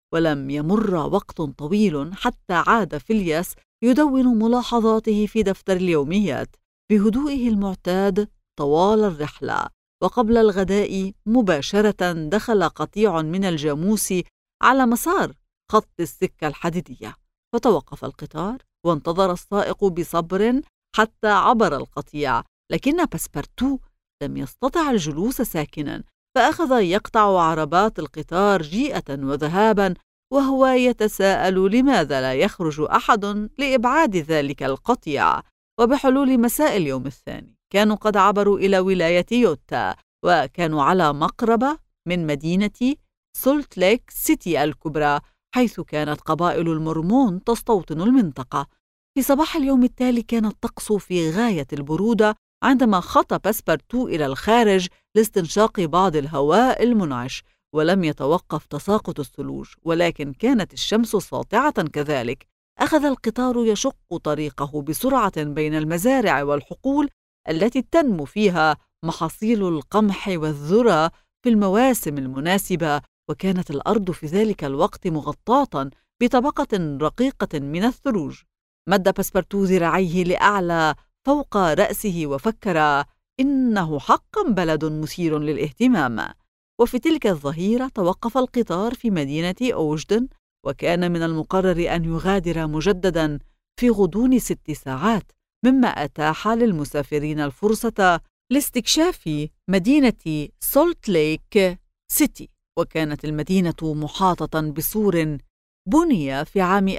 ولم يمر وقت طويل حتى عاد فيلياس يدون ملاحظاته في دفتر اليوميات بهدوئه المعتاد طوال الرحلة. وقبل الغداء مباشرة دخل قطيع من الجاموس على مسار خط السكة الحديدية، فتوقف القطار وانتظر السائق بصبر حتى عبر القطيع، لكن باسبارتو لم يستطع الجلوس ساكنا، فأخذ يقطع عربات القطار جيئة وذهابا وهو يتساءل لماذا لا يخرج أحد لإبعاد ذلك القطيع. وبحلول مساء اليوم الثاني كانوا قد عبروا إلى ولاية يوتا، وكانوا على مقربة من مدينة سولت ليك سيتي الكبرى، حيث كانت قبائل المورمون تستوطن المنطقة. في صباح اليوم التالي كان الطقس في غاية البرودة عندما خطى باسبارتو إلى الخارج لاستنشاق بعض الهواء المنعش، ولم يتوقف تساقط الثلوج، ولكن كانت الشمس ساطعة كذلك. أخذ القطار يشق طريقه بسرعة بين المزارع والحقول التي تنمو فيها محاصيل القمح والذرة في المواسم المناسبة، وكانت الأرض في ذلك الوقت مغطاة بطبقة رقيقة من الثلوج. مد باسبارتو ذراعيه لأعلى فوق رأسه وفكر: إنه حقا بلد مثير للاهتمام. وفي تلك الظهيرة توقف القطار في مدينة أوجدن، وكان من المقرر أن يغادر مجددا في غضون 6 ساعات، مما أتاح للمسافرين الفرصة لاستكشاف مدينة سولت ليك سيتي. وكانت المدينة محاطة بسور بني في عام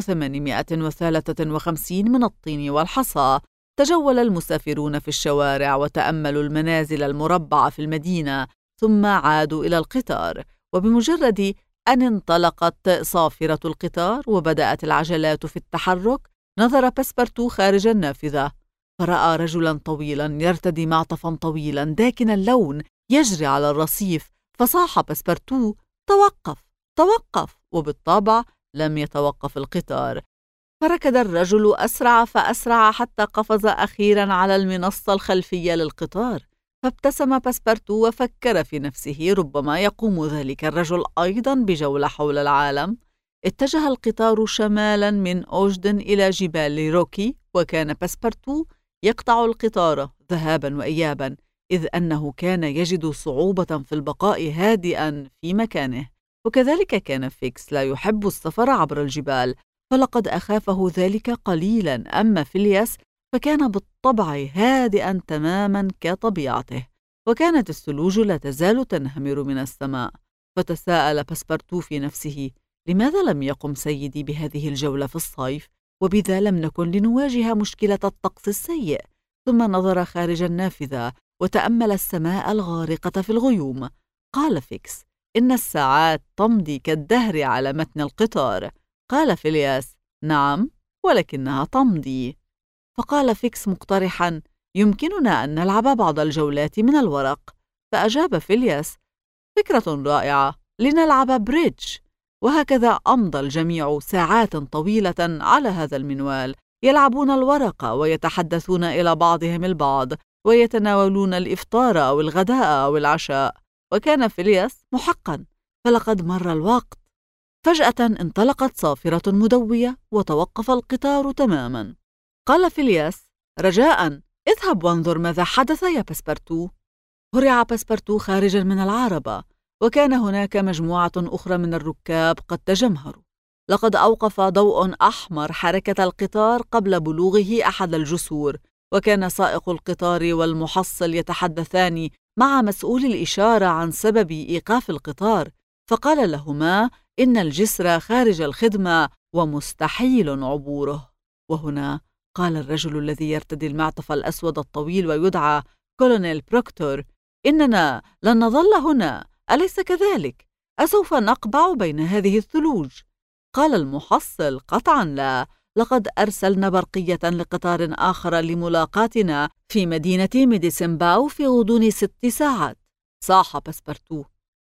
1853 من الطين والحصى. تجول المسافرون في الشوارع وتأملوا المنازل المربعة في المدينة، ثم عادوا إلى القطار. وبمجرد أن انطلقت صافرة القطار وبدأت العجلات في التحرك، نظر باسبارتو خارج النافذة فرأى رجلا طويلا يرتدي معطفا طويلا داكن اللون يجري على الرصيف، فصاح باسبارتو: توقف توقف. وبالطبع لم يتوقف القطار، فركض الرجل أسرع فأسرع حتى قفز أخيرا على المنصة الخلفية للقطار. فابتسم باسبارتو وفكر في نفسه: ربما يقوم ذلك الرجل أيضا بجولة حول العالم. اتجه القطار شمالا من أوجدن إلى جبال روكي، وكان باسبارتو يقطع القطار ذهابا وإيابا، إذ أنه كان يجد صعوبة في البقاء هادئا في مكانه. وكذلك كان فيكس لا يحب السفر عبر الجبال، فلقد أخافه ذلك قليلا. أما فيلياس فكان بالطبع هادئا تماما كطبيعته، وكانت الثلوج لا تزال تنهمر من السماء. فتساءل باسبارتو في نفسه: لماذا لم يقم سيدي بهذه الجولة في الصيف؟ وبذا لم نكن لنواجه مشكلة الطقس السيء. ثم نظر خارج النافذة وتأمل السماء الغارقة في الغيوم. قال فيكس: إن الساعات تمضي كالدهر على متن القطار. قال فيلياس: نعم، ولكنها تمضي. فقال فيكس مقترحا: يمكننا أن نلعب بعض الجولات من الورق. فأجاب فيلياس: فكرة رائعة، لنلعب بريدج. وهكذا أمضى الجميع ساعات طويلة على هذا المنوال، يلعبون الورق ويتحدثون إلى بعضهم البعض، ويتناولون الإفطار أو الغداء أو العشاء. وكان فيلياس محقا، فلقد مر الوقت. فجأة انطلقت صافرة مدوية وتوقف القطار تماما. قال فيلياس: رجاء اذهب وانظر ماذا حدث يا باسبارتو. هرع باسبارتو خارجا من العربة، وكان هناك مجموعة أخرى من الركاب قد تجمهروا. لقد أوقف ضوء أحمر حركة القطار قبل بلوغه أحد الجسور، وكان سائق القطار والمحصل يتحدثان مع مسؤول الإشارة عن سبب إيقاف القطار، فقال لهما إن الجسر خارج الخدمة ومستحيل عبوره. وهنا قال الرجل الذي يرتدي المعطف الأسود الطويل ويدعى كولونيل بروكتور: إننا لن نظل هنا، أليس كذلك؟ أسوف نقبع بين هذه الثلوج؟ قال المحصل: قطعا لا، لقد أرسلنا برقية لقطار آخر لملاقاتنا في مدينة ميديسن باو في غضون 6 ساعات. صاح باسبارتو: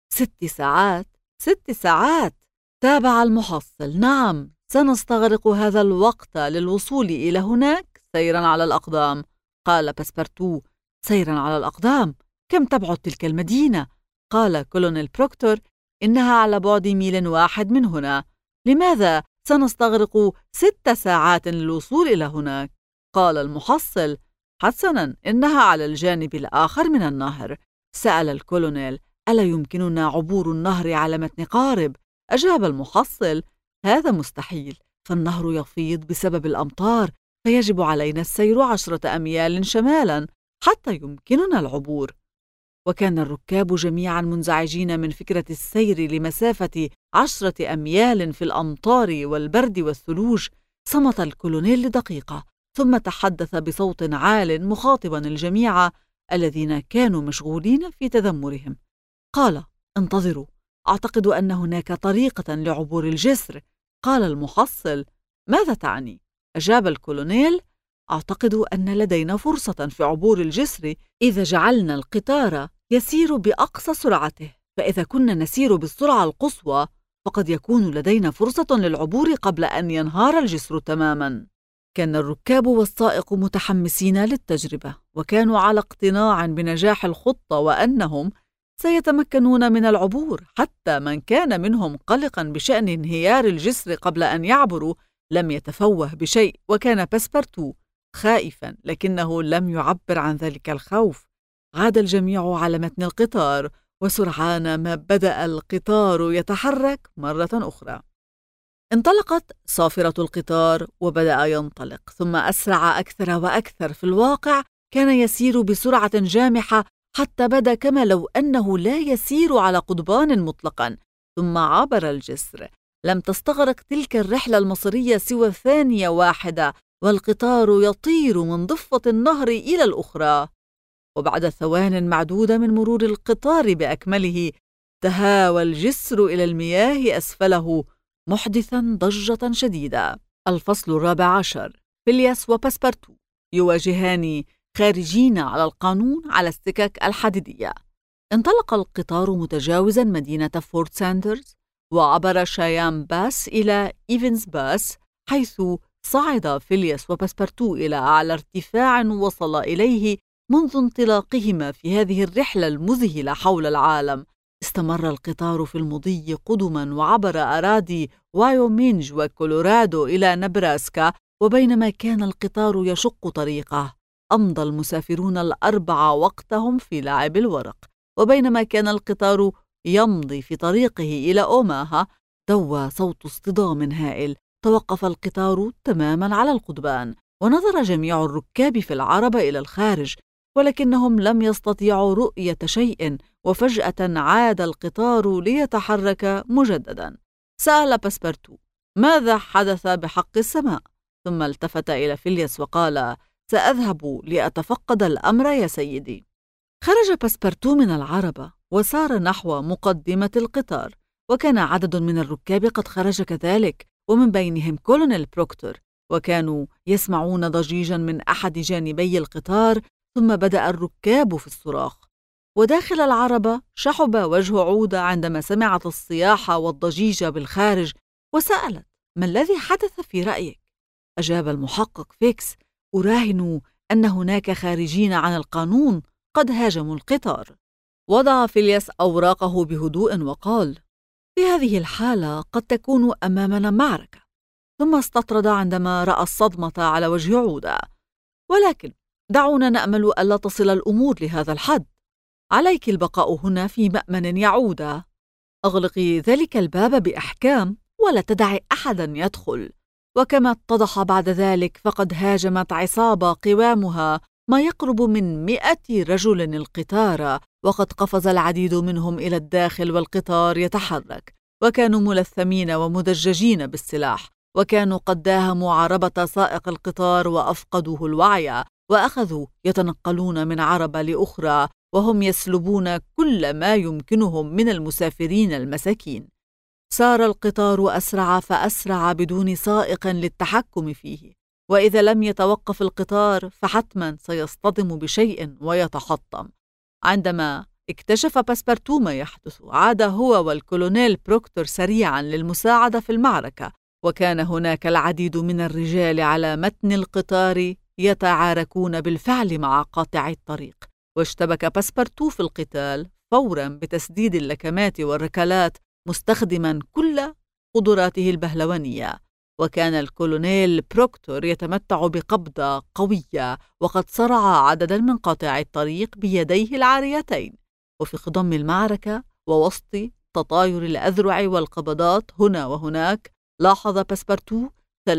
6 ساعات؟ 6 ساعات؟ تابع المحصل: نعم، سنستغرق هذا الوقت للوصول إلى هناك سيرا على الأقدام. قال باسبارتو: سيرا على الأقدام؟ كم تبعد تلك المدينة؟ قال كولونيل بروكتور: إنها على بعد ميل واحد من هنا. لماذا سنستغرق 6 ساعات للوصول إلى هناك؟ قال المحصل: حسناً، إنها على الجانب الآخر من النهر. سأل الكولونيل: ألا يمكننا عبور النهر على متن قارب؟ أجاب المحصل: هذا مستحيل، فالنهر يفيض بسبب الأمطار، فيجب علينا السير 10 أميال شمالاً حتى يمكننا العبور. وكان الركاب جميعاً منزعجين من فكرة السير لمسافة 10 أميال في الأمطار والبرد والثلوج. صمت الكولونيل لدقيقة، ثم تحدث بصوت عال مخاطباً الجميع الذين كانوا مشغولين في تذمرهم. قال: انتظروا، أعتقد أن هناك طريقة لعبور الجسر. قال المحصل: ماذا تعني؟ أجاب الكولونيل: أعتقد أن لدينا فرصة في عبور الجسر إذا جعلنا القطار يسير بأقصى سرعته، فإذا كنا نسير بالسرعة القصوى فقد يكون لدينا فرصة للعبور قبل أن ينهار الجسر تماماً. كان الركاب والسائق متحمسين للتجربة، وكانوا على اقتناع بنجاح الخطة وأنهم سيتمكنون من العبور. حتى من كان منهم قلقاً بشأن انهيار الجسر قبل أن يعبروا لم يتفوه بشيء، وكان باسبرتو خائفاً لكنه لم يعبر عن ذلك الخوف. عاد الجميع على متن القطار، وسرعان ما بدأ القطار يتحرك مرة أخرى. انطلقت صافرة القطار وبدأ ينطلق، ثم أسرع أكثر وأكثر. في الواقع كان يسير بسرعة جامحة حتى بدا كما لو أنه لا يسير على قضبان مطلقا. ثم عبر الجسر. لم تستغرق تلك الرحلة المصيرية سوى ثانية واحدة، والقطار يطير من ضفة النهر إلى الأخرى. وبعد ثوان معدودة من مرور القطار بأكمله تهاوى الجسر إلى المياه أسفله، محدثاً ضجة شديدة. الفصل 14. فيلياس وباسبرتو يواجهان خارجين على القانون على السكك الحديدية. انطلق القطار متجاوزاً مدينة فورت ساندرز، وعبر شايام باس إلى إيفنز باس، حيث صعد فيلياس وباسبرتو إلى أعلى ارتفاع وصل إليه منذ انطلاقهما في هذه الرحلة المذهلة حول العالم. استمر القطار في المضي قدما وعبر أراضي وايومينج وكولورادو إلى نبراسكا. وبينما كان القطار يشق طريقه أمضى المسافرون الأربعة وقتهم في لعب الورق. وبينما كان القطار يمضي في طريقه إلى أوماها دوى صوت اصطدام هائل. توقف القطار تماما على القضبان، ونظر جميع الركاب في العربة إلى الخارج، ولكنهم لم يستطيعوا رؤية شيء. وفجأة عاد القطار ليتحرك مجددا. سأل باسبرتو: ماذا حدث بحق السماء؟ ثم التفت إلى فيلياس وقال: سأذهب لأتفقد الأمر يا سيدي. خرج باسبرتو من العربة وسار نحو مقدمة القطار، وكان عدد من الركاب قد خرج كذلك، ومن بينهم كولونيل بروكتور، وكانوا يسمعون ضجيجا من أحد جانبي القطار. ثم بدأ الركاب في الصراخ. وداخل العربة شحب وجه عودة عندما سمعت الصياح والضجيج بالخارج، وسألت: ما الذي حدث في رأيك؟ أجاب المحقق فيكس: أراهن أن هناك خارجين عن القانون قد هاجموا القطار. وضع فيلياس أوراقه بهدوء وقال: في هذه الحالة قد تكون أمامنا معركة. ثم استطرد عندما رأى الصدمة على وجه عودة. ولكن دعونا نأمل ألا تصل الأمور لهذا الحد. عليك البقاء هنا في مأمن يا عودة. أغلقي ذلك الباب بإحكام ولا تدعي أحدا يدخل. وكما اتضح بعد ذلك فقد هاجمت عصابة قوامها ما يقرب من 100 رجل القطار، وقد قفز العديد منهم إلى الداخل والقطار يتحرك، وكانوا ملثمين ومدججين بالسلاح، وكانوا قد داهموا عربة سائق القطار وأفقدوه الوعي، وأخذوا يتنقلون من عربة لأخرى وهم يسلبون كل ما يمكنهم من المسافرين المساكين. سار القطار أسرع فأسرع بدون سائق للتحكم فيه، وإذا لم يتوقف القطار فحتما سيصطدم بشيء ويتحطم. عندما اكتشف باسبرتو ما يحدث، عاد هو والكولونيل بروكتور سريعا للمساعدة في المعركة، وكان هناك العديد من الرجال على متن القطار يتعاركون بالفعل مع قاطعي الطريق. واشتبك باسبرتو في القتال فورا بتسديد اللكمات والركلات مستخدما كل قدراته البهلوانية. وكان الكولونيل بروكتور يتمتع بقبضة قوية، وقد صرع عددا من قاطعي الطريق بيديه العاريتين. وفي خضم المعركة ووسط تطاير الأذرع والقبضات هنا وهناك، لاحظ باسبارتو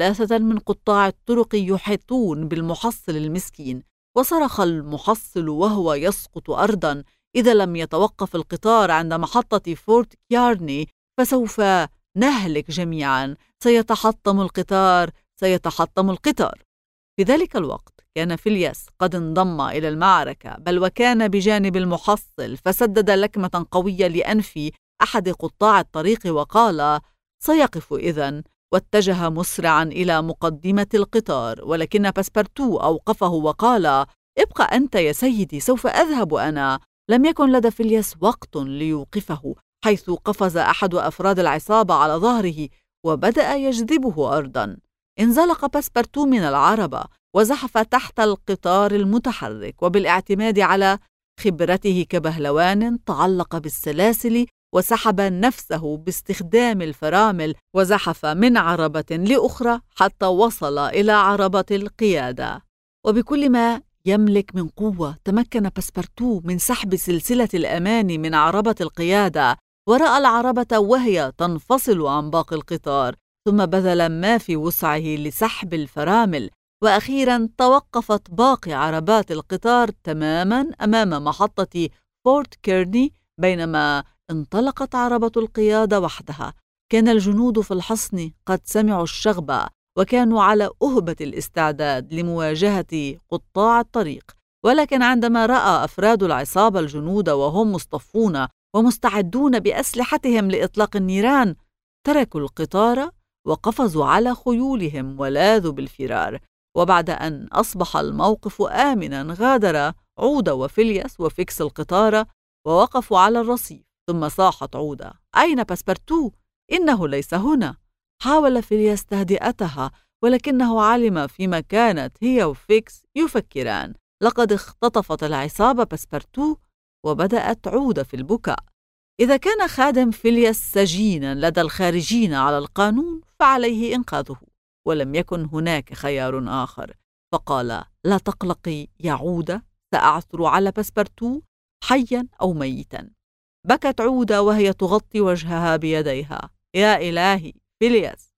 3 من قطاع الطرق يحيطون بالمحصل المسكين، وصرخ المحصل وهو يسقط أرضا: إذا لم يتوقف القطار عند محطة فورت كيارني فسوف نهلك جميعا، سيتحطم القطار، سيتحطم القطار. في ذلك الوقت كان فيلياس قد انضم إلى المعركة، بل وكان بجانب المحصل، فسدد لكمة قوية لأنف أحد قطاع الطريق وقال: سيقف إذن، واتجه مسرعا إلى مقدمة القطار. ولكن باسبارتو أوقفه وقال: ابق أنت يا سيدي، سوف أذهب أنا. لم يكن لدى فيلياس وقت ليوقفه، حيث قفز أحد أفراد العصابة على ظهره وبدأ يجذبه أرضا. انزلق باسبارتو من العربة وزحف تحت القطار المتحرك، وبالاعتماد على خبرته كبهلوان تعلق بالسلاسل وسحب نفسه باستخدام الفرامل، وزحف من عربة لأخرى حتى وصل إلى عربة القيادة. وبكل ما يملك من قوة تمكن باسبارتو من سحب سلسلة الأمان من عربة القيادة، ورأى العربة وهي تنفصل عن باقي القطار، ثم بذل ما في وسعه لسحب الفرامل. وأخيرا توقفت باقي عربات القطار تماما أمام محطة فورت كيرني، بينما انطلقت عربة القيادة وحدها. كان الجنود في الحصن قد سمعوا الشغب، وكانوا على أهبة الاستعداد لمواجهة قطاع الطريق. ولكن عندما رأى أفراد العصابة الجنود وهم مصطفون ومستعدون بأسلحتهم لإطلاق النيران، تركوا القطار وقفزوا على خيولهم ولاذوا بالفرار. وبعد أن أصبح الموقف آمنا، غادر عودة وفيلياس وفيكس القطار ووقفوا على الرصيف. ثم صاحت عودة: أين باسبارتو؟ إنه ليس هنا. حاول فيلياس تهدئتها، ولكنه علم فيما كانت هي وفيكس يفكران: لقد اختطفت العصابة باسبارتو. وبدأت عودة في البكاء. إذا كان خادم فيلياس سجينا لدى الخارجين على القانون، فعليه إنقاذه، ولم يكن هناك خيار آخر. فقال: لا تقلقي يا عودة، سأعثر على باسبارتو حيا أو ميتا. بكت عودة وهي تغطي وجهها بيديها: يا إلهي فيلياس!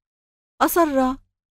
أصر: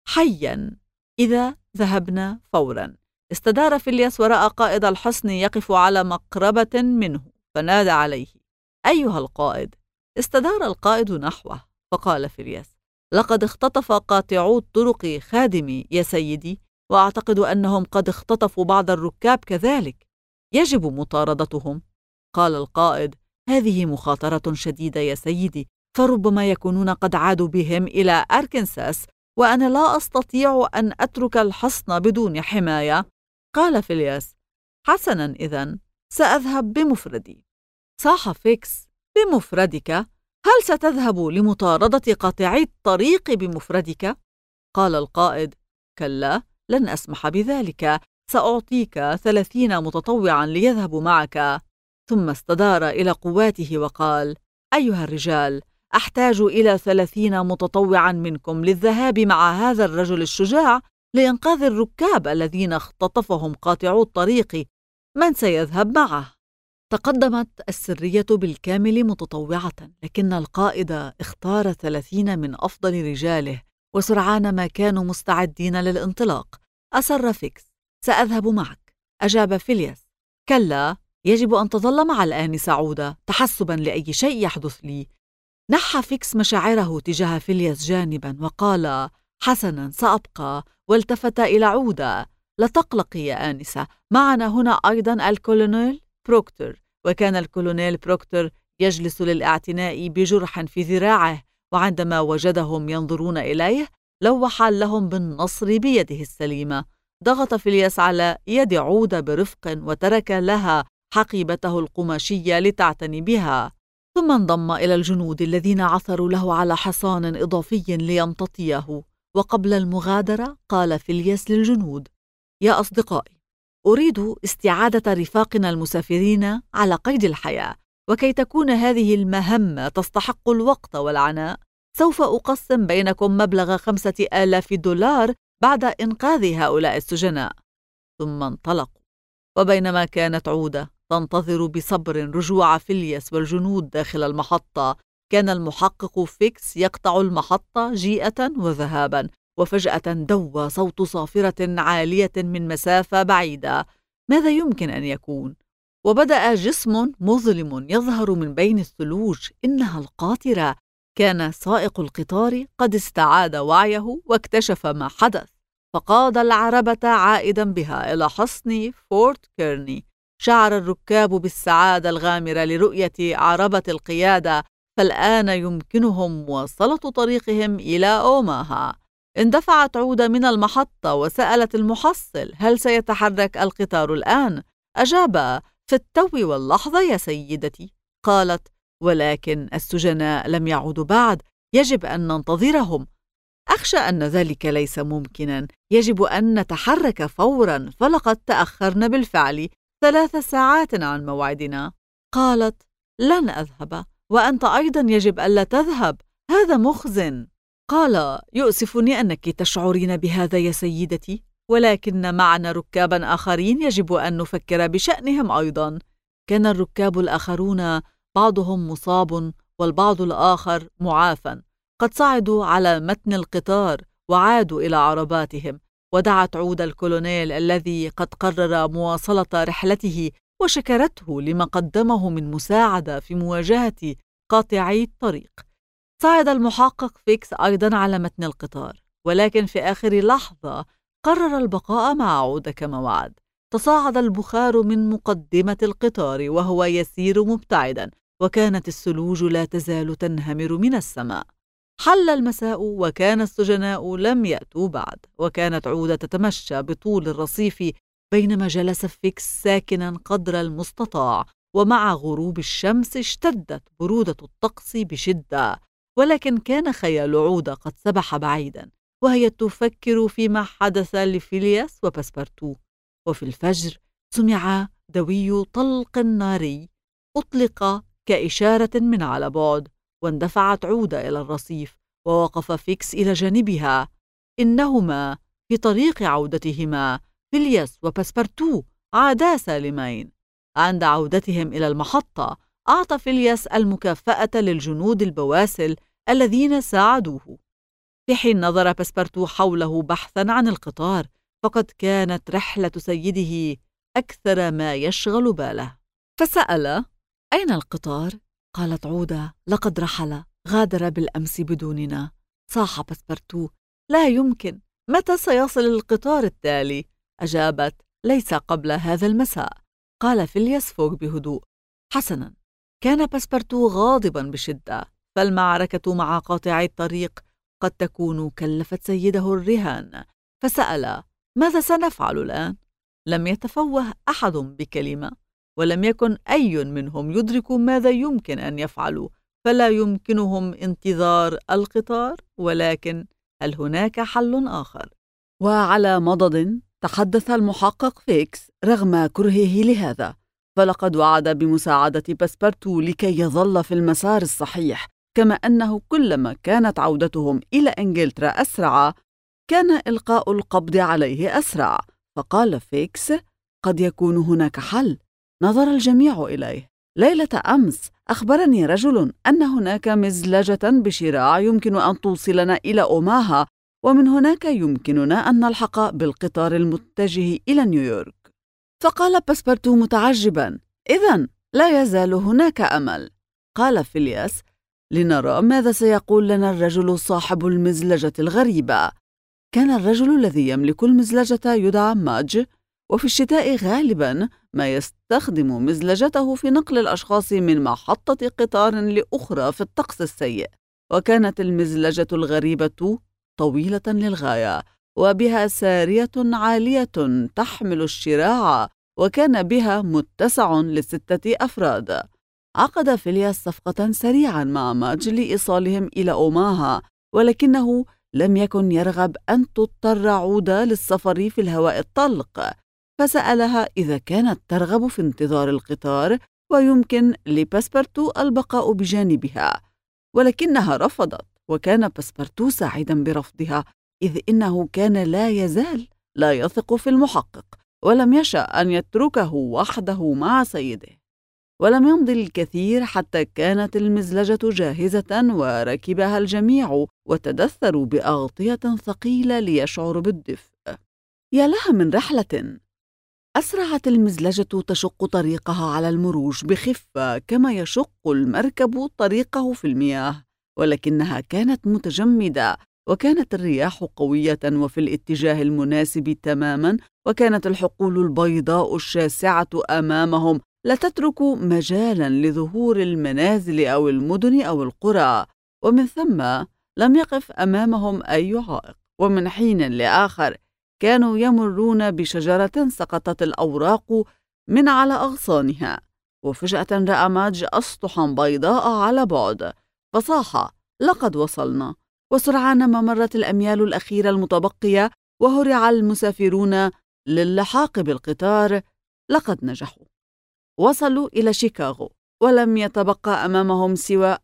حيا، إذا ذهبنا فورا. استدار فيلياس ورأى قائد الحصن يقف على مقربة منه، فنادى عليه: أيها القائد. استدار القائد نحوه، فقال فيلياس: لقد اختطف قاطعو الطرق خادمي يا سيدي، وأعتقد أنهم قد اختطفوا بعض الركاب كذلك. يجب مطاردتهم. قال القائد: هذه مخاطرة شديدة يا سيدي، فربما يكونون قد عادوا بهم إلى أركنساس، وأنا لا أستطيع أن أترك الحصن بدون حماية. قال فيلياس: حسنا، إذن سأذهب بمفردي. صاح فيكس: بمفردك؟ هل ستذهب لمطاردة قاطعي الطريق بمفردك؟ قال القائد: كلا، لن أسمح بذلك، سأعطيك 30 متطوعا ليذهبوا معك. ثم استدار إلى قواته وقال: أيها الرجال، أحتاج إلى 30 متطوعا منكم للذهاب مع هذا الرجل الشجاع لإنقاذ الركاب الذين اختطفهم قاطعو الطريق. من سيذهب معه؟ تقدمت السرية بالكامل متطوعة، لكن القائد اختار 30 من أفضل رجاله، وسرعان ما كانوا مستعدين للانطلاق. أصر فيكس: سأذهب معك. أجاب فيلياس: كلا، يجب أن تظل مع الآنسة عودة تحسبا لأي شيء يحدث لي. نحى فيكس مشاعره تجاه فيلياس جانبا وقال: حسنا، سأبقى. والتفت إلى عودة: لا تقلقي يا آنسة، معنا هنا أيضا الكولونيل بروكتور. وكان الكولونيل بروكتور يجلس للاعتناء بجرح في ذراعه، وعندما وجدهم ينظرون إليه لوح لهم بالنصر بيده السليمة. ضغط فيلياس على يد عودة برفق وترك لها حقيبته القماشية لتعتني بها، ثم انضم إلى الجنود الذين عثروا له على حصان إضافي ليمتطيه. وقبل المغادرة قال فيلياس للجنود: يا أصدقائي، أريد استعادة رفاقنا المسافرين على قيد الحياة، وكي تكون هذه المهمة تستحق الوقت والعناء، سوف أقسم بينكم مبلغ 5000 دولار بعد إنقاذ هؤلاء السجناء. ثم انطلقوا. وبينما كانت عودة تنتظر بصبر رجوع فيلياس والجنود داخل المحطة، كان المحقق فيكس يقطع المحطة جيئة وذهابا، وفجأة دوى صوت صافرة عالية من مسافة بعيدة. ماذا يمكن أن يكون؟ وبدأ جسم مظلم يظهر من بين الثلوج. إنها القاطرة. كان سائق القطار قد استعاد وعيه واكتشف ما حدث، فقاد العربة عائدا بها إلى حصن فورت كيرني. شعر الركاب بالسعادة الغامرة لرؤية عربة القيادة، فالآن يمكنهم مواصلة طريقهم إلى أوماها. اندفعت عودة من المحطة وسألت المحصل: هل سيتحرك القطار الآن؟ أجاب: في التو واللحظة يا سيدتي. قالت: ولكن السجناء لم يعودوا بعد، يجب أن ننتظرهم. أخشى أن ذلك ليس ممكنا، يجب أن نتحرك فورا، فلقد تأخرنا بالفعل 3 ساعات عن موعدنا. قالت: لن أذهب، وأنت أيضا يجب ألا تذهب، هذا مخزن. قال: يؤسفني أنك تشعرين بهذا يا سيدتي، ولكن معنا ركابا آخرين يجب أن نفكر بشأنهم أيضا. كان الركاب الآخرون بعضهم مصاب والبعض الآخر معافى، قد صعدوا على متن القطار وعادوا إلى عرباتهم. ودعت عودة الكولونيل الذي قد قرر مواصلة رحلته وشكرته لما قدمه من مساعدة في مواجهة قاطعي الطريق. صعد المحقق فيكس أيضا على متن القطار، ولكن في آخر لحظة قرر البقاء مع عودة كما وعد. تصاعد البخار من مقدمة القطار وهو يسير مبتعدا، وكانت الثلوج لا تزال تنهمر من السماء. حل المساء وكان السجناء لم يأتوا بعد، وكانت عودة تتمشى بطول الرصيف بينما جلس فيكس ساكنا قدر المستطاع. ومع غروب الشمس اشتدت برودة الطقس بشدة، ولكن كان خيال عودة قد سبح بعيدا وهي تفكر فيما حدث لفيلياس وباسبارتو. وفي الفجر سمع دوي طلق ناري أطلق كإشارة من على بعد، واندفعت عودة إلى الرصيف ووقف فيكس إلى جانبها. إنهما في طريق عودتهما، فيلياس وباسبارتو عادا سالمين. عند عودتهم إلى المحطة أعطى فيلياس المكافأة للجنود البواسل الذين ساعدوه، في حين نظر باسبارتو حوله بحثا عن القطار، فقد كانت رحلة سيده أكثر ما يشغل باله. فسأل: أين القطار؟ قالت عودة: لقد رحل، غادر بالأمس بدوننا. صاح باسبارتو: لا يمكن، متى سيصل القطار التالي؟ أجابت: ليس قبل هذا المساء. قال فيلياس فوق بهدوء: حسنا. كان باسبارتو غاضبا بشدة، فالمعركة مع قاطعي الطريق قد تكون كلفت سيده الرهان. فسأل: ماذا سنفعل الآن؟ لم يتفوه أحد بكلمة، ولم يكن أي منهم يدرك ماذا يمكن أن يفعلوا، فلا يمكنهم انتظار القطار، ولكن هل هناك حل آخر؟ وعلى مضض تحدث المحقق فيكس رغم كرهه لهذا، فلقد وعد بمساعدة باسبارتو لكي يظل في المسار الصحيح، كما أنه كلما كانت عودتهم إلى إنجلترا أسرع كان إلقاء القبض عليه أسرع. فقال فيكس: قد يكون هناك حل. نظر الجميع إليه. ليلة أمس أخبرني رجل أن هناك مزلجة بشراع يمكن أن توصلنا إلى أوماها، ومن هناك يمكننا أن نلحق بالقطار المتجه إلى نيويورك. فقال باسبارتو متعجبا: إذن لا يزال هناك أمل. قال فيلياس: لنرى ماذا سيقول لنا الرجل صاحب المزلجة الغريبة. كان الرجل الذي يملك المزلجة يدعى ماج، وفي الشتاء غالبا ما يستخدم مزلجته في نقل الأشخاص من محطة قطار لأخرى في الطقس السيء. وكانت المزلجة الغريبة طويلة للغاية، وبها سارية عالية تحمل الشراع، وكان بها متسع ل6 أفراد. عقد فيلياس صفقة سريعا مع ماج لإيصالهم إلى أوماها، ولكنه لم يكن يرغب أن تضطر عودة للسفر في الهواء الطلق، فسألها إذا كانت ترغب في انتظار القطار ويمكن لباسبارتو البقاء بجانبها، ولكنها رفضت، وكان باسبارتو سعيدا برفضها، إذ إنه كان لا يزال لا يثق في المحقق، ولم يشأ أن يتركه وحده مع سيده. ولم يمض الكثير حتى كانت المزلجة جاهزة وركبها الجميع وتدثروا بأغطية ثقيلة ليشعروا بالدفء. يا لها من رحلة! أسرعت المزلجة تشق طريقها على المروج بخفة كما يشق المركب طريقه في المياه، ولكنها كانت متجمدة، وكانت الرياح قوية وفي الاتجاه المناسب تماما، وكانت الحقول البيضاء الشاسعة أمامهم لا تترك مجالا لظهور المنازل أو المدن أو القرى، ومن ثم لم يقف أمامهم أي عائق. ومن حين لآخر كانوا يمرون بشجرة سقطت الأوراق من على أغصانها، وفجأة رأى ماج أسطحا بيضاء على بعد، فصاح: لقد وصلنا! وسرعان ما مرت الأميال الأخيرة المتبقية وهرع المسافرون للحاق بالقطار. لقد نجحوا، وصلوا إلى شيكاغو، ولم يتبقى أمامهم سوى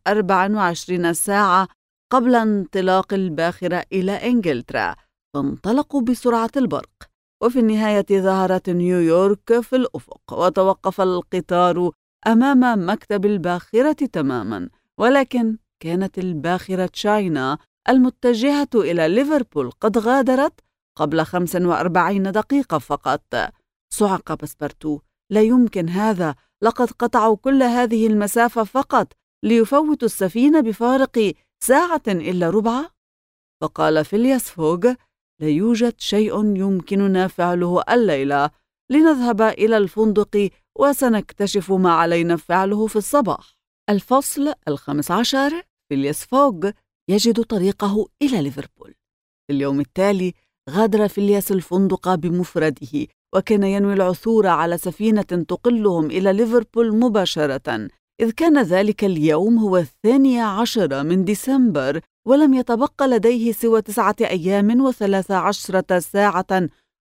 24 ساعة قبل انطلاق الباخرة إلى إنجلترا، فانطلقوا بسرعة البرق، وفي النهاية ظهرت نيويورك في الأفق، وتوقف القطار أمام مكتب الباخرة تماما، ولكن كانت الباخرة تشاينا المتجهة إلى ليفربول قد غادرت قبل 45 دقيقة فقط. صعق باسبارتو: لا يمكن هذا، لقد قطعوا كل هذه المسافة فقط ليفوتوا السفينة بفارق ساعة إلا ربع. فقال فيلياس فوغ: لا يوجد شيء يمكننا فعله الليلة، لنذهب إلى الفندق وسنكتشف ما علينا فعله في الصباح. الفصل 15. فيلياس فوغ يجد طريقه إلى ليفربول. في اليوم التالي غادر فيلياس الفندق بمفرده، وكان ينوي العثور على سفينة تقلهم إلى ليفربول مباشرة، إذ كان ذلك اليوم هو 12 من ديسمبر، ولم يتبقى لديه سوى 9 أيام و13 ساعة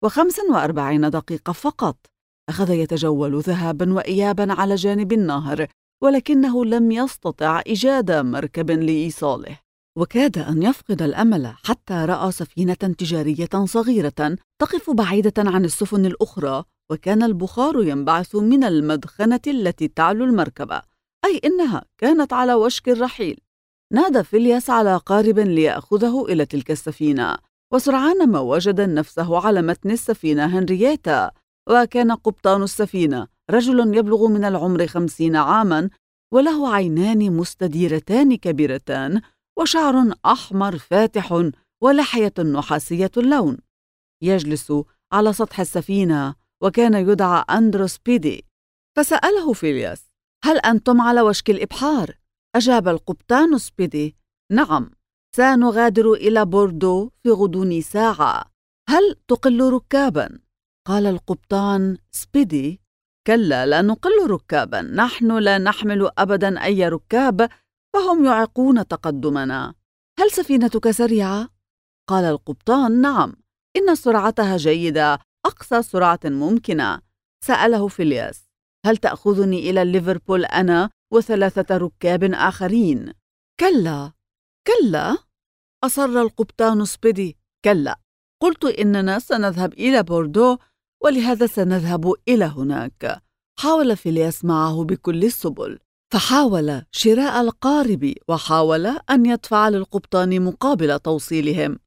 و45 دقيقة فقط. أخذ يتجول ذهابا وإيابا على جانب النهر، ولكنه لم يستطع إيجاد مركب لإيصاله، وكاد أن يفقد الأمل حتى رأى سفينة تجارية صغيرة تقف بعيدة عن السفن الأخرى، وكان البخار ينبعث من المدخنة التي تعلو المركبة، أي إنها كانت على وشك الرحيل. نادى فيلياس على قارب ليأخذه إلى تلك السفينة، وسرعان ما وجد نفسه على متن السفينة هنرييتا، وكان قبطان السفينة رجل يبلغ من العمر 50 عاما، وله عينان مستديرتان كبيرتان، وشعر أحمر فاتح، ولحية نحاسية اللون. يجلس على سطح السفينة، وكان يدعى أندروس بيدي. فسأله فيلياس: هل أنتم على وشك الإبحار؟ أجاب القبطان سبيدي: نعم، سنغادر إلى بوردو في غضون ساعة. هل تقل ركابا؟ قال القبطان سبيدي: كلا، لا نقل ركابا، نحن لا نحمل أبدا أي ركاب، فهم يعيقون تقدمنا. هل سفينتك سريعة؟ قال القبطان: نعم، إن سرعتها جيدة، أقصى سرعة ممكنة. سأله فيلياس: هل تأخذني إلى ليفربول أنا و3 ركاب آخرين؟ كلا كلا، أصر القبطان سبيدي: كلا، قلت إننا سنذهب إلى بوردو، ولهذا سنذهب إلى هناك. حاول فيلياس معه بكل السبل، فحاول شراء القارب، وحاول أن يدفع للقبطان مقابل توصيلهم،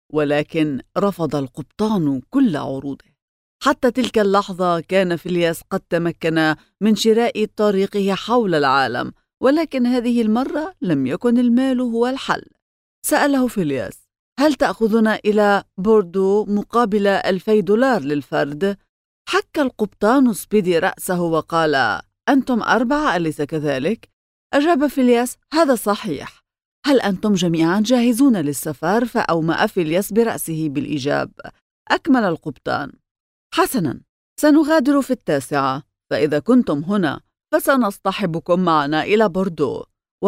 ولكن رفض القبطان كل عروضه. حتى تلك اللحظة كان فيلياس قد تمكن من شراء طريقه حول العالم، ولكن هذه المرة لم يكن المال هو الحل. سأله فيلياس: هل تأخذنا إلى بوردو مقابل 2000 دولار للفرد؟ حك القبطان سبيدي رأسه وقال: أنتم 4، أليس كذلك؟ أجاب فيلياس: هذا صحيح. هل أنتم جميعا جاهزون للسفر؟ فأومأ فيلياس برأسه بالإيجاب. أكمل القبطان: حسنا، سنغادر في 9، فإذا كنتم هنا فسنصطحبكم معنا إلى بوردو.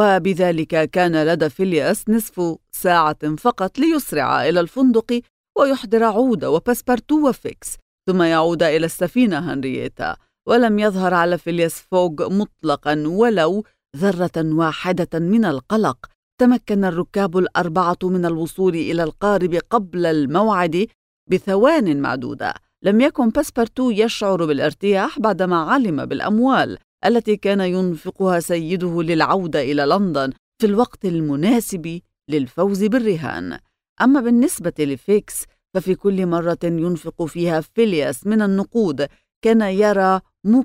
وبذلك كان لدى فيلياس نصف ساعة فقط ليسرع إلى الفندق ويحضر عود وباسبارتو وفيكس، ثم يعود إلى السفينة هنرييتا، ولم يظهر على فيلياس فوغ مطلقا ولو ذرة واحدة من القلق. تمكن الركاب الأربعة من الوصول إلى القارب قبل الموعد بثوان معدودة. لم يكن باسبارتو يشعر بالارتياح بعدما علم بالأموال التي كان ينفقها سيده للعودة إلى لندن في الوقت المناسب للفوز بالرهان. أما بالنسبة لفيكس ففي كل مرة ينفق فيها فيلياس من النقود كان يرى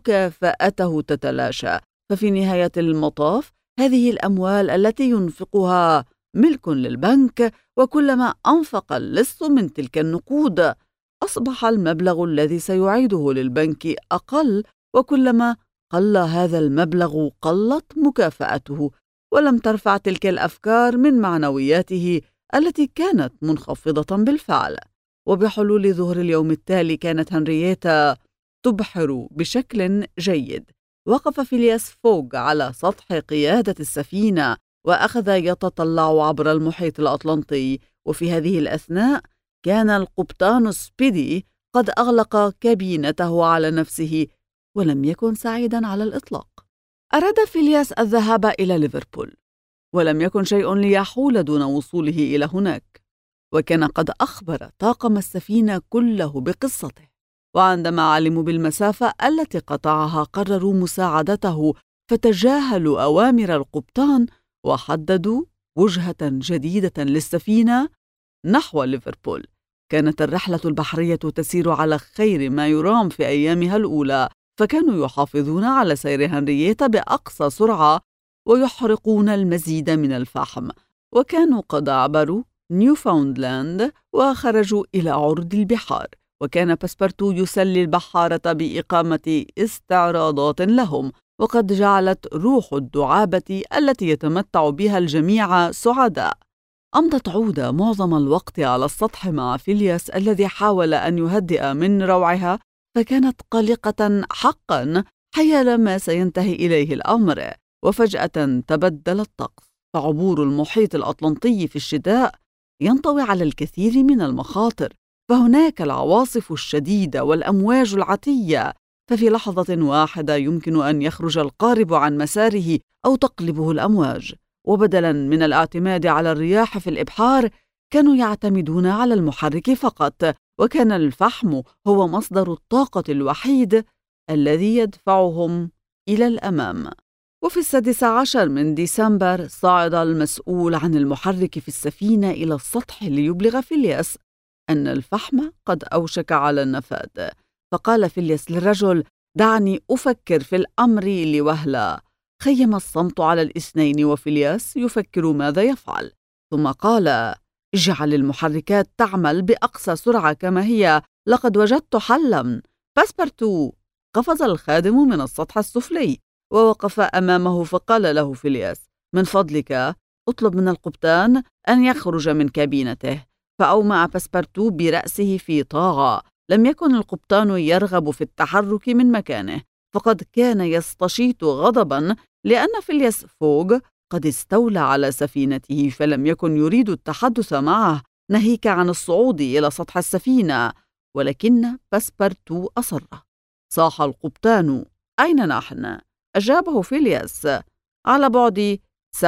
مكافأته تتلاشى، ففي نهاية المطاف هذه الأموال التي ينفقها ملك للبنك، وكلما أنفق اللص من تلك النقود أصبح المبلغ الذي سيعيده للبنك أقل، وكلما قل هذا المبلغ قلت مكافأته، ولم ترفع تلك الأفكار من معنوياته التي كانت منخفضة بالفعل. وبحلول ظهر اليوم التالي كانت هنرييتا تبحر بشكل جيد. وقف فيلياس فوغ على سطح قيادة السفينة وأخذ يتطلع عبر المحيط الأطلنطي، وفي هذه الأثناء كان القبطان سبيدي قد أغلق كابينته على نفسه ولم يكن سعيداً على الإطلاق. أراد فيلياس الذهاب إلى ليفربول، ولم يكن شيء ليحول دون وصوله إلى هناك، وكان قد أخبر طاقم السفينة كله بقصته، وعندما علموا بالمسافة التي قطعها قرروا مساعدته، فتجاهلوا أوامر القبطان وحددوا وجهة جديدة للسفينة نحو ليفربول. كانت الرحلة البحرية تسير على خير ما يرام في أيامها الأولى، فكانوا يحافظون على سير هنرييتا بأقصى سرعة ويحرقون المزيد من الفحم، وكانوا قد عبروا نيوفاوندلاند وخرجوا إلى عرض البحار، وكان باسبارتو يسلي البحارة بإقامة استعراضات لهم، وقد جعلت روح الدعابة التي يتمتع بها الجميع سعداء. أمضت عودة معظم الوقت على السطح مع فيلياس الذي حاول أن يهدئ من روعها، فكانت قلقة حقا حيال ما سينتهي إليه الأمر. وفجأة تبدل الطقس، فعبور المحيط الأطلنطي في الشتاء ينطوي على الكثير من المخاطر، فهناك العواصف الشديدة والأمواج العاتية، ففي لحظة واحدة يمكن أن يخرج القارب عن مساره أو تقلبه الأمواج. وبدلاً من الاعتماد على الرياح في الإبحار كانوا يعتمدون على المحرك فقط، وكان الفحم هو مصدر الطاقة الوحيد الذي يدفعهم إلى الأمام. وفي 16 من ديسمبر صعد المسؤول عن المحرك في السفينة إلى السطح ليبلغ فيلياس أن الفحم قد أوشك على النفاد، فقال فيلياس للرجل: دعني أفكر في الأمر لوهلة. خيم الصمت على الاثنين وفيلياس يفكر ماذا يفعل، ثم قال: اجعل المحركات تعمل بأقصى سرعة كما هي، لقد وجدت حلاً. باسبارتو قفز الخادم من السطح السفلي ووقف أمامه، فقال له فيلياس: من فضلك اطلب من القبطان أن يخرج من كابينته. فأومأ باسبارتو برأسه في طاعة. لم يكن القبطان يرغب في التحرك من مكانه، فقد كان يستشيط غضباً لأن فيلياس فوغ قد استولى على سفينته، فلم يكن يريد التحدث معه ناهيك عن الصعود إلى سطح السفينة. ولكن باسبارتو أصر. صاح القبطان: أين نحن؟ أجابه فيلياس: على بعد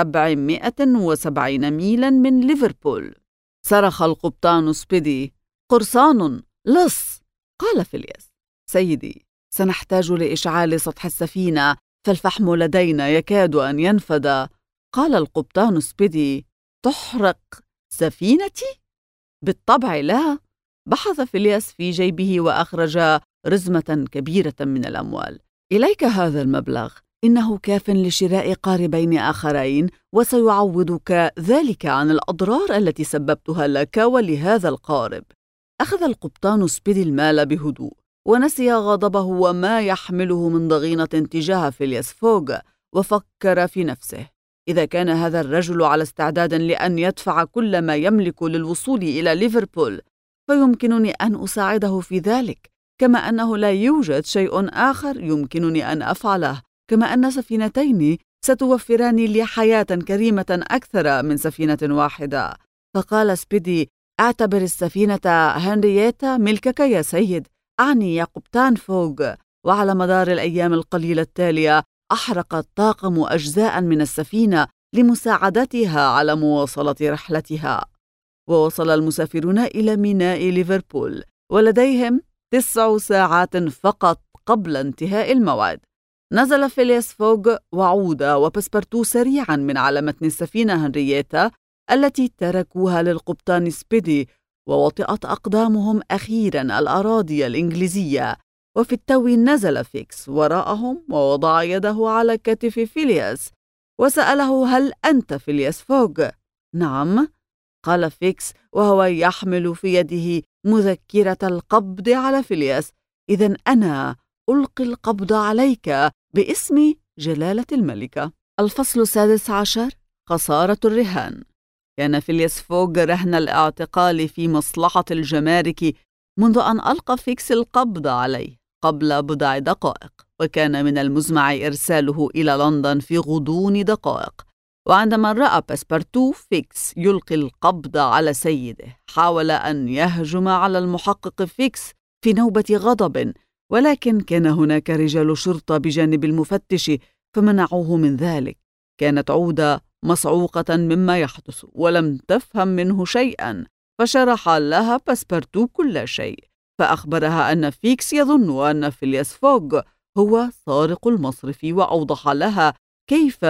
770 ميلاً من ليفربول. صرخ القبطان سبيدي: قرصان، لص! قال فيلياس: سيدي، سنحتاج لإشعال سطح السفينة، فالفحم لدينا يكاد أن ينفد. قال القبطان سبيدي: تحرق سفينتي؟ بالطبع لا. بحث فيلياس في جيبه وأخرج رزمة كبيرة من الأموال. إليك هذا المبلغ، إنه كاف لشراء قاربين آخرين، وسيعوضك ذلك عن الأضرار التي سببتها لك ولهذا القارب. أخذ القبطان سبيدي المال بهدوء، ونسي غضبه وما يحمله من ضغينة تجاه فيلياس فوغ، وفكر في نفسه: إذا كان هذا الرجل على استعداد لأن يدفع كل ما يملك للوصول إلى ليفربول، فيمكنني أن أساعده في ذلك، كما أنه لا يوجد شيء آخر يمكنني أن أفعله، كما أن سفينتين ستوفران لي حياة كريمة أكثر من سفينة واحدة. فقال سبيدي: اعتبر السفينة هنرييتا ملكك يا سيد، أعني يا قبطان فوغ. وعلى مدار الأيام القليلة التالية أحرق الطاقم أجزاء من السفينة لمساعدتها على مواصلة رحلتها. ووصل المسافرون إلى ميناء ليفربول ولديهم 9 ساعات فقط قبل انتهاء الموعد. نزل فيلياس فوغ وعودا وباسبرتو سريعا من على متن السفينة هنرييتا التي تركوها للقبطان سبيدي، ووطئت أقدامهم أخيرا الأراضي الإنجليزية. وفي التو نزل فيكس وراءهم ووضع يده على كتف فيلياس وسأله: هل أنت فيلياس فوغ؟ نعم، قال فيكس وهو يحمل في يده مذكرة القبض على فيلياس. إذن أنا ألقي القبض عليك باسم جلالة الملكة. الفصل 16: خسارة الرهان. كان فيلياس فوغ رهن الاعتقال في مصلحة الجمارك منذ أن ألقى فيكس القبض عليه قبل بضع دقائق، وكان من المزمع إرساله إلى لندن في غضون دقائق. وعندما رأى باسبرتو فيكس يلقي القبض على سيده، حاول أن يهجم على المحقق فيكس في نوبة غضب، ولكن كان هناك رجال شرطة بجانب المفتش فمنعوه من ذلك. كانت عودة مصعوقة مما يحدث ولم تفهم منه شيئا، فشرح لها باسبرتو كل شيء، فأخبرها أن فيكس يظن أن فيلياس فوغ هو سارق المصرف، وأوضح لها كيف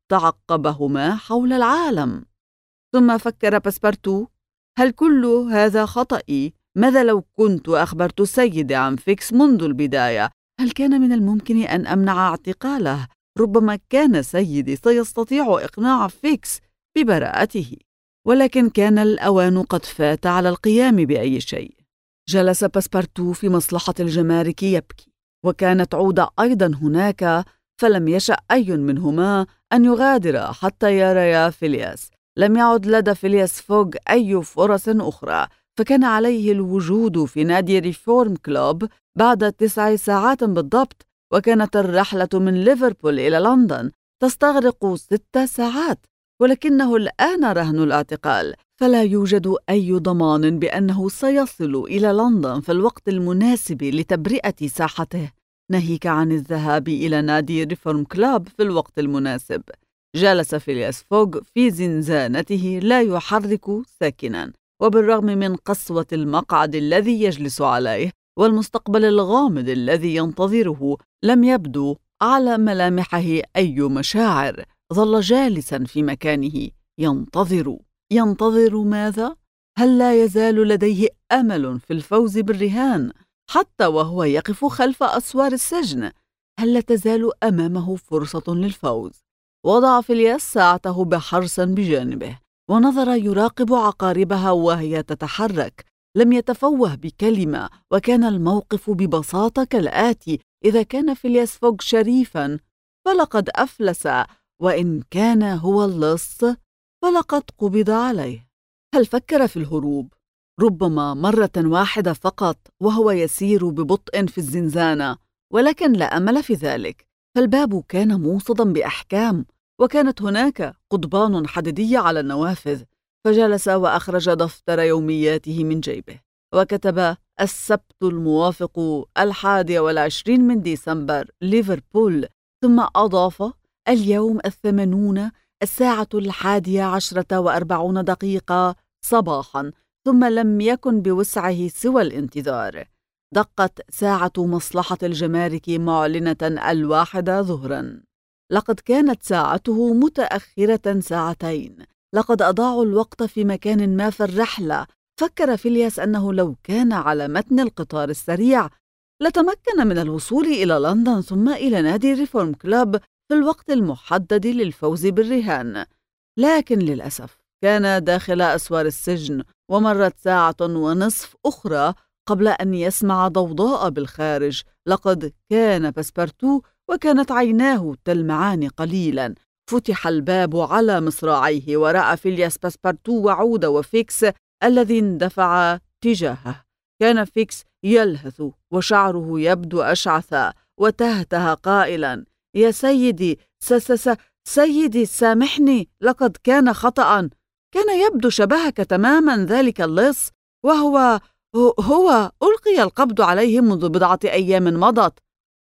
تعقبهما حول العالم. ثم فكر باسبرتو: هل كل هذا خطئي؟ ماذا لو كنت أخبرت سيدي عن فيكس منذ البداية؟ هل كان من الممكن أن أمنع اعتقاله؟ ربما كان سيدي سيستطيع إقناع فيكس ببراءته، ولكن كان الأوان قد فات على القيام بأي شيء. جلس باسبرتو في مصلحة الجمارك يبكي، وكانت عودة أيضا هناك، فلم يشأ أي منهما أن يغادر حتى يريا فيلياس. لم يعد لدى فيلياس فوغ أي فرص أخرى، فكان عليه الوجود في نادي ريفورم كلوب بعد 9 ساعات بالضبط، وكانت الرحلة من ليفربول إلى لندن تستغرق 6 ساعات، ولكنه الآن رهن الاعتقال، فلا يوجد أي ضمان بأنه سيصل إلى لندن في الوقت المناسب لتبرئة ساحته، ناهيك عن الذهاب إلى نادي ريفورم كلوب في الوقت المناسب. جلس فيلياس فوغ في زنزانته لا يحرك ساكنا، وبالرغم من قسوة المقعد الذي يجلس عليه والمستقبل الغامض الذي ينتظره، لم يبدو على ملامحه أي مشاعر. ظل جالسا في مكانه ينتظر ماذا؟ هل لا يزال لديه أمل في الفوز بالرهان حتى وهو يقف خلف أسوار السجن؟ هل لا تزال أمامه فرصة للفوز؟ وضع فيلياس ساعته بحرص بجانبه ونظر يراقب عقاربها وهي تتحرك. لم يتفوه بكلمة، وكان الموقف ببساطة كالآتي: إذا كان فيلياس فوغ شريفا فلقد أفلس، وإن كان هو اللص فلقد قبض عليه. هل فكر في الهروب؟ ربما مرة واحدة فقط وهو يسير ببطء في الزنزانة، ولكن لا أمل في ذلك، فالباب كان موصدا بأحكام، وكانت هناك قضبان حديدية على النوافذ. فجلس وأخرج دفتر يومياته من جيبه وكتب: السبت الموافق 21 من ديسمبر، ليفربول. ثم أضاف: اليوم 80 الساعة 11:40 صباحا. ثم لم يكن بوسعه سوى الانتظار. دقت ساعة مصلحة الجمارك معلنة 1 ظهرا. لقد كانت ساعته متأخرة 2 ساعتين. لقد أضاعوا الوقت في مكان ما في الرحلة. فكر فيلياس أنه لو كان على متن القطار السريع لتمكن من الوصول إلى لندن ثم إلى نادي ريفورم كلوب في الوقت المحدد للفوز بالرهان. لكن للأسف كان داخل أسوار السجن، ومرت 1.5 ساعة أخرى قبل أن يسمع ضوضاء بالخارج. لقد كان باسبرتو وكانت عيناه تلمعان قليلا. فتح الباب على مصراعيه ورأى فيلياس باسبرتو وعودة وفيكس الذي اندفع تجاهه. كان فيكس يلهث وشعره يبدو أشعث، وتهته قائلا: يا سيدي، سيدي سامحني، لقد كان خطأ. كان يبدو شبهك تماما ذلك اللص، وهو ألقي القبض عليه منذ 1 أيام مضت.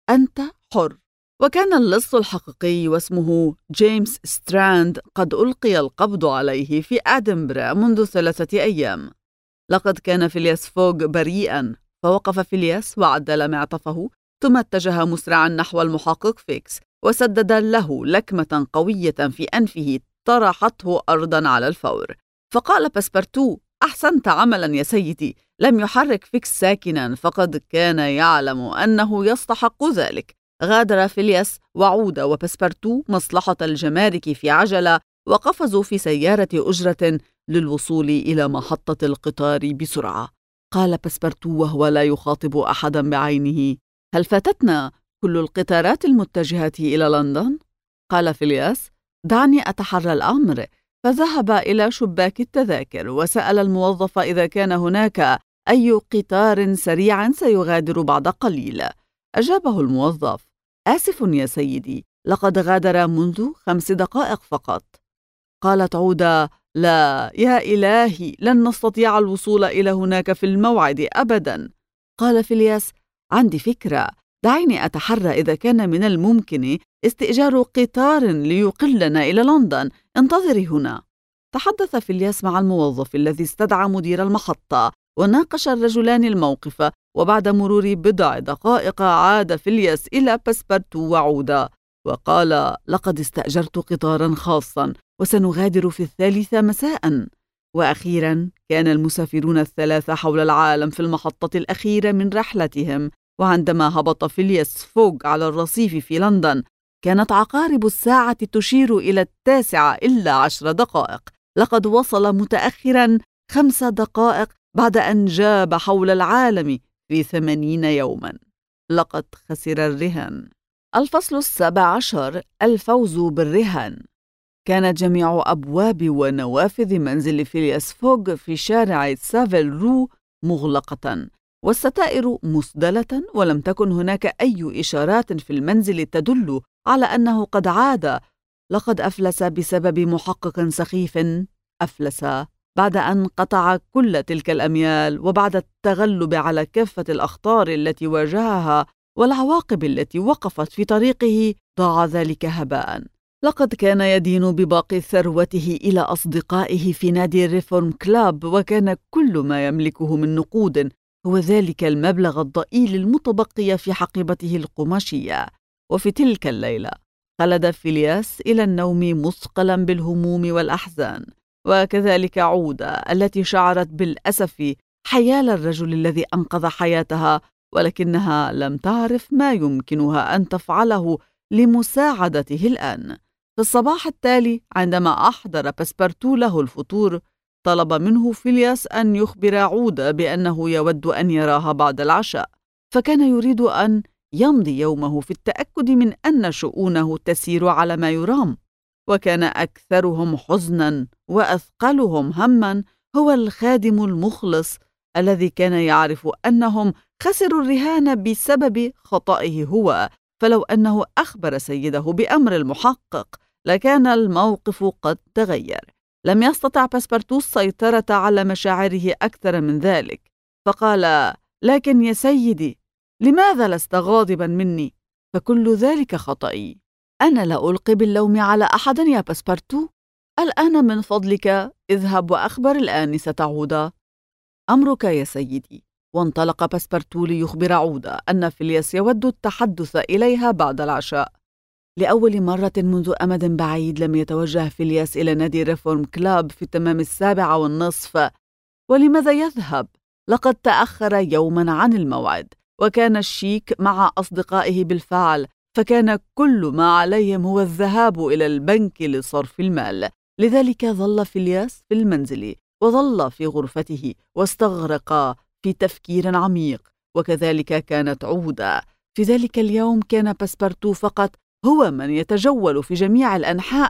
أنت حر. وكان اللص الحقيقي واسمه جيمس ستراند قد ألقي القبض عليه في أدنبرا منذ 3 أيام. لقد كان فيلياس فوغ بريئاً، فوقف فيلياس وعدل معطفه، ثم اتجه مسرعاً نحو المحقق فيكس وسدد له لكمة قوية في أنفه طرحته أرضاً على الفور. فقال باسبرتو: أحسنت عملاً يا سيدي. لم يحرك فيكس ساكناً، فقد كان يعلم أنه يستحق ذلك. غادر فيلياس وعود وباسبرتو مصلحة الجمارك في عجلة، وقفزوا في سيارة أجرة للوصول إلى محطة القطار بسرعة. قال باسبرتو وهو لا يخاطب أحدا بعينه: هل فاتتنا كل القطارات المتجهة إلى لندن؟ قال فيلياس: دعني أتحرى الأمر. فذهب إلى شباك التذاكر وسأل الموظف إذا كان هناك أي قطار سريع سيغادر بعد قليل. أجابه الموظف: آسف يا سيدي، لقد غادر منذ 5 دقائق فقط. قالت عودة: لا يا إلهي، لن نستطيع الوصول إلى هناك في الموعد أبدا. قال فيلياس: عندي فكرة، دعيني أتحرى إذا كان من الممكن استئجار قطار ليقلنا إلى لندن. انتظري هنا. تحدث فيلياس مع الموظف الذي استدعى مدير المحطة، وناقش الرجلان الموقف، وبعد مرور 10 دقائق عاد فيلياس إلى باسبرتو وعودة وقال: لقد استأجرت قطارا خاصا وسنغادر في 3 مساء. وأخيرا كان المسافرون ال3 حول العالم في المحطة الأخيرة من رحلتهم، وعندما هبط فيلياس فوغ على الرصيف في لندن كانت عقارب الساعة تشير إلى 9:10. لقد وصل متأخرا 5 دقائق بعد أن جاب حول العالم في 80 يوما. لقد خسر الرهان. الفصل 17: الفوز بالرهان. كانت جميع أبواب ونوافذ منزل فيلياس فوغ في شارع سافيل رو مغلقة، والستائر مسدلة، ولم تكن هناك أي إشارات في المنزل تدل على أنه قد عاد. لقد أفلس بسبب محقق سخيف. أفلس بعد أن قطع كل تلك الأميال، وبعد التغلب على كافة الأخطار التي واجهها والعواقب التي وقفت في طريقه، ضاع ذلك هباء. لقد كان يدين بباقي ثروته إلى أصدقائه في نادي الريفورم كلاب، وكان كل ما يملكه من نقود هو ذلك المبلغ الضئيل المتبقي في حقيبته القماشية. وفي تلك الليلة خلد فيلياس إلى النوم مثقلا بالهموم والأحزان، وكذلك عودة التي شعرت بالأسف حيال الرجل الذي أنقذ حياتها، ولكنها لم تعرف ما يمكنها أن تفعله لمساعدته الآن. في الصباح التالي عندما أحضر باسبرتو له الفطور، طلب منه فيلياس أن يخبر عودة بأنه يود أن يراها بعد العشاء، فكان يريد أن يمضي يومه في التأكد من أن شؤونه تسير على ما يرام. وكان أكثرهم حزناً وأثقلهم هماً هو الخادم المخلص الذي كان يعرف أنهم خسروا الرهان بسبب خطئه هو، فلو أنه أخبر سيده بأمر المحقق لكان الموقف قد تغير. لم يستطع باسبرتو السيطرة على مشاعره أكثر من ذلك، فقال: لكن يا سيدي، لماذا لست غاضبا مني؟ فكل ذلك خطئي. أنا لا ألقي باللوم على أحد يا باسبرتو. الآن من فضلك اذهب وأخبر الآنسة عودة. أمرك يا سيدي. وانطلق باسبرتو ليخبر عودة أن فيلياس يود التحدث إليها بعد العشاء. لأول مرة منذ أمد بعيد لم يتوجه فيلياس إلى نادي ريفورم كلاب في تمام 7:30. ولماذا يذهب؟ لقد تأخر يوما عن الموعد، وكان الشيك مع أصدقائه بالفعل، فكان كل ما عليهم هو الذهاب إلى البنك لصرف المال. لذلك ظل فيلياس في المنزل، وظل في غرفته، واستغرق في تفكير عميق، وكذلك كانت عودة. في ذلك اليوم كان باسبرتو فقط هو من يتجول في جميع الأنحاء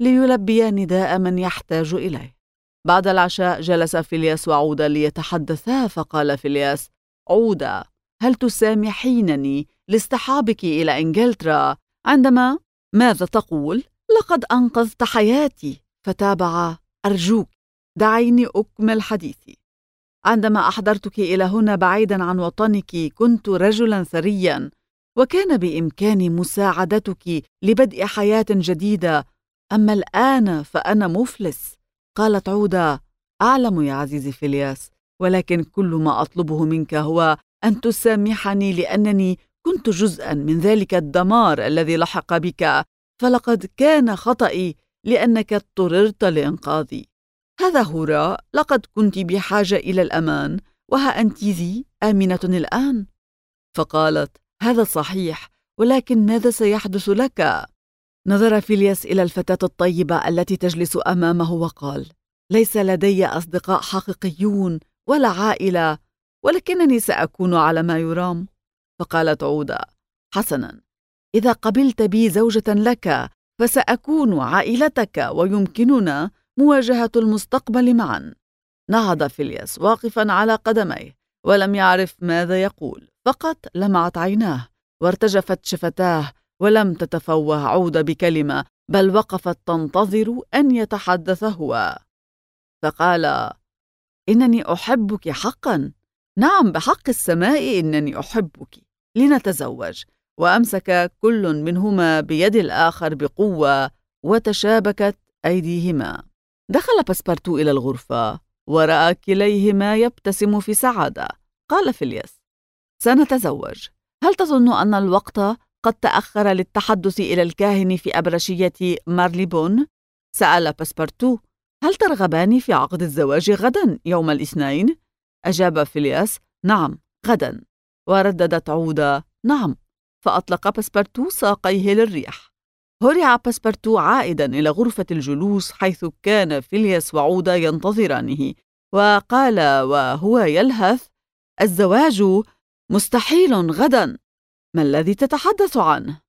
ليلبي نداء من يحتاج إليه. بعد العشاء جلس فيلياس وعودة ليتحدثا، فقال فيلياس: عودة، هل تسامحينني لاصطحابك إلى إنجلترا عندما ماذا تقول؟ لقد أنقذت حياتي. فتابع: أرجوك دعيني أكمل حديثي. عندما أحضرتك إلى هنا بعيدا عن وطنك كنت رجلا ثريا، وكان بإمكاني مساعدتك لبدء حياة جديدة، أما الآن فأنا مفلس. قالت عودة: أعلم يا عزيزي فيلياس، ولكن كل ما أطلبه منك هو أن تسامحني لأنني كنت جزءاً من ذلك الدمار الذي لحق بك، فلقد كان خطئي لأنك اضطررت لإنقاذي. هذا هراء، لقد كنت بحاجة إلى الأمان، وها أنت ذي آمنة الآن. فقالت: هذا صحيح، ولكن ماذا سيحدث لك؟ نظر فيلياس إلى الفتاة الطيبة التي تجلس أمامه وقال: ليس لدي أصدقاء حقيقيون ولا عائلة، ولكنني سأكون على ما يرام. فقالت عودة: حسناً، إذا قبلت بي زوجة لك فسأكون عائلتك، ويمكننا مواجهة المستقبل معاً. نهض فيلياس واقفاً على قدميه، ولم يعرف ماذا يقول، فقط لمعت عيناه وارتجفت شفتاه، ولم تتفوه عودة بكلمة، بل وقفت تنتظر أن يتحدث هو. فقال: إنني أحبك حقاً، نعم بحق السماء إنني أحبك، لنتزوج. وأمسك كل منهما بيد الآخر بقوة، وتشابكت أيديهما. دخل باسبارتو إلى الغرفة ورأى كليهما يبتسم في سعادة. قال فيلياس: سنتزوج. هل تظن أن الوقت قد تأخر للتحدث إلى الكاهن في أبرشية مارليبون؟ سأل باسبارتو: هل ترغبان في عقد الزواج غدا يوم الاثنين؟ أجاب فيلياس: نعم غدا. ورددت عودة: نعم. فأطلق باسبارتو ساقيه للريح. هرع باسبارتو عائدا إلى غرفة الجلوس حيث كان فيلياس وعودة ينتظرانه، وقال وهو يلهث: الزواج مستحيل غدا. ما الذي تتحدث عنه؟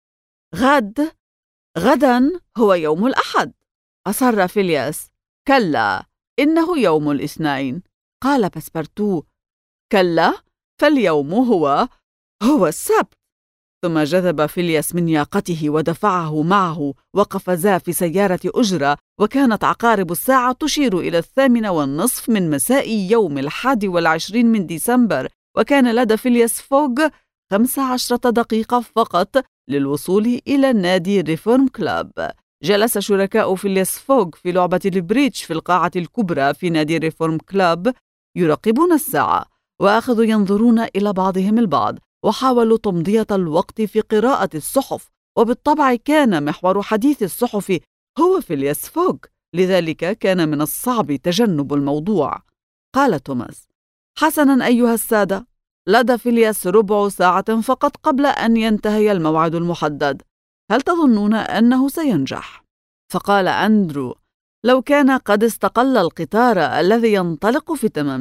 غدا هو يوم الأحد. أصر فيلياس: كلا، إنه يوم الاثنين. قال باسبارتو: كلا، فاليوم هو السبت. ثم جذب فيلياس من ياقته ودفعه معه، وقفزا في سيارة أجرة، وكانت عقارب الساعة تشير إلى 8:30 من مساء يوم 21 من ديسمبر، وكان لدى فيلياس فوغ 15 دقيقة فقط للوصول إلى نادي ريفورم كلاب. جلس شركاء فيلياس فوغ في لعبة البريتش في القاعة الكبرى في نادي ريفورم كلاب يراقبون الساعة، وأخذوا ينظرون إلى بعضهم البعض، وحاولوا تمضية الوقت في قراءة الصحف، وبالطبع كان محور حديث الصحف هو فيلياس فوغ، لذلك كان من الصعب تجنب الموضوع. قال توماس: حسناً أيها السادة، لدى فيلياس ربع ساعة فقط قبل أن ينتهي الموعد المحدد، هل تظنون أنه سينجح؟ فقال أندرو: لو كان قد استقل القطار الذي ينطلق في تمام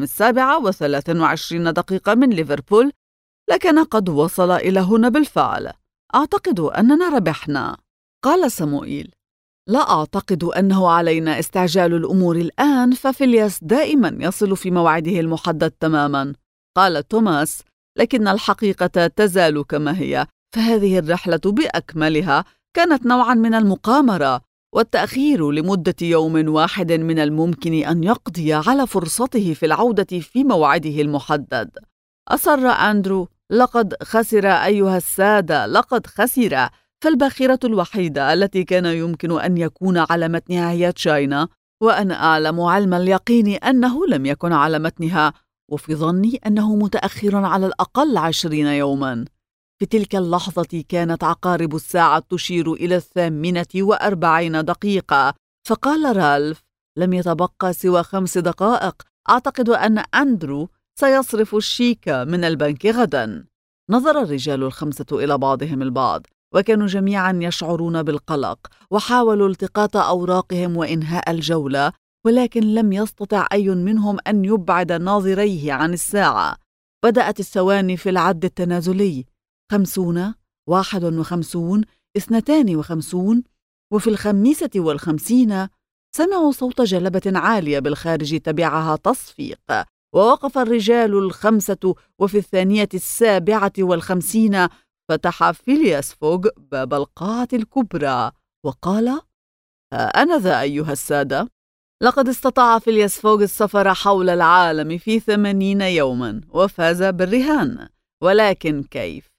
7:23 دقيقة من ليفربول لكان قد وصل إلى هنا بالفعل. أعتقد أننا ربحنا. قال صموئيل: لا أعتقد أنه علينا استعجال الأمور الآن، ففيلياس دائما يصل في موعده المحدد تماما. قال توماس: لكن الحقيقة تزال كما هي، فهذه الرحلة بأكملها كانت نوعا من المقامرة، والتأخير لمدة يوم واحد من الممكن أن يقضي على فرصته في العودة في موعده المحدد. أصر أندرو: لقد خسر أيها السادة، لقد خسر، فالباخرة الوحيدة التي كان يمكن أن يكون على متنها هي تشاينا، وأنا أعلم علم اليقين أنه لم يكن على متنها، وفي ظني أنه متأخر على الأقل 20 يوما. في تلك اللحظة كانت عقارب الساعة تشير إلى 48 دقيقة، فقال رالف: لم يتبقى سوى 5 دقائق، أعتقد أن أندرو سيصرف الشيك من البنك غدا. نظر الرجال الخمسة إلى بعضهم البعض، وكانوا جميعا يشعرون بالقلق، وحاولوا التقاط أوراقهم وإنهاء الجولة، ولكن لم يستطع أي منهم أن يبعد ناظريه عن الساعة. بدأت الثواني في العد التنازلي: 50، 51، 52، وفي 55 سمعوا صوت جلبة عالية بالخارج تبعها تصفيق، ووقف الرجال الخمسة. وفي 52 فتح فيلياس فوغ باب القاعة الكبرى وقال: أنا ذا أيها السادة. لقد استطاع فيلياس فوغ السفر حول العالم في 80 يوما وفاز بالرهان، ولكن كيف؟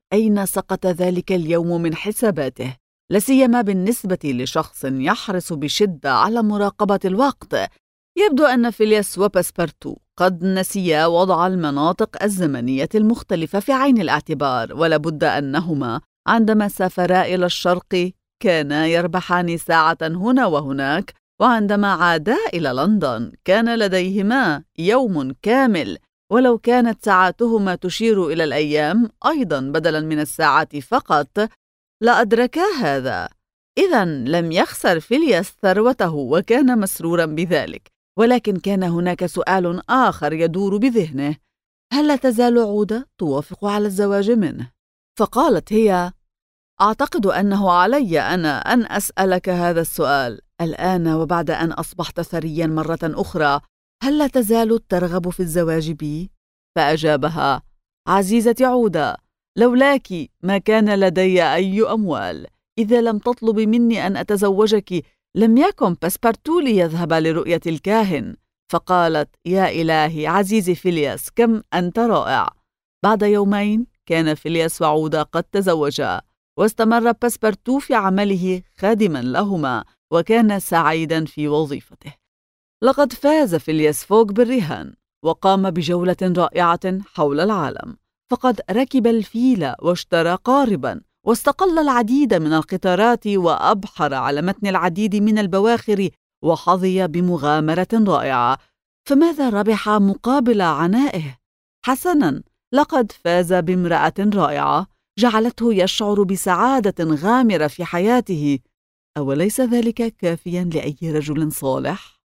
أين سقط ذلك اليوم من حساباته؟ لاسيما بالنسبة لشخص يحرص بشدة على مراقبة الوقت. يبدو أن فيلياس وباسبارتو قد نسيا وضع المناطق الزمنية المختلفة في عين الاعتبار، ولابد أنهما عندما سافرا إلى الشرق كانا يربحان ساعة هنا وهناك، وعندما عادا إلى لندن كان لديهما يوم كامل، ولو كانت ساعاتهما تشير إلى الأيام أيضا بدلا من الساعات فقط لأدركا هذا. إذن لم يخسر فيلياس ثروته وكان مسرورا بذلك، ولكن كان هناك سؤال آخر يدور بذهنه: هل لا تزال عودة توافق على الزواج منه؟ فقالت هي: أعتقد أنه علي أنا أن أسألك هذا السؤال الآن، وبعد أن أصبحت ثريا مرة أخرى، هل لا تزال ترغب في الزواج بي؟ فأجابها: عزيزتي عودة، لولاك ما كان لدي أي أموال. إذا لم تطلبي مني أن أتزوجك لم يكن باسبارتو ليذهب لرؤية الكاهن. فقالت: يا إلهي عزيزي فيلياس، كم أنت رائع. بعد يومين كان فيلياس وعودة قد تزوجا، واستمر باسبارتو في عمله خادما لهما، وكان سعيدا في وظيفته. لقد فاز فيلياس فوغ بالرهان، وقام بجولة رائعة حول العالم، فقد ركب الفيل واشترى قاربا، واستقل العديد من القطارات، وأبحر على متن العديد من البواخر، وحظي بمغامرة رائعة. فماذا ربح مقابل عنائه؟ حسناً، لقد فاز بامرأة رائعة جعلته يشعر بسعادة غامرة في حياته. أوليس ذلك كافياً لأي رجل صالح؟